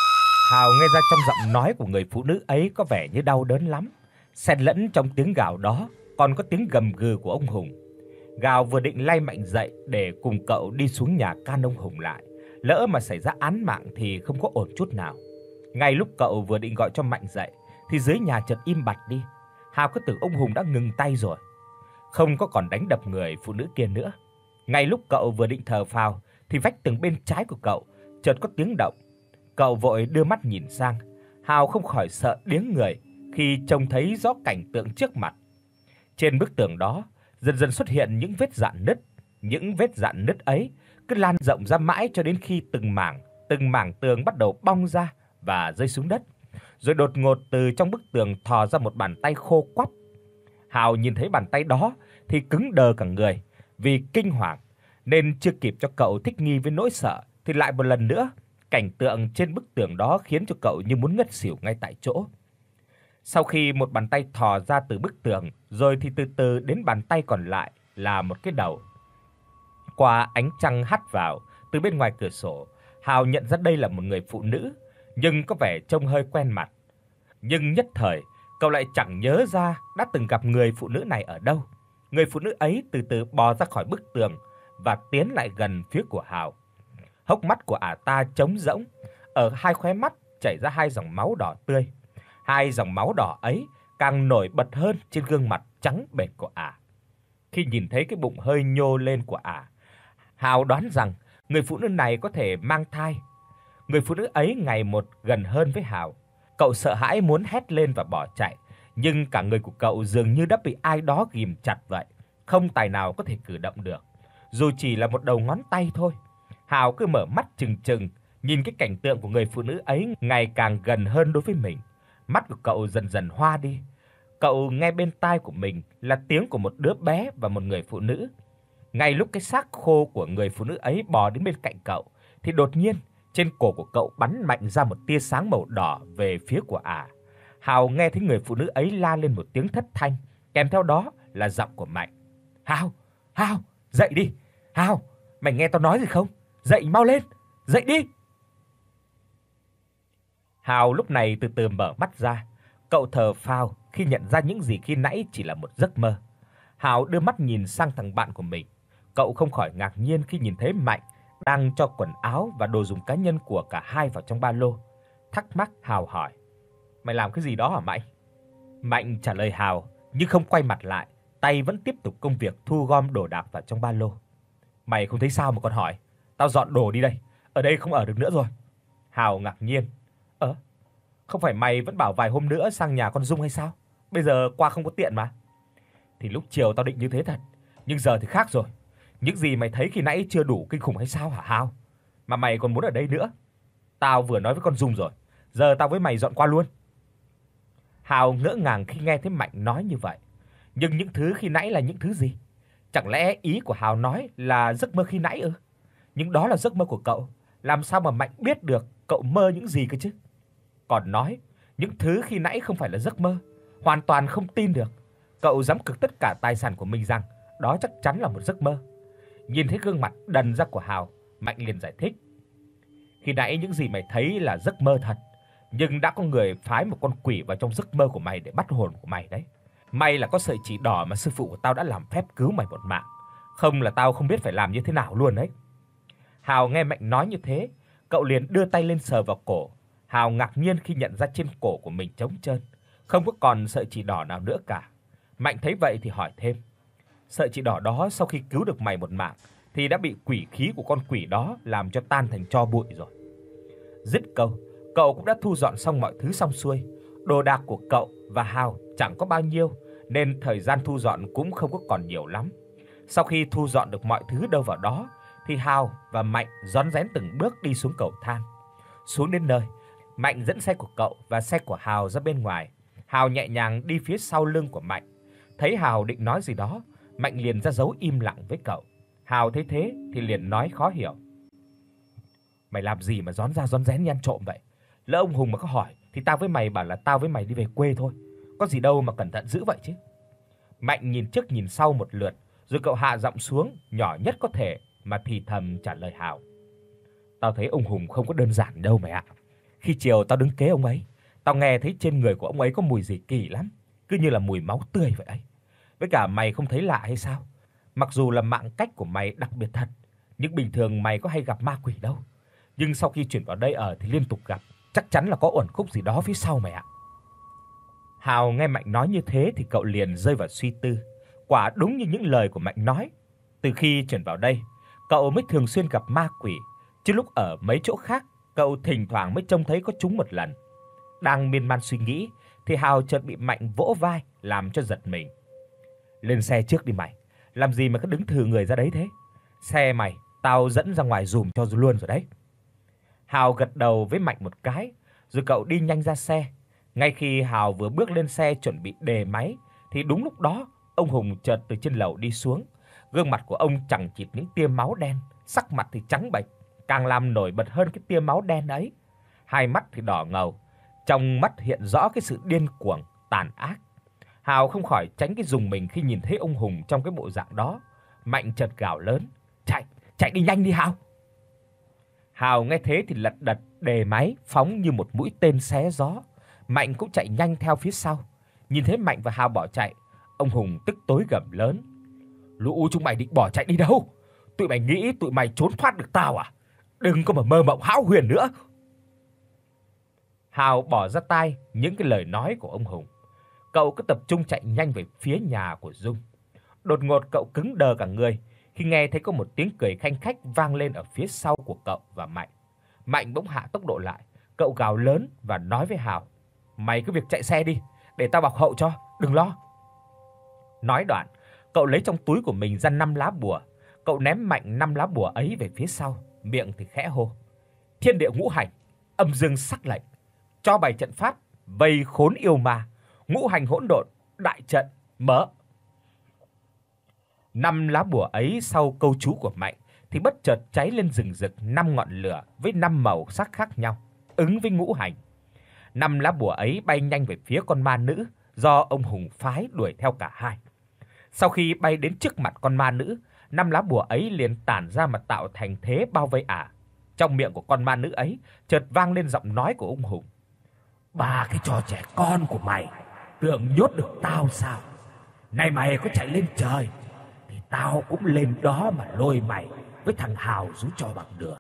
Hào nghe ra trong giọng nói của người phụ nữ ấy có vẻ như đau đớn lắm, xen lẫn trong tiếng gào đó còn có tiếng gầm gừ của ông Hùng. Gào vừa định lay Mạnh dậy để cùng cậu đi xuống nhà can ông Hùng lại, lỡ mà xảy ra án mạng thì không có ổn chút nào. Ngay lúc cậu vừa định gọi cho Mạnh dậy thì dưới nhà chợt im bặt đi. Hào cứ tưởng ông Hùng đã ngừng tay rồi, không có còn đánh đập người phụ nữ kia nữa. Ngay lúc cậu vừa định thở phào thì vách tường bên trái của cậu chợt có tiếng động. Cậu vội đưa mắt nhìn sang, Hào không khỏi sợ điếng người khi trông thấy rõ cảnh tượng trước mặt. Trên bức tường đó dần dần xuất hiện những vết rạn nứt, những vết rạn nứt ấy cứ lan rộng ra mãi cho đến khi từng mảng, từng mảng tường bắt đầu bong ra và rơi xuống đất. Rồi đột ngột từ trong bức tường thò ra một bàn tay khô quắt. Hào nhìn thấy bàn tay đó thì cứng đờ cả người, vì kinh hoàng nên chưa kịp cho cậu thích nghi với nỗi sợ thì lại một lần nữa, cảnh tượng trên bức tường đó khiến cho cậu như muốn ngất xỉu ngay tại chỗ. Sau khi một bàn tay thò ra từ bức tường, rồi thì từ từ đến bàn tay còn lại là một cái đầu. Qua ánh trăng hắt vào từ bên ngoài cửa sổ, Hào nhận ra đây là một người phụ nữ, nhưng có vẻ trông hơi quen mặt. Nhưng nhất thời, cậu lại chẳng nhớ ra đã từng gặp người phụ nữ này ở đâu. Người phụ nữ ấy từ từ bò ra khỏi bức tường và tiến lại gần phía của Hào. Hốc mắt của ả ta trống rỗng, ở hai khóe mắt chảy ra hai dòng máu đỏ tươi. Hai dòng máu đỏ ấy càng nổi bật hơn trên gương mặt trắng bệch của ả. Khi nhìn thấy cái bụng hơi nhô lên của ả, Hào đoán rằng người phụ nữ này có thể mang thai. Người phụ nữ ấy ngày một gần hơn với Hào. Cậu sợ hãi muốn hét lên và bỏ chạy, nhưng cả người của cậu dường như đã bị ai đó ghìm chặt vậy, không tài nào có thể cử động được, dù chỉ là một đầu ngón tay thôi. Hào cứ mở mắt trừng trừng, nhìn cái cảnh tượng của người phụ nữ ấy ngày càng gần hơn đối với mình. Mắt của cậu dần dần hoa đi. Cậu nghe bên tai của mình là tiếng của một đứa bé và một người phụ nữ. Ngay lúc cái xác khô của người phụ nữ ấy bò đến bên cạnh cậu thì đột nhiên trên cổ của cậu bắn mạnh ra một tia sáng màu đỏ về phía của ả. Hào nghe thấy người phụ nữ ấy la lên một tiếng thất thanh, kèm theo đó là giọng của Mạnh. "Hào, Hào, dậy đi. Hào, mày nghe tao nói gì không? Dậy mau lên, dậy đi." Hào lúc này từ từ mở mắt ra, cậu thở phào khi nhận ra những gì khi nãy chỉ là một giấc mơ. Hào đưa mắt nhìn sang thằng bạn của mình, cậu không khỏi ngạc nhiên khi nhìn thấy Mạnh đang cho quần áo và đồ dùng cá nhân của cả hai vào trong ba lô. Thắc mắc, Hào hỏi: "Mày làm cái gì đó hả Mạnh?" Mạnh trả lời Hào nhưng không quay mặt lại, tay vẫn tiếp tục công việc thu gom đồ đạc vào trong ba lô. "Mày không thấy sao mà còn hỏi? Tao dọn đồ đi đây, ở đây không ở được nữa rồi." Hào ngạc nhiên: "Ơ, không phải mày vẫn bảo vài hôm nữa sang nhà con Dung hay sao? Bây giờ qua không có tiện mà." "Thì lúc chiều tao định như thế thật, nhưng giờ thì khác rồi. Những gì mày thấy khi nãy chưa đủ kinh khủng hay sao hả Hào? Mà mày còn muốn ở đây nữa? Tao vừa nói với con Dung rồi, giờ tao với mày dọn qua luôn." Hào ngỡ ngàng khi nghe thấy Mạnh nói như vậy. Nhưng những thứ khi nãy là những thứ gì? Chẳng lẽ ý của Hào nói là giấc mơ khi nãy ư? Nhưng đó là giấc mơ của cậu, làm sao mà Mạnh biết được cậu mơ những gì cơ chứ? Còn nói, những thứ khi nãy không phải là giấc mơ, hoàn toàn không tin được. Cậu dám cược tất cả tài sản của mình rằng đó chắc chắn là một giấc mơ. Nhìn thấy gương mặt đần ra của Hào, Mạnh liền giải thích: "Khi nãy những gì mày thấy là giấc mơ thật, nhưng đã có người phái một con quỷ vào trong giấc mơ của mày để bắt hồn của mày đấy. May là có sợi chỉ đỏ mà sư phụ của tao đã làm phép cứu mày một mạng, không là tao không biết phải làm như thế nào luôn đấy." Hào nghe Mạnh nói như thế, cậu liền đưa tay lên sờ vào cổ. Hào ngạc nhiên khi nhận ra trên cổ của mình trống trơn, không có còn sợi chỉ đỏ nào nữa cả. Mạnh thấy vậy thì hỏi thêm: "Sợi chỉ đỏ đó sau khi cứu được mày một mạng thì đã bị quỷ khí của con quỷ đó làm cho tan thành tro bụi rồi." Dứt câu, cậu cũng đã thu dọn xong mọi thứ xong xuôi. Đồ đạc của cậu và Hào chẳng có bao nhiêu nên thời gian thu dọn cũng không có còn nhiều lắm. Sau khi thu dọn được mọi thứ đâu vào đó thì Hào và Mạnh rón rén từng bước đi xuống cầu thang. Xuống đến nơi, Mạnh dẫn xe của cậu và xe của Hào ra bên ngoài. Hào nhẹ nhàng đi phía sau lưng của Mạnh. Thấy Hào định nói gì đó, Mạnh liền ra dấu im lặng với cậu. Hào thấy thế thì liền nói khó hiểu: "Mày làm gì mà rón ra rón rén như ăn trộm vậy? Lỡ ông Hùng mà có hỏi thì tao với mày bảo là tao với mày đi về quê thôi, có gì đâu mà cẩn thận dữ vậy chứ." Mạnh nhìn trước nhìn sau một lượt, rồi cậu hạ giọng xuống, nhỏ nhất có thể mà thì thầm trả lời Hào: "Tao thấy ông Hùng không có đơn giản đâu mày ạ. Khi chiều tao đứng kế ông ấy, tao nghe thấy trên người của ông ấy có mùi gì kỳ lắm, cứ như là mùi máu tươi vậy ấy. Với cả mày không thấy lạ hay sao? Mặc dù là mạng cách của mày đặc biệt thật, nhưng bình thường mày có hay gặp ma quỷ đâu. Nhưng sau khi chuyển vào đây ở thì liên tục gặp, chắc chắn là có uẩn khúc gì đó phía sau mày ạ." Hào nghe Mạnh nói như thế thì cậu liền rơi vào suy tư. Quả đúng như những lời của Mạnh nói, từ khi chuyển vào đây, cậu mới thường xuyên gặp ma quỷ, chứ lúc ở mấy chỗ khác, cậu thỉnh thoảng mới trông thấy có chúng một lần. Đang miên man suy nghĩ thì Hào chợt bị Mạnh vỗ vai làm cho giật mình. "Lên xe trước đi mày, làm gì mà cứ đứng thừ người ra đấy thế? Xe mày tao dẫn ra ngoài giùm cho luôn rồi đấy." Hào gật đầu với Mạnh một cái, rồi cậu đi nhanh ra xe. Ngay khi Hào vừa bước lên xe chuẩn bị đề máy thì đúng lúc đó, ông Hùng chợt từ trên lầu đi xuống. Gương mặt của ông chằng chịt những tia máu đen, sắc mặt thì trắng bệch, càng làm nổi bật hơn cái tia máu đen ấy. Hai mắt thì đỏ ngầu, trong mắt hiện rõ cái sự điên cuồng, tàn ác. Hào không khỏi tránh cái rùng mình khi nhìn thấy ông Hùng trong cái bộ dạng đó. Mạnh chợt gào lớn: "Chạy, chạy đi nhanh đi Hào!" Hào nghe thế thì lật đật đề máy phóng như một mũi tên xé gió. Mạnh cũng chạy nhanh theo phía sau. Nhìn thấy Mạnh và Hào bỏ chạy, ông Hùng tức tối gầm lớn: "Lũ chúng mày định bỏ chạy đi đâu? Tụi mày nghĩ tụi mày trốn thoát được tao à? Đừng có mà mơ mộng hão huyền nữa." Hào bỏ ra tai những cái lời nói của ông Hùng. Cậu cứ tập trung chạy nhanh về phía nhà của Dung. Đột ngột cậu cứng đờ cả người khi nghe thấy có một tiếng cười khanh khách vang lên ở phía sau của cậu và Mạnh. Mạnh bỗng hạ tốc độ lại, cậu gào lớn và nói với Hào: "Mày cứ việc chạy xe đi, để tao bọc hậu cho, đừng lo." Nói đoạn, cậu lấy trong túi của mình ra năm lá bùa, cậu ném Mạnh năm lá bùa ấy về phía sau, miệng thì khẽ hô: "Thiên địa ngũ hành, âm dương sắc lệnh, cho bày trận pháp, vây khốn yêu ma, ngũ hành hỗn độn, đại trận mở." Năm lá bùa ấy sau câu chú của Mạnh thì bất chợt cháy lên rừng rực năm ngọn lửa với năm màu sắc khác nhau, ứng với ngũ hành. Năm lá bùa ấy bay nhanh về phía con ma nữ do ông Hùng phái đuổi theo cả hai. Sau khi bay đến trước mặt con ma nữ, năm lá bùa ấy liền tản ra mà tạo thành thế bao vây ả. Trong miệng của con ma nữ ấy chợt vang lên giọng nói của ông Hùng: Ba cái trò trẻ con của mày tưởng nhốt được tao sao? Này mày có chạy lên trời thì tao cũng lên đó mà lôi mày với thằng Hào xuống cho bằng được."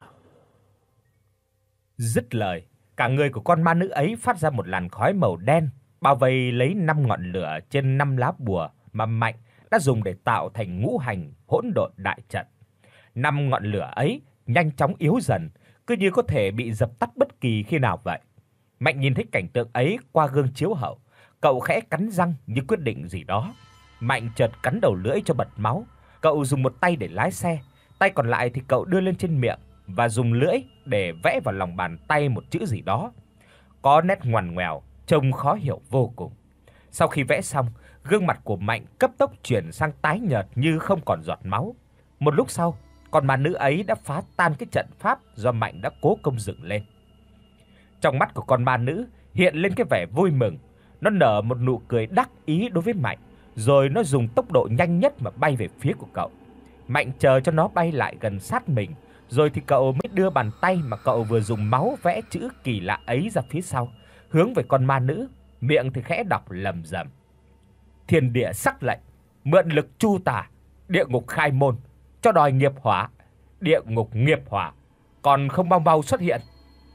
Dứt lời, cả người của con ma nữ ấy phát ra một làn khói màu đen, bao vây lấy năm ngọn lửa trên năm lá bùa mà Mạnh đã dùng để tạo thành ngũ hành hỗn độn đại trận. Năm ngọn lửa ấy nhanh chóng yếu dần, cứ như có thể bị dập tắt bất kỳ khi nào vậy. Mạnh nhìn thấy cảnh tượng ấy qua gương chiếu hậu, cậu khẽ cắn răng như quyết định gì đó. Mạnh chợt cắn đầu lưỡi cho bật máu, cậu dùng một tay để lái xe, tay còn lại thì cậu đưa lên trên miệng và dùng lưỡi để vẽ vào lòng bàn tay một chữ gì đó. Có nét ngoằn ngoèo, trông khó hiểu vô cùng. Sau khi vẽ xong, gương mặt của Mạnh cấp tốc chuyển sang tái nhợt như không còn giọt máu. Một lúc sau, con ma nữ ấy đã phá tan cái trận pháp do Mạnh đã cố công dựng lên. Trong mắt của con ma nữ hiện lên cái vẻ vui mừng, nó nở một nụ cười đắc ý đối với Mạnh, rồi nó dùng tốc độ nhanh nhất mà bay về phía của cậu. Mạnh chờ cho nó bay lại gần sát mình, rồi thì cậu mới đưa bàn tay mà cậu vừa dùng máu vẽ chữ kỳ lạ ấy ra phía sau, hướng về con ma nữ, miệng thì khẽ đọc lẩm rẩm: "Thiên địa sắc lệnh, mượn lực chu tà, địa ngục khai môn, cho đòi nghiệp hỏa, địa ngục nghiệp hỏa, còn không mau mau xuất hiện."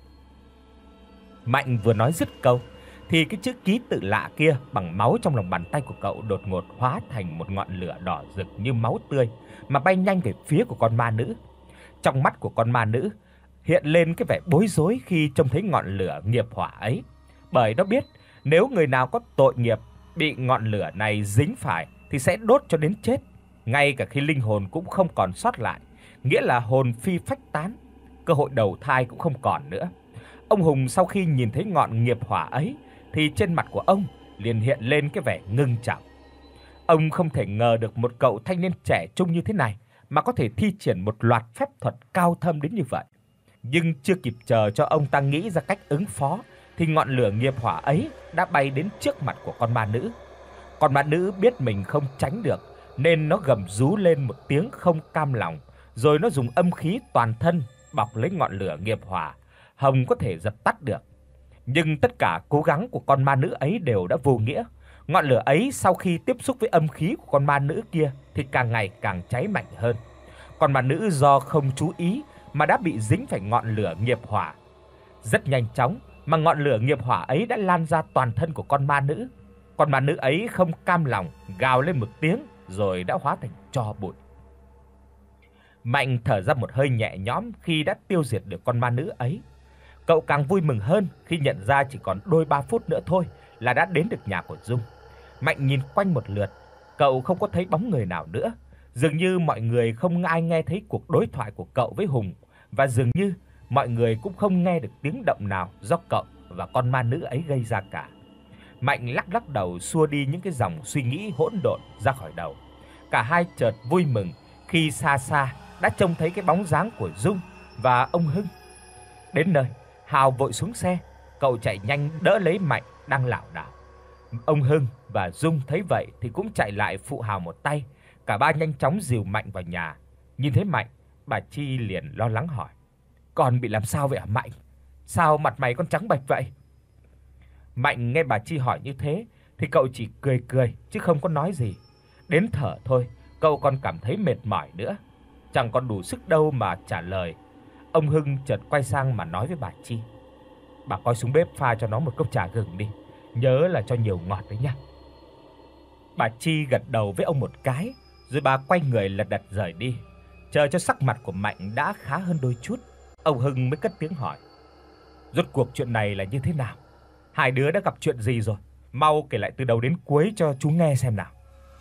Mạnh vừa nói dứt câu thì cái chữ ký tự lạ kia bằng máu trong lòng bàn tay của cậu đột ngột hóa thành một ngọn lửa đỏ rực như máu tươi mà bay nhanh về phía của con ma nữ. Trong mắt của con ma nữ hiện lên cái vẻ bối rối khi trông thấy ngọn lửa nghiệp hỏa ấy, bởi nó biết nếu người nào có tội nghiệp bị ngọn lửa này dính phải thì sẽ đốt cho đến chết, ngay cả khi linh hồn cũng không còn sót lại, nghĩa là hồn phi phách tán, cơ hội đầu thai cũng không còn nữa. Ông Hùng sau khi nhìn thấy ngọn nghiệp hỏa ấy thì trên mặt của ông liền hiện lên cái vẻ ngưng trọng. Ông không thể ngờ được một cậu thanh niên trẻ trung như thế này mà có thể thi triển một loạt phép thuật cao thâm đến như vậy. Nhưng chưa kịp chờ cho ông ta nghĩ ra cách ứng phó thì ngọn lửa nghiệp hỏa ấy đã bay đến trước mặt của con ma nữ. Con ma nữ biết mình không tránh được nên nó gầm rú lên một tiếng không cam lòng, rồi nó dùng âm khí toàn thân bọc lấy ngọn lửa nghiệp hỏa, hòng có thể dập tắt được. Nhưng tất cả cố gắng của con ma nữ ấy đều đã vô nghĩa. Ngọn lửa ấy sau khi tiếp xúc với âm khí của con ma nữ kia thì càng ngày càng cháy mạnh hơn. Con ma nữ do không chú ý mà đã bị dính phải ngọn lửa nghiệp hỏa. Rất nhanh chóng mà ngọn lửa nghiệp hỏa ấy đã lan ra toàn thân của con ma nữ. Con ma nữ ấy không cam lòng gào lên một tiếng rồi đã hóa thành tro bụi. Mạnh thở ra một hơi nhẹ nhõm khi đã tiêu diệt được con ma nữ ấy. Cậu càng vui mừng hơn khi nhận ra chỉ còn đôi ba phút nữa thôi là đã đến được nhà của Dung. Mạnh nhìn quanh một lượt, cậu không có thấy bóng người nào nữa. Dường như mọi người không ai nghe thấy cuộc đối thoại của cậu với Hùng, và dường như mọi người cũng không nghe được tiếng động nào do cậu và con ma nữ ấy gây ra cả. Mạnh lắc lắc đầu xua đi những cái dòng suy nghĩ hỗn độn ra khỏi đầu. Cả hai chợt vui mừng khi xa xa đã trông thấy cái bóng dáng của Dung và ông Hưng. Đến nơi, Hào vội xuống xe, cậu chạy nhanh đỡ lấy Mạnh đang lảo đảo. Ông Hưng và Dung thấy vậy thì cũng chạy lại phụ Hào một tay. Cả ba nhanh chóng dìu Mạnh vào nhà. Nhìn thấy Mạnh, bà Chi liền lo lắng hỏi: "Con bị làm sao vậy hả Mạnh? Sao mặt mày con trắng bệch vậy?" Mạnh nghe bà Chi hỏi như thế thì cậu chỉ cười cười chứ không có nói gì. Đến thở thôi, cậu còn cảm thấy mệt mỏi nữa, chẳng còn đủ sức đâu mà trả lời. Ông Hưng chợt quay sang mà nói với bà Chi: "Bà coi xuống bếp pha cho nó một cốc trà gừng đi, nhớ là cho nhiều ngọt đấy nha." Bà Chi gật đầu với ông một cái, rồi bà quay người lật đật rời đi. Chờ cho sắc mặt của Mạnh đã khá hơn đôi chút, ông Hưng mới cất tiếng hỏi: "Rốt cuộc chuyện này là như thế nào? Hai đứa đã gặp chuyện gì rồi? Mau kể lại từ đầu đến cuối cho chú nghe xem nào."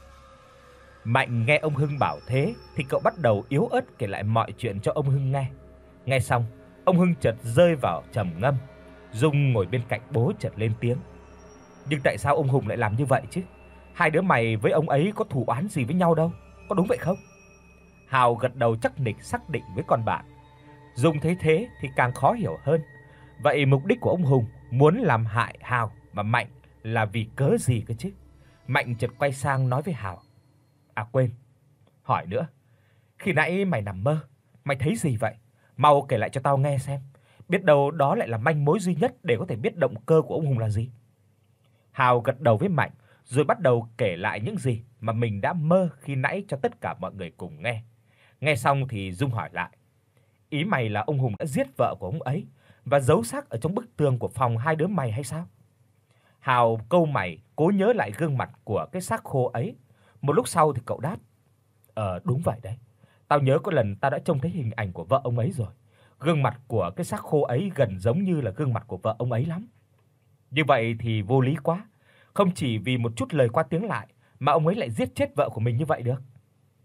Mạnh nghe ông Hưng bảo thế thì cậu bắt đầu yếu ớt kể lại mọi chuyện cho ông Hưng nghe. Nghe xong, ông Hưng chợt rơi vào trầm ngâm. Dung ngồi bên cạnh bố chợt lên tiếng: "Nhưng tại sao ông Hùng lại làm như vậy chứ? Hai đứa mày với ông ấy có thù oán gì với nhau đâu, có đúng vậy không?" Hào gật đầu chắc nịch xác định với con bạn. Dung thấy thế thì càng khó hiểu hơn. Vậy mục đích của ông Hùng muốn làm hại Hào và Mạnh là vì cớ gì cơ chứ? Mạnh chợt quay sang nói với Hào: "À quên, hỏi nữa. Khi nãy mày nằm mơ, mày thấy gì vậy? Mau kể lại cho tao nghe xem. biết đâu đó lại là manh mối duy nhất để có thể biết động cơ của ông Hùng là gì. Hào gật đầu với Mạnh, rồi bắt đầu kể lại những gì mà mình đã mơ khi nãy cho tất cả mọi người cùng nghe. Nghe xong thì Dung hỏi lại: "Ý mày là ông Hùng đã giết vợ của ông ấy và giấu xác ở trong bức tường của phòng hai đứa mày hay sao?" Hào cau mày, cố nhớ lại gương mặt của cái xác khô ấy. Một lúc sau thì cậu đáp: "Ờ đúng vậy đấy. Tao nhớ có lần tao đã trông thấy hình ảnh của vợ ông ấy rồi. Gương mặt của cái xác khô ấy gần giống như là gương mặt của vợ ông ấy lắm." Như vậy thì vô lý quá, không chỉ vì một chút lời qua tiếng lại mà ông ấy lại giết chết vợ của mình như vậy được.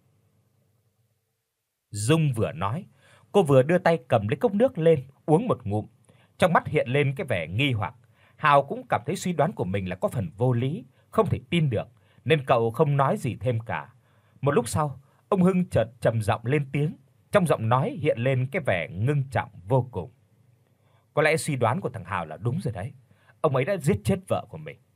Dung vừa nói, cô vừa đưa tay cầm lấy cốc nước lên uống một ngụm, trong mắt hiện lên cái vẻ nghi hoặc. Hào cũng cảm thấy suy đoán của mình là có phần vô lý, không thể tin được, nên cậu không nói gì thêm cả. Một lúc sau, ông Hưng chợt trầm giọng lên tiếng, trong giọng nói hiện lên cái vẻ ngưng trọng vô cùng. "Có lẽ suy đoán của thằng Hào là đúng rồi đấy. Ông ấy đã giết chết vợ của mình."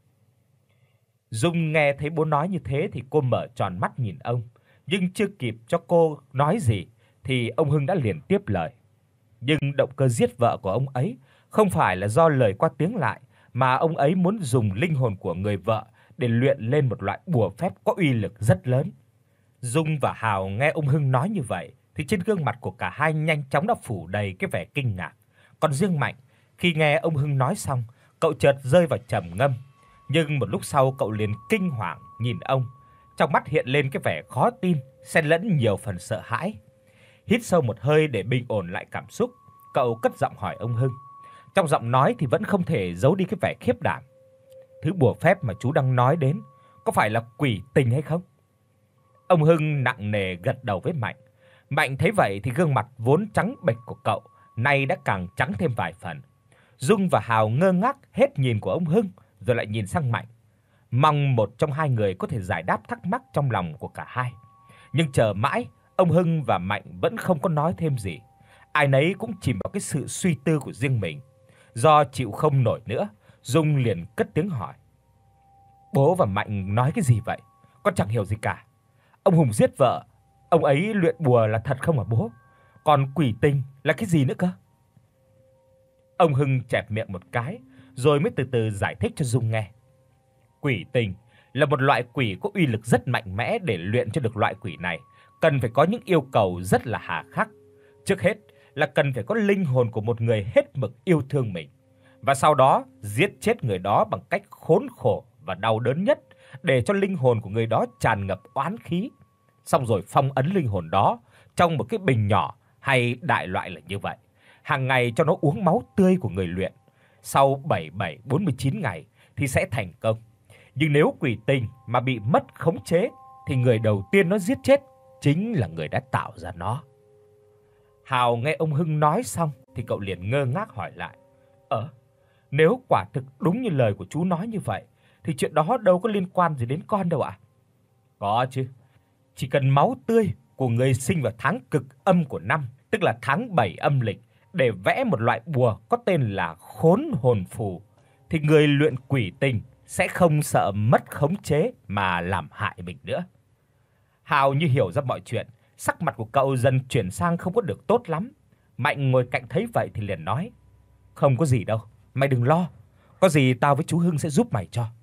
Dung nghe thấy bố nói như thế thì cô mở tròn mắt nhìn ông, nhưng chưa kịp cho cô nói gì thì ông Hưng đã liền tiếp lời. Nhưng động cơ giết vợ của ông ấy không phải là do lời qua tiếng lại, mà ông ấy muốn dùng linh hồn của người vợ để luyện lên một loại bùa phép có uy lực rất lớn. Dung và Hào nghe ông Hưng nói như vậy thì trên gương mặt của cả hai nhanh chóng đã phủ đầy cái vẻ kinh ngạc. Còn riêng Mạnh, khi nghe ông Hưng nói xong, cậu chợt rơi vào trầm ngâm, nhưng một lúc sau cậu liền kinh hoàng nhìn ông, trong mắt hiện lên cái vẻ khó tin, xen lẫn nhiều phần sợ hãi. Hít sâu một hơi để bình ổn lại cảm xúc, cậu cất giọng hỏi ông Hưng. Trong giọng nói thì vẫn không thể giấu đi cái vẻ khiếp đảm: "Thứ bùa phép mà chú đang nói đến có phải là quỷ tình hay không?" Ông Hưng nặng nề gật đầu với Mạnh. Mạnh thấy vậy thì gương mặt vốn trắng bệch của cậu nay đã càng trắng thêm vài phần. Dung và Hào ngơ ngác hết nhìn của ông Hưng rồi lại nhìn sang Mạnh, mong một trong hai người có thể giải đáp thắc mắc trong lòng của cả hai. Nhưng chờ mãi, ông Hưng và Mạnh vẫn không có nói thêm gì. Ai nấy cũng chìm vào cái sự suy tư của riêng mình. Do chịu không nổi nữa, Dung liền cất tiếng hỏi: "Bố và Mạnh nói cái gì vậy? Con chẳng hiểu gì cả. Ông Hùng giết vợ, ông ấy luyện bùa là thật không hả bố? Còn quỷ tình là cái gì nữa cơ?" Ông Hưng chẹp miệng một cái, rồi mới từ từ giải thích cho Dung nghe. Quỷ tình là một loại quỷ có uy lực rất mạnh mẽ. Để luyện cho được loại quỷ này, cần phải có những yêu cầu rất là hà khắc. Trước hết là cần phải có linh hồn của một người hết mực yêu thương mình, và sau đó giết chết người đó bằng cách khốn khổ và đau đớn nhất, để cho linh hồn của người đó tràn ngập oán khí. Xong rồi phong ấn linh hồn đó trong một cái bình nhỏ, hay đại loại là như vậy, hàng ngày cho nó uống máu tươi của người luyện. Sau bảy bảy bốn mươi chín ngày thì sẽ thành công. Nhưng nếu quỷ tình mà bị mất khống chế thì người đầu tiên nó giết chết chính là người đã tạo ra nó. Hào nghe ông Hưng nói xong thì cậu liền ngơ ngác hỏi lại: "Ờ, nếu quả thực đúng như lời của chú nói như vậy thì chuyện đó đâu có liên quan gì đến con đâu ạ?" "Có chứ. Chỉ cần máu tươi của người sinh vào tháng cực âm của năm, tức là tháng bảy âm lịch, để vẽ một loại bùa có tên là Khốn Hồn Phù, thì người luyện quỷ tình sẽ không sợ mất khống chế mà làm hại mình nữa." Hào như hiểu ra mọi chuyện, sắc mặt của cậu dần chuyển sang không có được tốt lắm. Mạnh ngồi cạnh thấy vậy thì liền nói: "Không có gì đâu, mày đừng lo, có gì tao với chú Hưng sẽ giúp mày cho."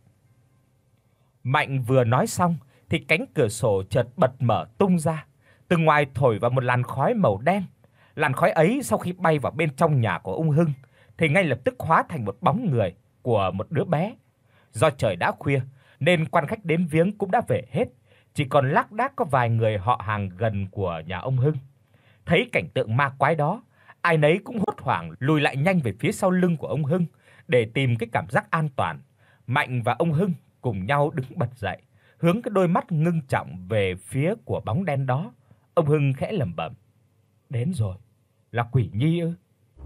Mạnh vừa nói xong thì cánh cửa sổ chợt bật mở tung ra, từ ngoài thổi vào một làn khói màu đen. Làn khói ấy sau khi bay vào bên trong nhà của ông Hưng thì ngay lập tức hóa thành một bóng người của một đứa bé. Do trời đã khuya nên quan khách đến viếng cũng đã về hết, chỉ còn lác đác có vài người họ hàng gần của nhà ông Hưng. Thấy cảnh tượng ma quái đó, ai nấy cũng hốt hoảng lùi lại nhanh về phía sau lưng của ông Hưng để tìm cái cảm giác an toàn. Mạnh và ông Hưng cùng nhau đứng bật dậy, hướng cái đôi mắt ngưng trọng về phía của bóng đen đó. Ông Hưng khẽ lẩm bẩm: "Đến rồi, là quỷ nhi ư?"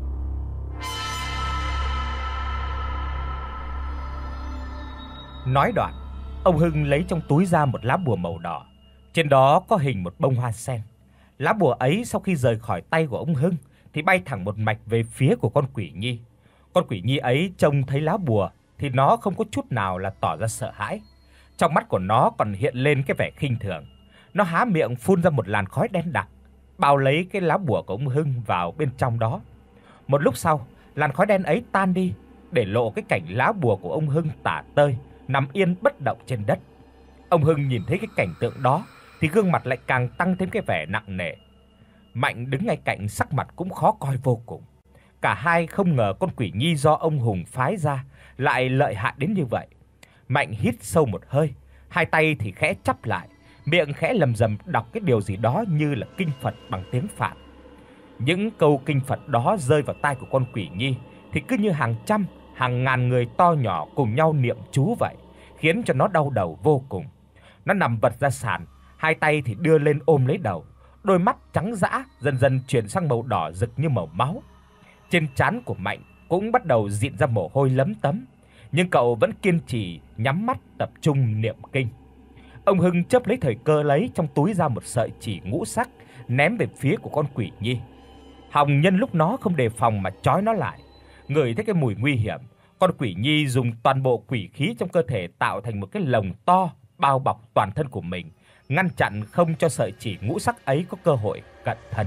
Nói đoạn, ông Hưng lấy trong túi ra một lá bùa màu đỏ, trên đó có hình một bông hoa sen. Lá bùa ấy sau khi rời khỏi tay của ông Hưng thì bay thẳng một mạch về phía của con quỷ nhi. Con quỷ nhi ấy trông thấy lá bùa thì nó không có chút nào là tỏ ra sợ hãi. Trong mắt của nó còn hiện lên cái vẻ khinh thường. Nó há miệng phun ra một làn khói đen đặc, bao lấy cái lá bùa của ông Hưng vào bên trong đó. Một lúc sau, làn khói đen ấy tan đi, để lộ cái cảnh lá bùa của ông Hưng tả tơi nằm yên bất động trên đất. Ông Hưng nhìn thấy cái cảnh tượng đó thì gương mặt lại càng tăng thêm cái vẻ nặng nề. Mạnh đứng ngay cạnh sắc mặt cũng khó coi vô cùng. Cả hai không ngờ con quỷ nhi do ông Hùng phái ra lại lợi hại đến như vậy. Mạnh hít sâu một hơi, hai tay thì khẽ chắp lại, miệng khẽ lầm rầm đọc cái điều gì đó như là kinh Phật bằng tiếng Phạn. Những câu kinh Phật đó rơi vào tai của con quỷ nhi thì cứ như hàng trăm, hàng ngàn người to nhỏ cùng nhau niệm chú vậy, khiến cho nó đau đầu vô cùng. Nó nằm vật ra sàn, hai tay thì đưa lên ôm lấy đầu, đôi mắt trắng dã dần dần chuyển sang màu đỏ rực như màu máu. Trên trán của Mạnh cũng bắt đầu rịn ra mồ hôi lấm tấm, nhưng cậu vẫn kiên trì nhắm mắt tập trung niệm kinh. Ông Hưng chớp lấy thời cơ lấy trong túi ra một sợi chỉ ngũ sắc, ném về phía của con quỷ nhi. Hồng nhân lúc nó không đề phòng mà trói nó lại. Ngửi thấy cái mùi nguy hiểm, con quỷ nhi dùng toàn bộ quỷ khí trong cơ thể tạo thành một cái lồng to bao bọc toàn thân của mình, ngăn chặn không cho sợi chỉ ngũ sắc ấy có cơ hội cận thân.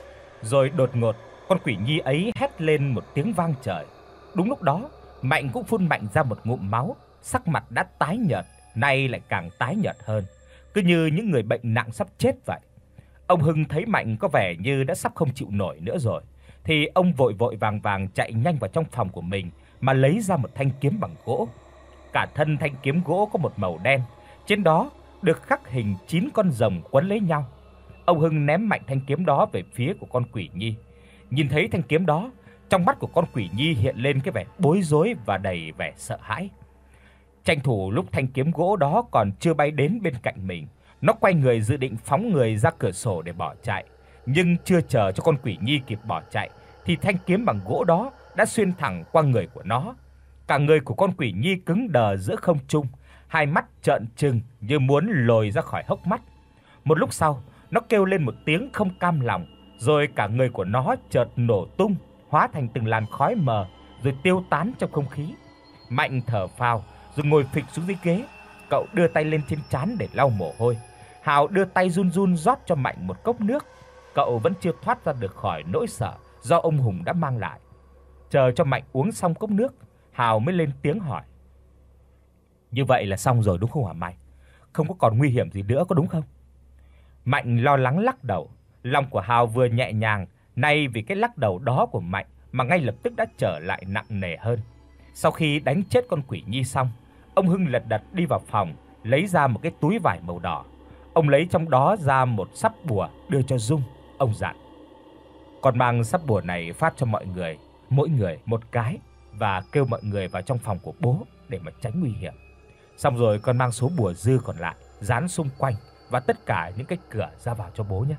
Rồi đột ngột, con quỷ nhi ấy hét lên một tiếng vang trời. Đúng lúc đó, Mạnh cũng phun mạnh ra một ngụm máu, sắc mặt đã tái nhợt, nay lại càng tái nhợt hơn, cứ như những người bệnh nặng sắp chết vậy. Ông Hưng thấy Mạnh có vẻ như đã sắp không chịu nổi nữa rồi, thì ông vội vội vàng vàng chạy nhanh vào trong phòng của mình mà lấy ra một thanh kiếm bằng gỗ. Cả thân thanh kiếm gỗ có một màu đen, trên đó được khắc hình chín con rồng quấn lấy nhau. Ông Hưng ném mạnh thanh kiếm đó về phía của con quỷ nhi. Nhìn thấy thanh kiếm đó, trong mắt của con quỷ nhi hiện lên cái vẻ bối rối và đầy vẻ sợ hãi. Tranh thủ lúc thanh kiếm gỗ đó còn chưa bay đến bên cạnh mình, nó quay người dự định phóng người ra cửa sổ để bỏ chạy, nhưng chưa chờ cho con quỷ nhi kịp bỏ chạy thì thanh kiếm bằng gỗ đó đã xuyên thẳng qua người của nó. Cả người của con quỷ nhi cứng đờ giữa không trung, hai mắt trợn trừng như muốn lồi ra khỏi hốc mắt. Một lúc sau, nó kêu lên một tiếng không cam lòng, rồi cả người của nó chợt nổ tung, hóa thành từng làn khói mờ rồi tiêu tán trong không khí. Mạnh thở phào rồi ngồi phịch xuống dưới ghế, cậu đưa tay lên trên trán để lau mồ hôi. Hào đưa tay run run rót cho Mạnh một cốc nước. Cậu vẫn chưa thoát ra được khỏi nỗi sợ do ông Hùng đã mang lại. Chờ cho Mạnh uống xong cốc nước, Hào mới lên tiếng hỏi: "Như vậy là xong rồi đúng không hả Mạnh? Không có còn nguy hiểm gì nữa có đúng không?" Mạnh lo lắng lắc đầu. Lòng của Hào vừa nhẹ nhàng, nay vì cái lắc đầu đó của Mạnh mà ngay lập tức đã trở lại nặng nề hơn. Sau khi đánh chết con quỷ nhi xong, ông Hưng lật đật đi vào phòng, lấy ra một cái túi vải màu đỏ. Ông lấy trong đó ra một sắp bùa đưa cho Dung. Ông dặn: "Con mang sắp bùa này phát cho mọi người, mỗi người một cái, và kêu mọi người vào trong phòng của bố để mà tránh nguy hiểm. Xong rồi con mang số bùa dư còn lại dán xung quanh và tất cả những cái cửa ra vào cho bố nhé."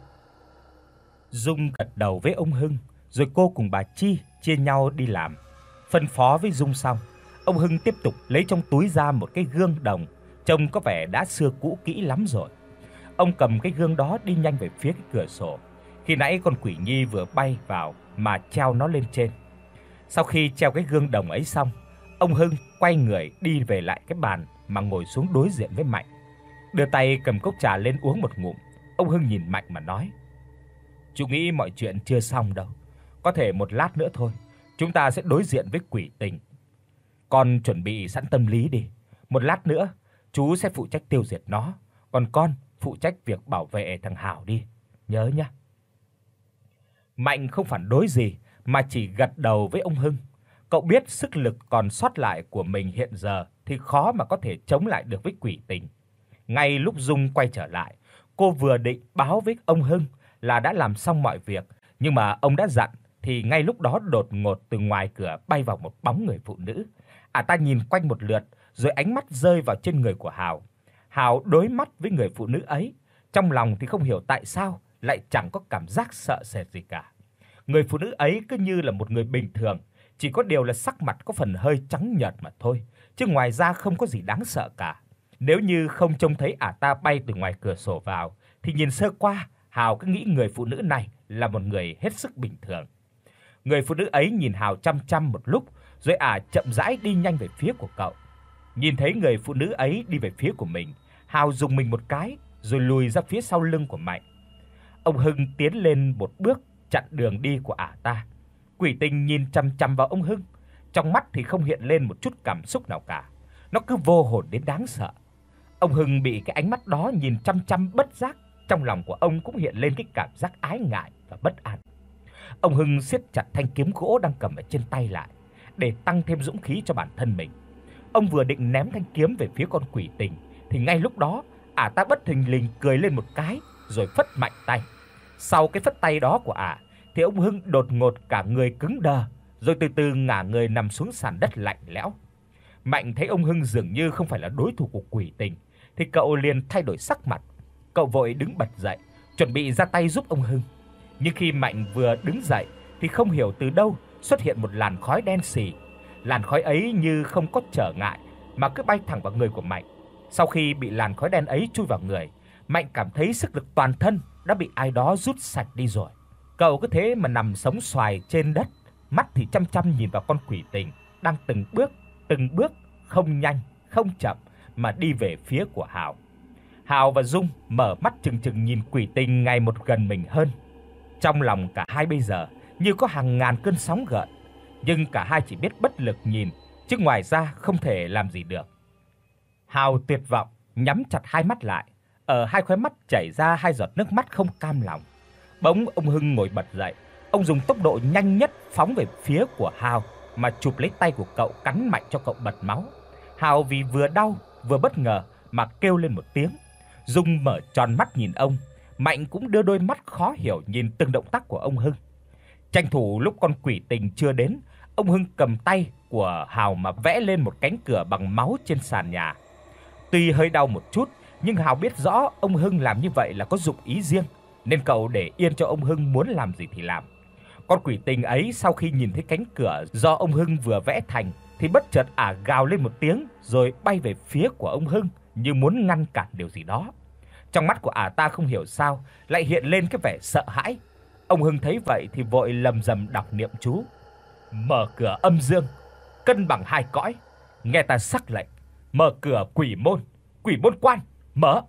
Dung gật đầu với ông Hưng, rồi cô cùng bà Chi chia nhau đi làm. Phân phó với Dung xong, ông Hưng tiếp tục lấy trong túi ra một cái gương đồng, trông có vẻ đã xưa cũ kỹ lắm rồi. Ông cầm cái gương đó đi nhanh về phía cái cửa sổ. Khi nãy con quỷ nhi vừa bay vào mà treo nó lên trên. Sau khi treo cái gương đồng ấy xong, ông Hưng quay người đi về lại cái bàn mà ngồi xuống đối diện với Mạnh. Đưa tay cầm cốc trà lên uống một ngụm, ông Hưng nhìn Mạnh mà nói: "Chú nghĩ mọi chuyện chưa xong đâu. Có thể một lát nữa thôi, chúng ta sẽ đối diện với quỷ tình. Con chuẩn bị sẵn tâm lý đi. Một lát nữa, chú sẽ phụ trách tiêu diệt nó, còn con phụ trách việc bảo vệ thằng Hào đi, nhớ nhé." Mạnh không phản đối gì mà chỉ gật đầu với ông Hưng. Cậu biết sức lực còn sót lại của mình hiện giờ thì khó mà có thể chống lại được với quỷ tình. Ngay lúc Dung quay trở lại, cô vừa định báo với ông Hưng là đã làm xong mọi việc, nhưng mà ông đã dặn thì ngay lúc đó đột ngột từ ngoài cửa bay vào một bóng người phụ nữ. À ta nhìn quanh một lượt, rồi ánh mắt rơi vào trên người của Hào. Hào đối mắt với người phụ nữ ấy, trong lòng thì không hiểu tại sao lại chẳng có cảm giác sợ sệt gì cả. Người phụ nữ ấy cứ như là một người bình thường, chỉ có điều là sắc mặt có phần hơi trắng nhợt mà thôi, chứ ngoài ra không có gì đáng sợ cả. Nếu như không trông thấy ả ta bay từ ngoài cửa sổ vào thì nhìn sơ qua, Hào cứ nghĩ người phụ nữ này là một người hết sức bình thường. Người phụ nữ ấy nhìn Hào chăm chăm một lúc, rồi ả chậm rãi đi nhanh về phía của cậu. Nhìn thấy người phụ nữ ấy đi về phía của mình, Hào rùng mình một cái rồi lùi ra phía sau lưng của Mạnh. Ông Hưng tiến lên một bước chặn đường đi của ả ta. Quỷ Tình nhìn chằm chằm vào ông Hưng, trong mắt thì không hiện lên một chút cảm xúc nào cả. Nó cứ vô hồn đến đáng sợ. Ông Hưng bị cái ánh mắt đó nhìn chăm chăm bất giác, trong lòng của ông cũng hiện lên cái cảm giác ái ngại và bất an. Ông Hưng siết chặt thanh kiếm gỗ đang cầm ở trên tay lại, để tăng thêm dũng khí cho bản thân mình. Ông vừa định ném thanh kiếm về phía con Quỷ Tình thì ngay lúc đó, ả ta bất thình lình cười lên một cái rồi phất mạnh tay. Sau cái phất tay đó của ả thì ông Hưng đột ngột cả người cứng đờ, rồi từ từ ngả người nằm xuống sàn đất lạnh lẽo. Mạnh thấy ông Hưng dường như không phải là đối thủ của Quỷ Tình thì cậu liền thay đổi sắc mặt. Cậu vội đứng bật dậy, chuẩn bị ra tay giúp ông Hưng. Nhưng khi Mạnh vừa đứng dậy thì không hiểu từ đâu xuất hiện một làn khói đen sì. Làn khói ấy như không có trở ngại mà cứ bay thẳng vào người của Mạnh. Sau khi bị làn khói đen ấy chui vào người, Mạnh cảm thấy sức lực toàn thân đã bị ai đó rút sạch đi rồi. Cậu cứ thế mà nằm sóng xoài trên đất, mắt thì chăm chăm nhìn vào con Quỷ Tình đang từng bước, từng bước không nhanh, không chậm mà đi về phía của Hào. Hào và Dung mở mắt trừng trừng nhìn Quỷ Tình ngày một gần mình hơn. Trong lòng cả hai bây giờ như có hàng ngàn cơn sóng gợn, nhưng cả hai chỉ biết bất lực nhìn, chứ ngoài ra không thể làm gì được. Hào tuyệt vọng nhắm chặt hai mắt lại, ở hai khóe mắt chảy ra hai giọt nước mắt không cam lòng. Bỗng ông Hưng ngồi bật dậy, ông dùng tốc độ nhanh nhất phóng về phía của Hào mà chụp lấy tay của cậu, cắn mạnh cho cậu bật máu. Hào vì vừa đau vừa bất ngờ mà kêu lên một tiếng. Dung mở tròn mắt nhìn ông, Mạnh cũng đưa đôi mắt khó hiểu nhìn từng động tác của ông Hưng. Tranh thủ lúc con Quỷ Tình chưa đến, ông Hưng cầm tay của Hào mà vẽ lên một cánh cửa bằng máu trên sàn nhà. Tuy hơi đau một chút, nhưng Hào biết rõ ông Hưng làm như vậy là có dụng ý riêng, nên cậu để yên cho ông Hưng muốn làm gì thì làm. Con Quỷ Tình ấy sau khi nhìn thấy cánh cửa do ông Hưng vừa vẽ thành thì bất chợt ả gào lên một tiếng rồi bay về phía của ông Hưng như muốn ngăn cản điều gì đó. Trong mắt của ả ta không hiểu sao lại hiện lên cái vẻ sợ hãi. Ông Hưng thấy vậy thì vội lầm rầm đọc niệm chú: "Mở cửa âm dương, cân bằng hai cõi, nghe ta sắc lệnh, mở cửa quỷ môn, quỷ môn quan, mở."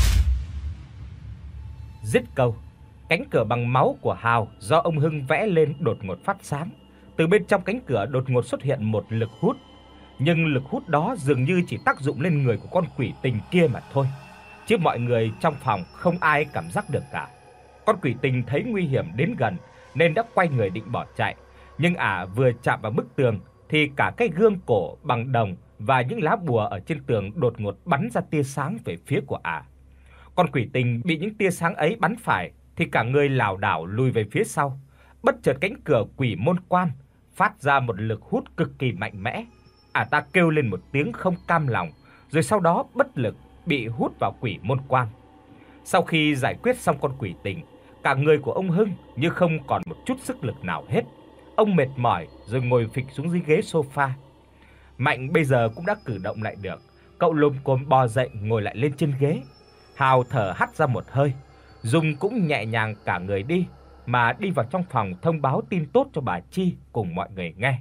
Dứt câu, cánh cửa bằng máu của Hào do ông Hưng vẽ lên đột ngột phát sáng. Từ bên trong cánh cửa đột ngột xuất hiện một lực hút, nhưng lực hút đó dường như chỉ tác dụng lên người của con Quỷ Tình kia mà thôi, chứ mọi người trong phòng không ai cảm giác được cả. Con Quỷ Tình thấy nguy hiểm đến gần nên đã quay người định bỏ chạy, nhưng ả vừa chạm vào bức tường thì cả cái gương cổ bằng đồng và những lá bùa ở trên tường đột ngột bắn ra tia sáng về phía của ả. Con Quỷ Tình bị những tia sáng ấy bắn phải thì cả người lảo đảo lùi về phía sau. Bất chợt cánh cửa quỷ môn quan phát ra một lực hút cực kỳ mạnh mẽ. Ả ta kêu lên một tiếng không cam lòng, rồi sau đó bất lực bị hút vào quỷ môn quan. Sau khi giải quyết xong con Quỷ Tình, cả người của ông Hưng như không còn một chút sức lực nào hết. Ông mệt mỏi rồi ngồi phịch xuống dưới ghế sofa. Mạnh bây giờ cũng đã cử động lại được, cậu lồm cồm bò dậy ngồi lại lên trên ghế. Hào thở hắt ra một hơi, Dung cũng nhẹ nhàng cả người đi mà đi vào trong phòng thông báo tin tốt cho bà Chi cùng mọi người nghe.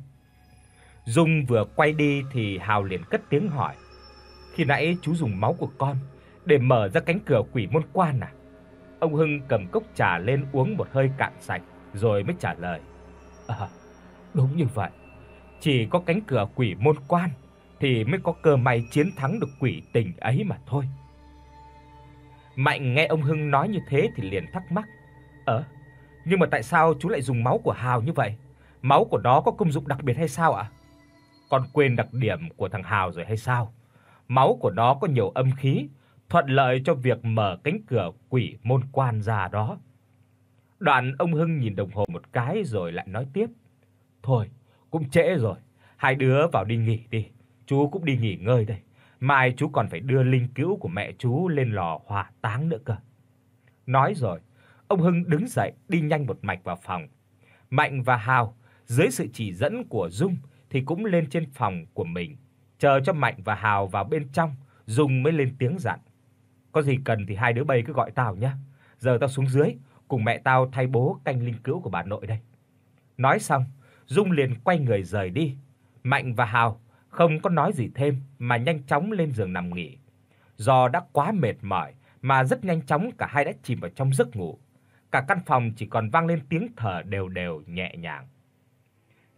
Dung vừa quay đi thì Hào liền cất tiếng hỏi: "Khi nãy chú dùng máu của con để mở ra cánh cửa quỷ môn quan à?" Ông Hưng cầm cốc trà lên uống một hơi cạn sạch rồi mới trả lời: "À, đúng như vậy. Chỉ có cánh cửa quỷ môn quan thì mới có cơ may chiến thắng được Quỷ Tình ấy mà thôi." Mạnh nghe ông Hưng nói như thế thì liền thắc mắc: "Ờ, nhưng mà tại sao chú lại dùng máu của Hào như vậy? Máu của nó có công dụng đặc biệt hay sao ạ?" "Con quên đặc điểm của thằng Hào rồi hay sao? Máu của nó có nhiều âm khí, thuận lợi cho việc mở cánh cửa quỷ môn quan ra đó." Đoạn ông Hưng nhìn đồng hồ một cái rồi lại nói tiếp: "Thôi, cũng trễ rồi, hai đứa vào đi nghỉ đi, chú cũng đi nghỉ ngơi đây. Mai chú còn phải đưa linh cữu của mẹ chú lên lò hỏa táng nữa cơ." Nói rồi, ông Hưng đứng dậy đi nhanh một mạch vào phòng. Mạnh và Hào dưới sự chỉ dẫn của Dung thì cũng lên trên phòng của mình, chờ cho Mạnh và Hào vào bên trong, Dung mới lên tiếng dặn: "Có gì cần thì hai đứa bay cứ gọi tao nhé. Giờ tao xuống dưới cùng mẹ tao thay bố canh linh cữu của bà nội đây." Nói xong, Dung liền quay người rời đi. Mạnh và Hào không có nói gì thêm mà nhanh chóng lên giường nằm nghỉ. Do đã quá mệt mỏi mà rất nhanh chóng cả hai đã chìm vào trong giấc ngủ. Cả căn phòng chỉ còn vang lên tiếng thở đều đều nhẹ nhàng.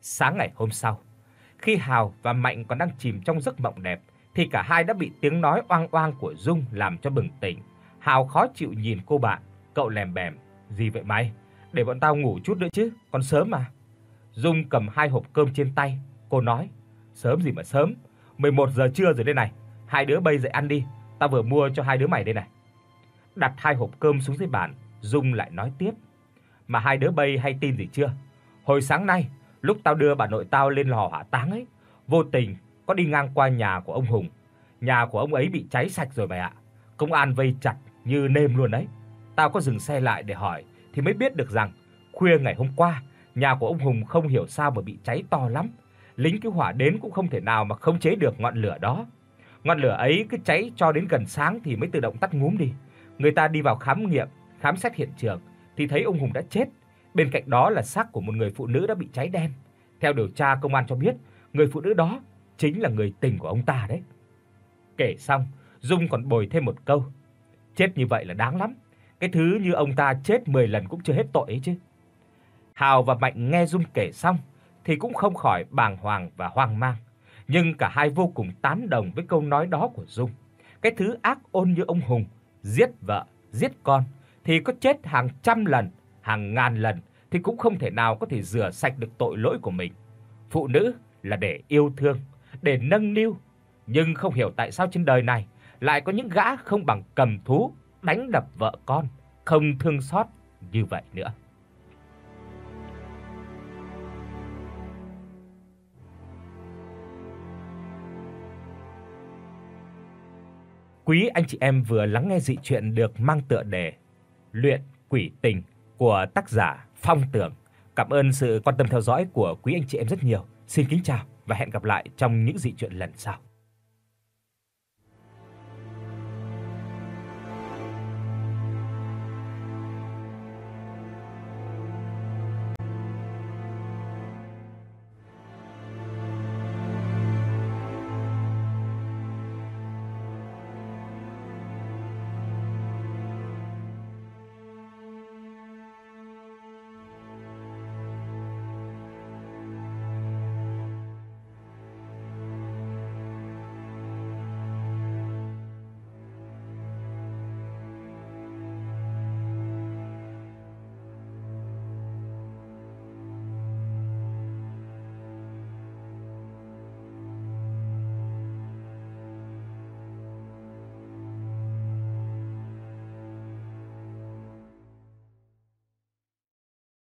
Sáng ngày hôm sau, khi Hào và Mạnh còn đang chìm trong giấc mộng đẹp thì cả hai đã bị tiếng nói oang oang của Dung làm cho bừng tỉnh. Hào khó chịu nhìn cô bạn, cậu lèm bèm: "Gì vậy mày? Để bọn tao ngủ chút nữa chứ, còn sớm mà." Dung cầm hai hộp cơm trên tay, cô nói: "Sớm gì mà sớm, mười một giờ trưa rồi đây này, hai đứa bây dậy ăn đi, tao vừa mua cho hai đứa mày đây này." Đặt hai hộp cơm xuống dưới bàn, Dung lại nói tiếp: "Mà hai đứa bây hay tin gì chưa? Hồi sáng nay, lúc tao đưa bà nội tao lên lò hỏa táng ấy, vô tình có đi ngang qua nhà của ông Hùng. Nhà của ông ấy bị cháy sạch rồi mày ạ. Công an vây chặt như nêm luôn đấy. Tao có dừng xe lại để hỏi thì mới biết được rằng khuya ngày hôm qua, nhà của ông Hùng không hiểu sao mà bị cháy to lắm. Lính cứu hỏa đến cũng không thể nào mà khống chế được ngọn lửa đó. Ngọn lửa ấy cứ cháy cho đến gần sáng thì mới tự động tắt ngúm đi. Người ta đi vào khám nghiệm, khám xét hiện trường thì thấy ông Hùng đã chết. Bên cạnh đó là xác của một người phụ nữ đã bị cháy đen. Theo điều tra, công an cho biết người phụ nữ đó chính là người tình của ông ta đấy." Kể xong, Dung còn bồi thêm một câu: "Chết như vậy là đáng lắm. Cái thứ như ông ta chết mười lần cũng chưa hết tội ấy chứ." Hào và Mạnh nghe Dung kể xong thì cũng không khỏi bàng hoàng và hoang mang, nhưng cả hai vô cùng tán đồng với câu nói đó của Dung. Cái thứ ác ôn như ông Hùng, giết vợ, giết con thì có chết hàng trăm lần, hàng ngàn lần thì cũng không thể nào có thể rửa sạch được tội lỗi của mình. Phụ nữ là để yêu thương, để nâng niu, nhưng không hiểu tại sao trên đời này lại có những gã không bằng cầm thú đánh đập vợ con, không thương xót như vậy nữa. Quý anh chị em vừa lắng nghe dị truyện được mang tựa đề Luyện Quỷ Tình của tác giả Phong Tường. Cảm ơn sự quan tâm theo dõi của quý anh chị em rất nhiều. Xin kính chào và hẹn gặp lại trong những dị truyện lần sau.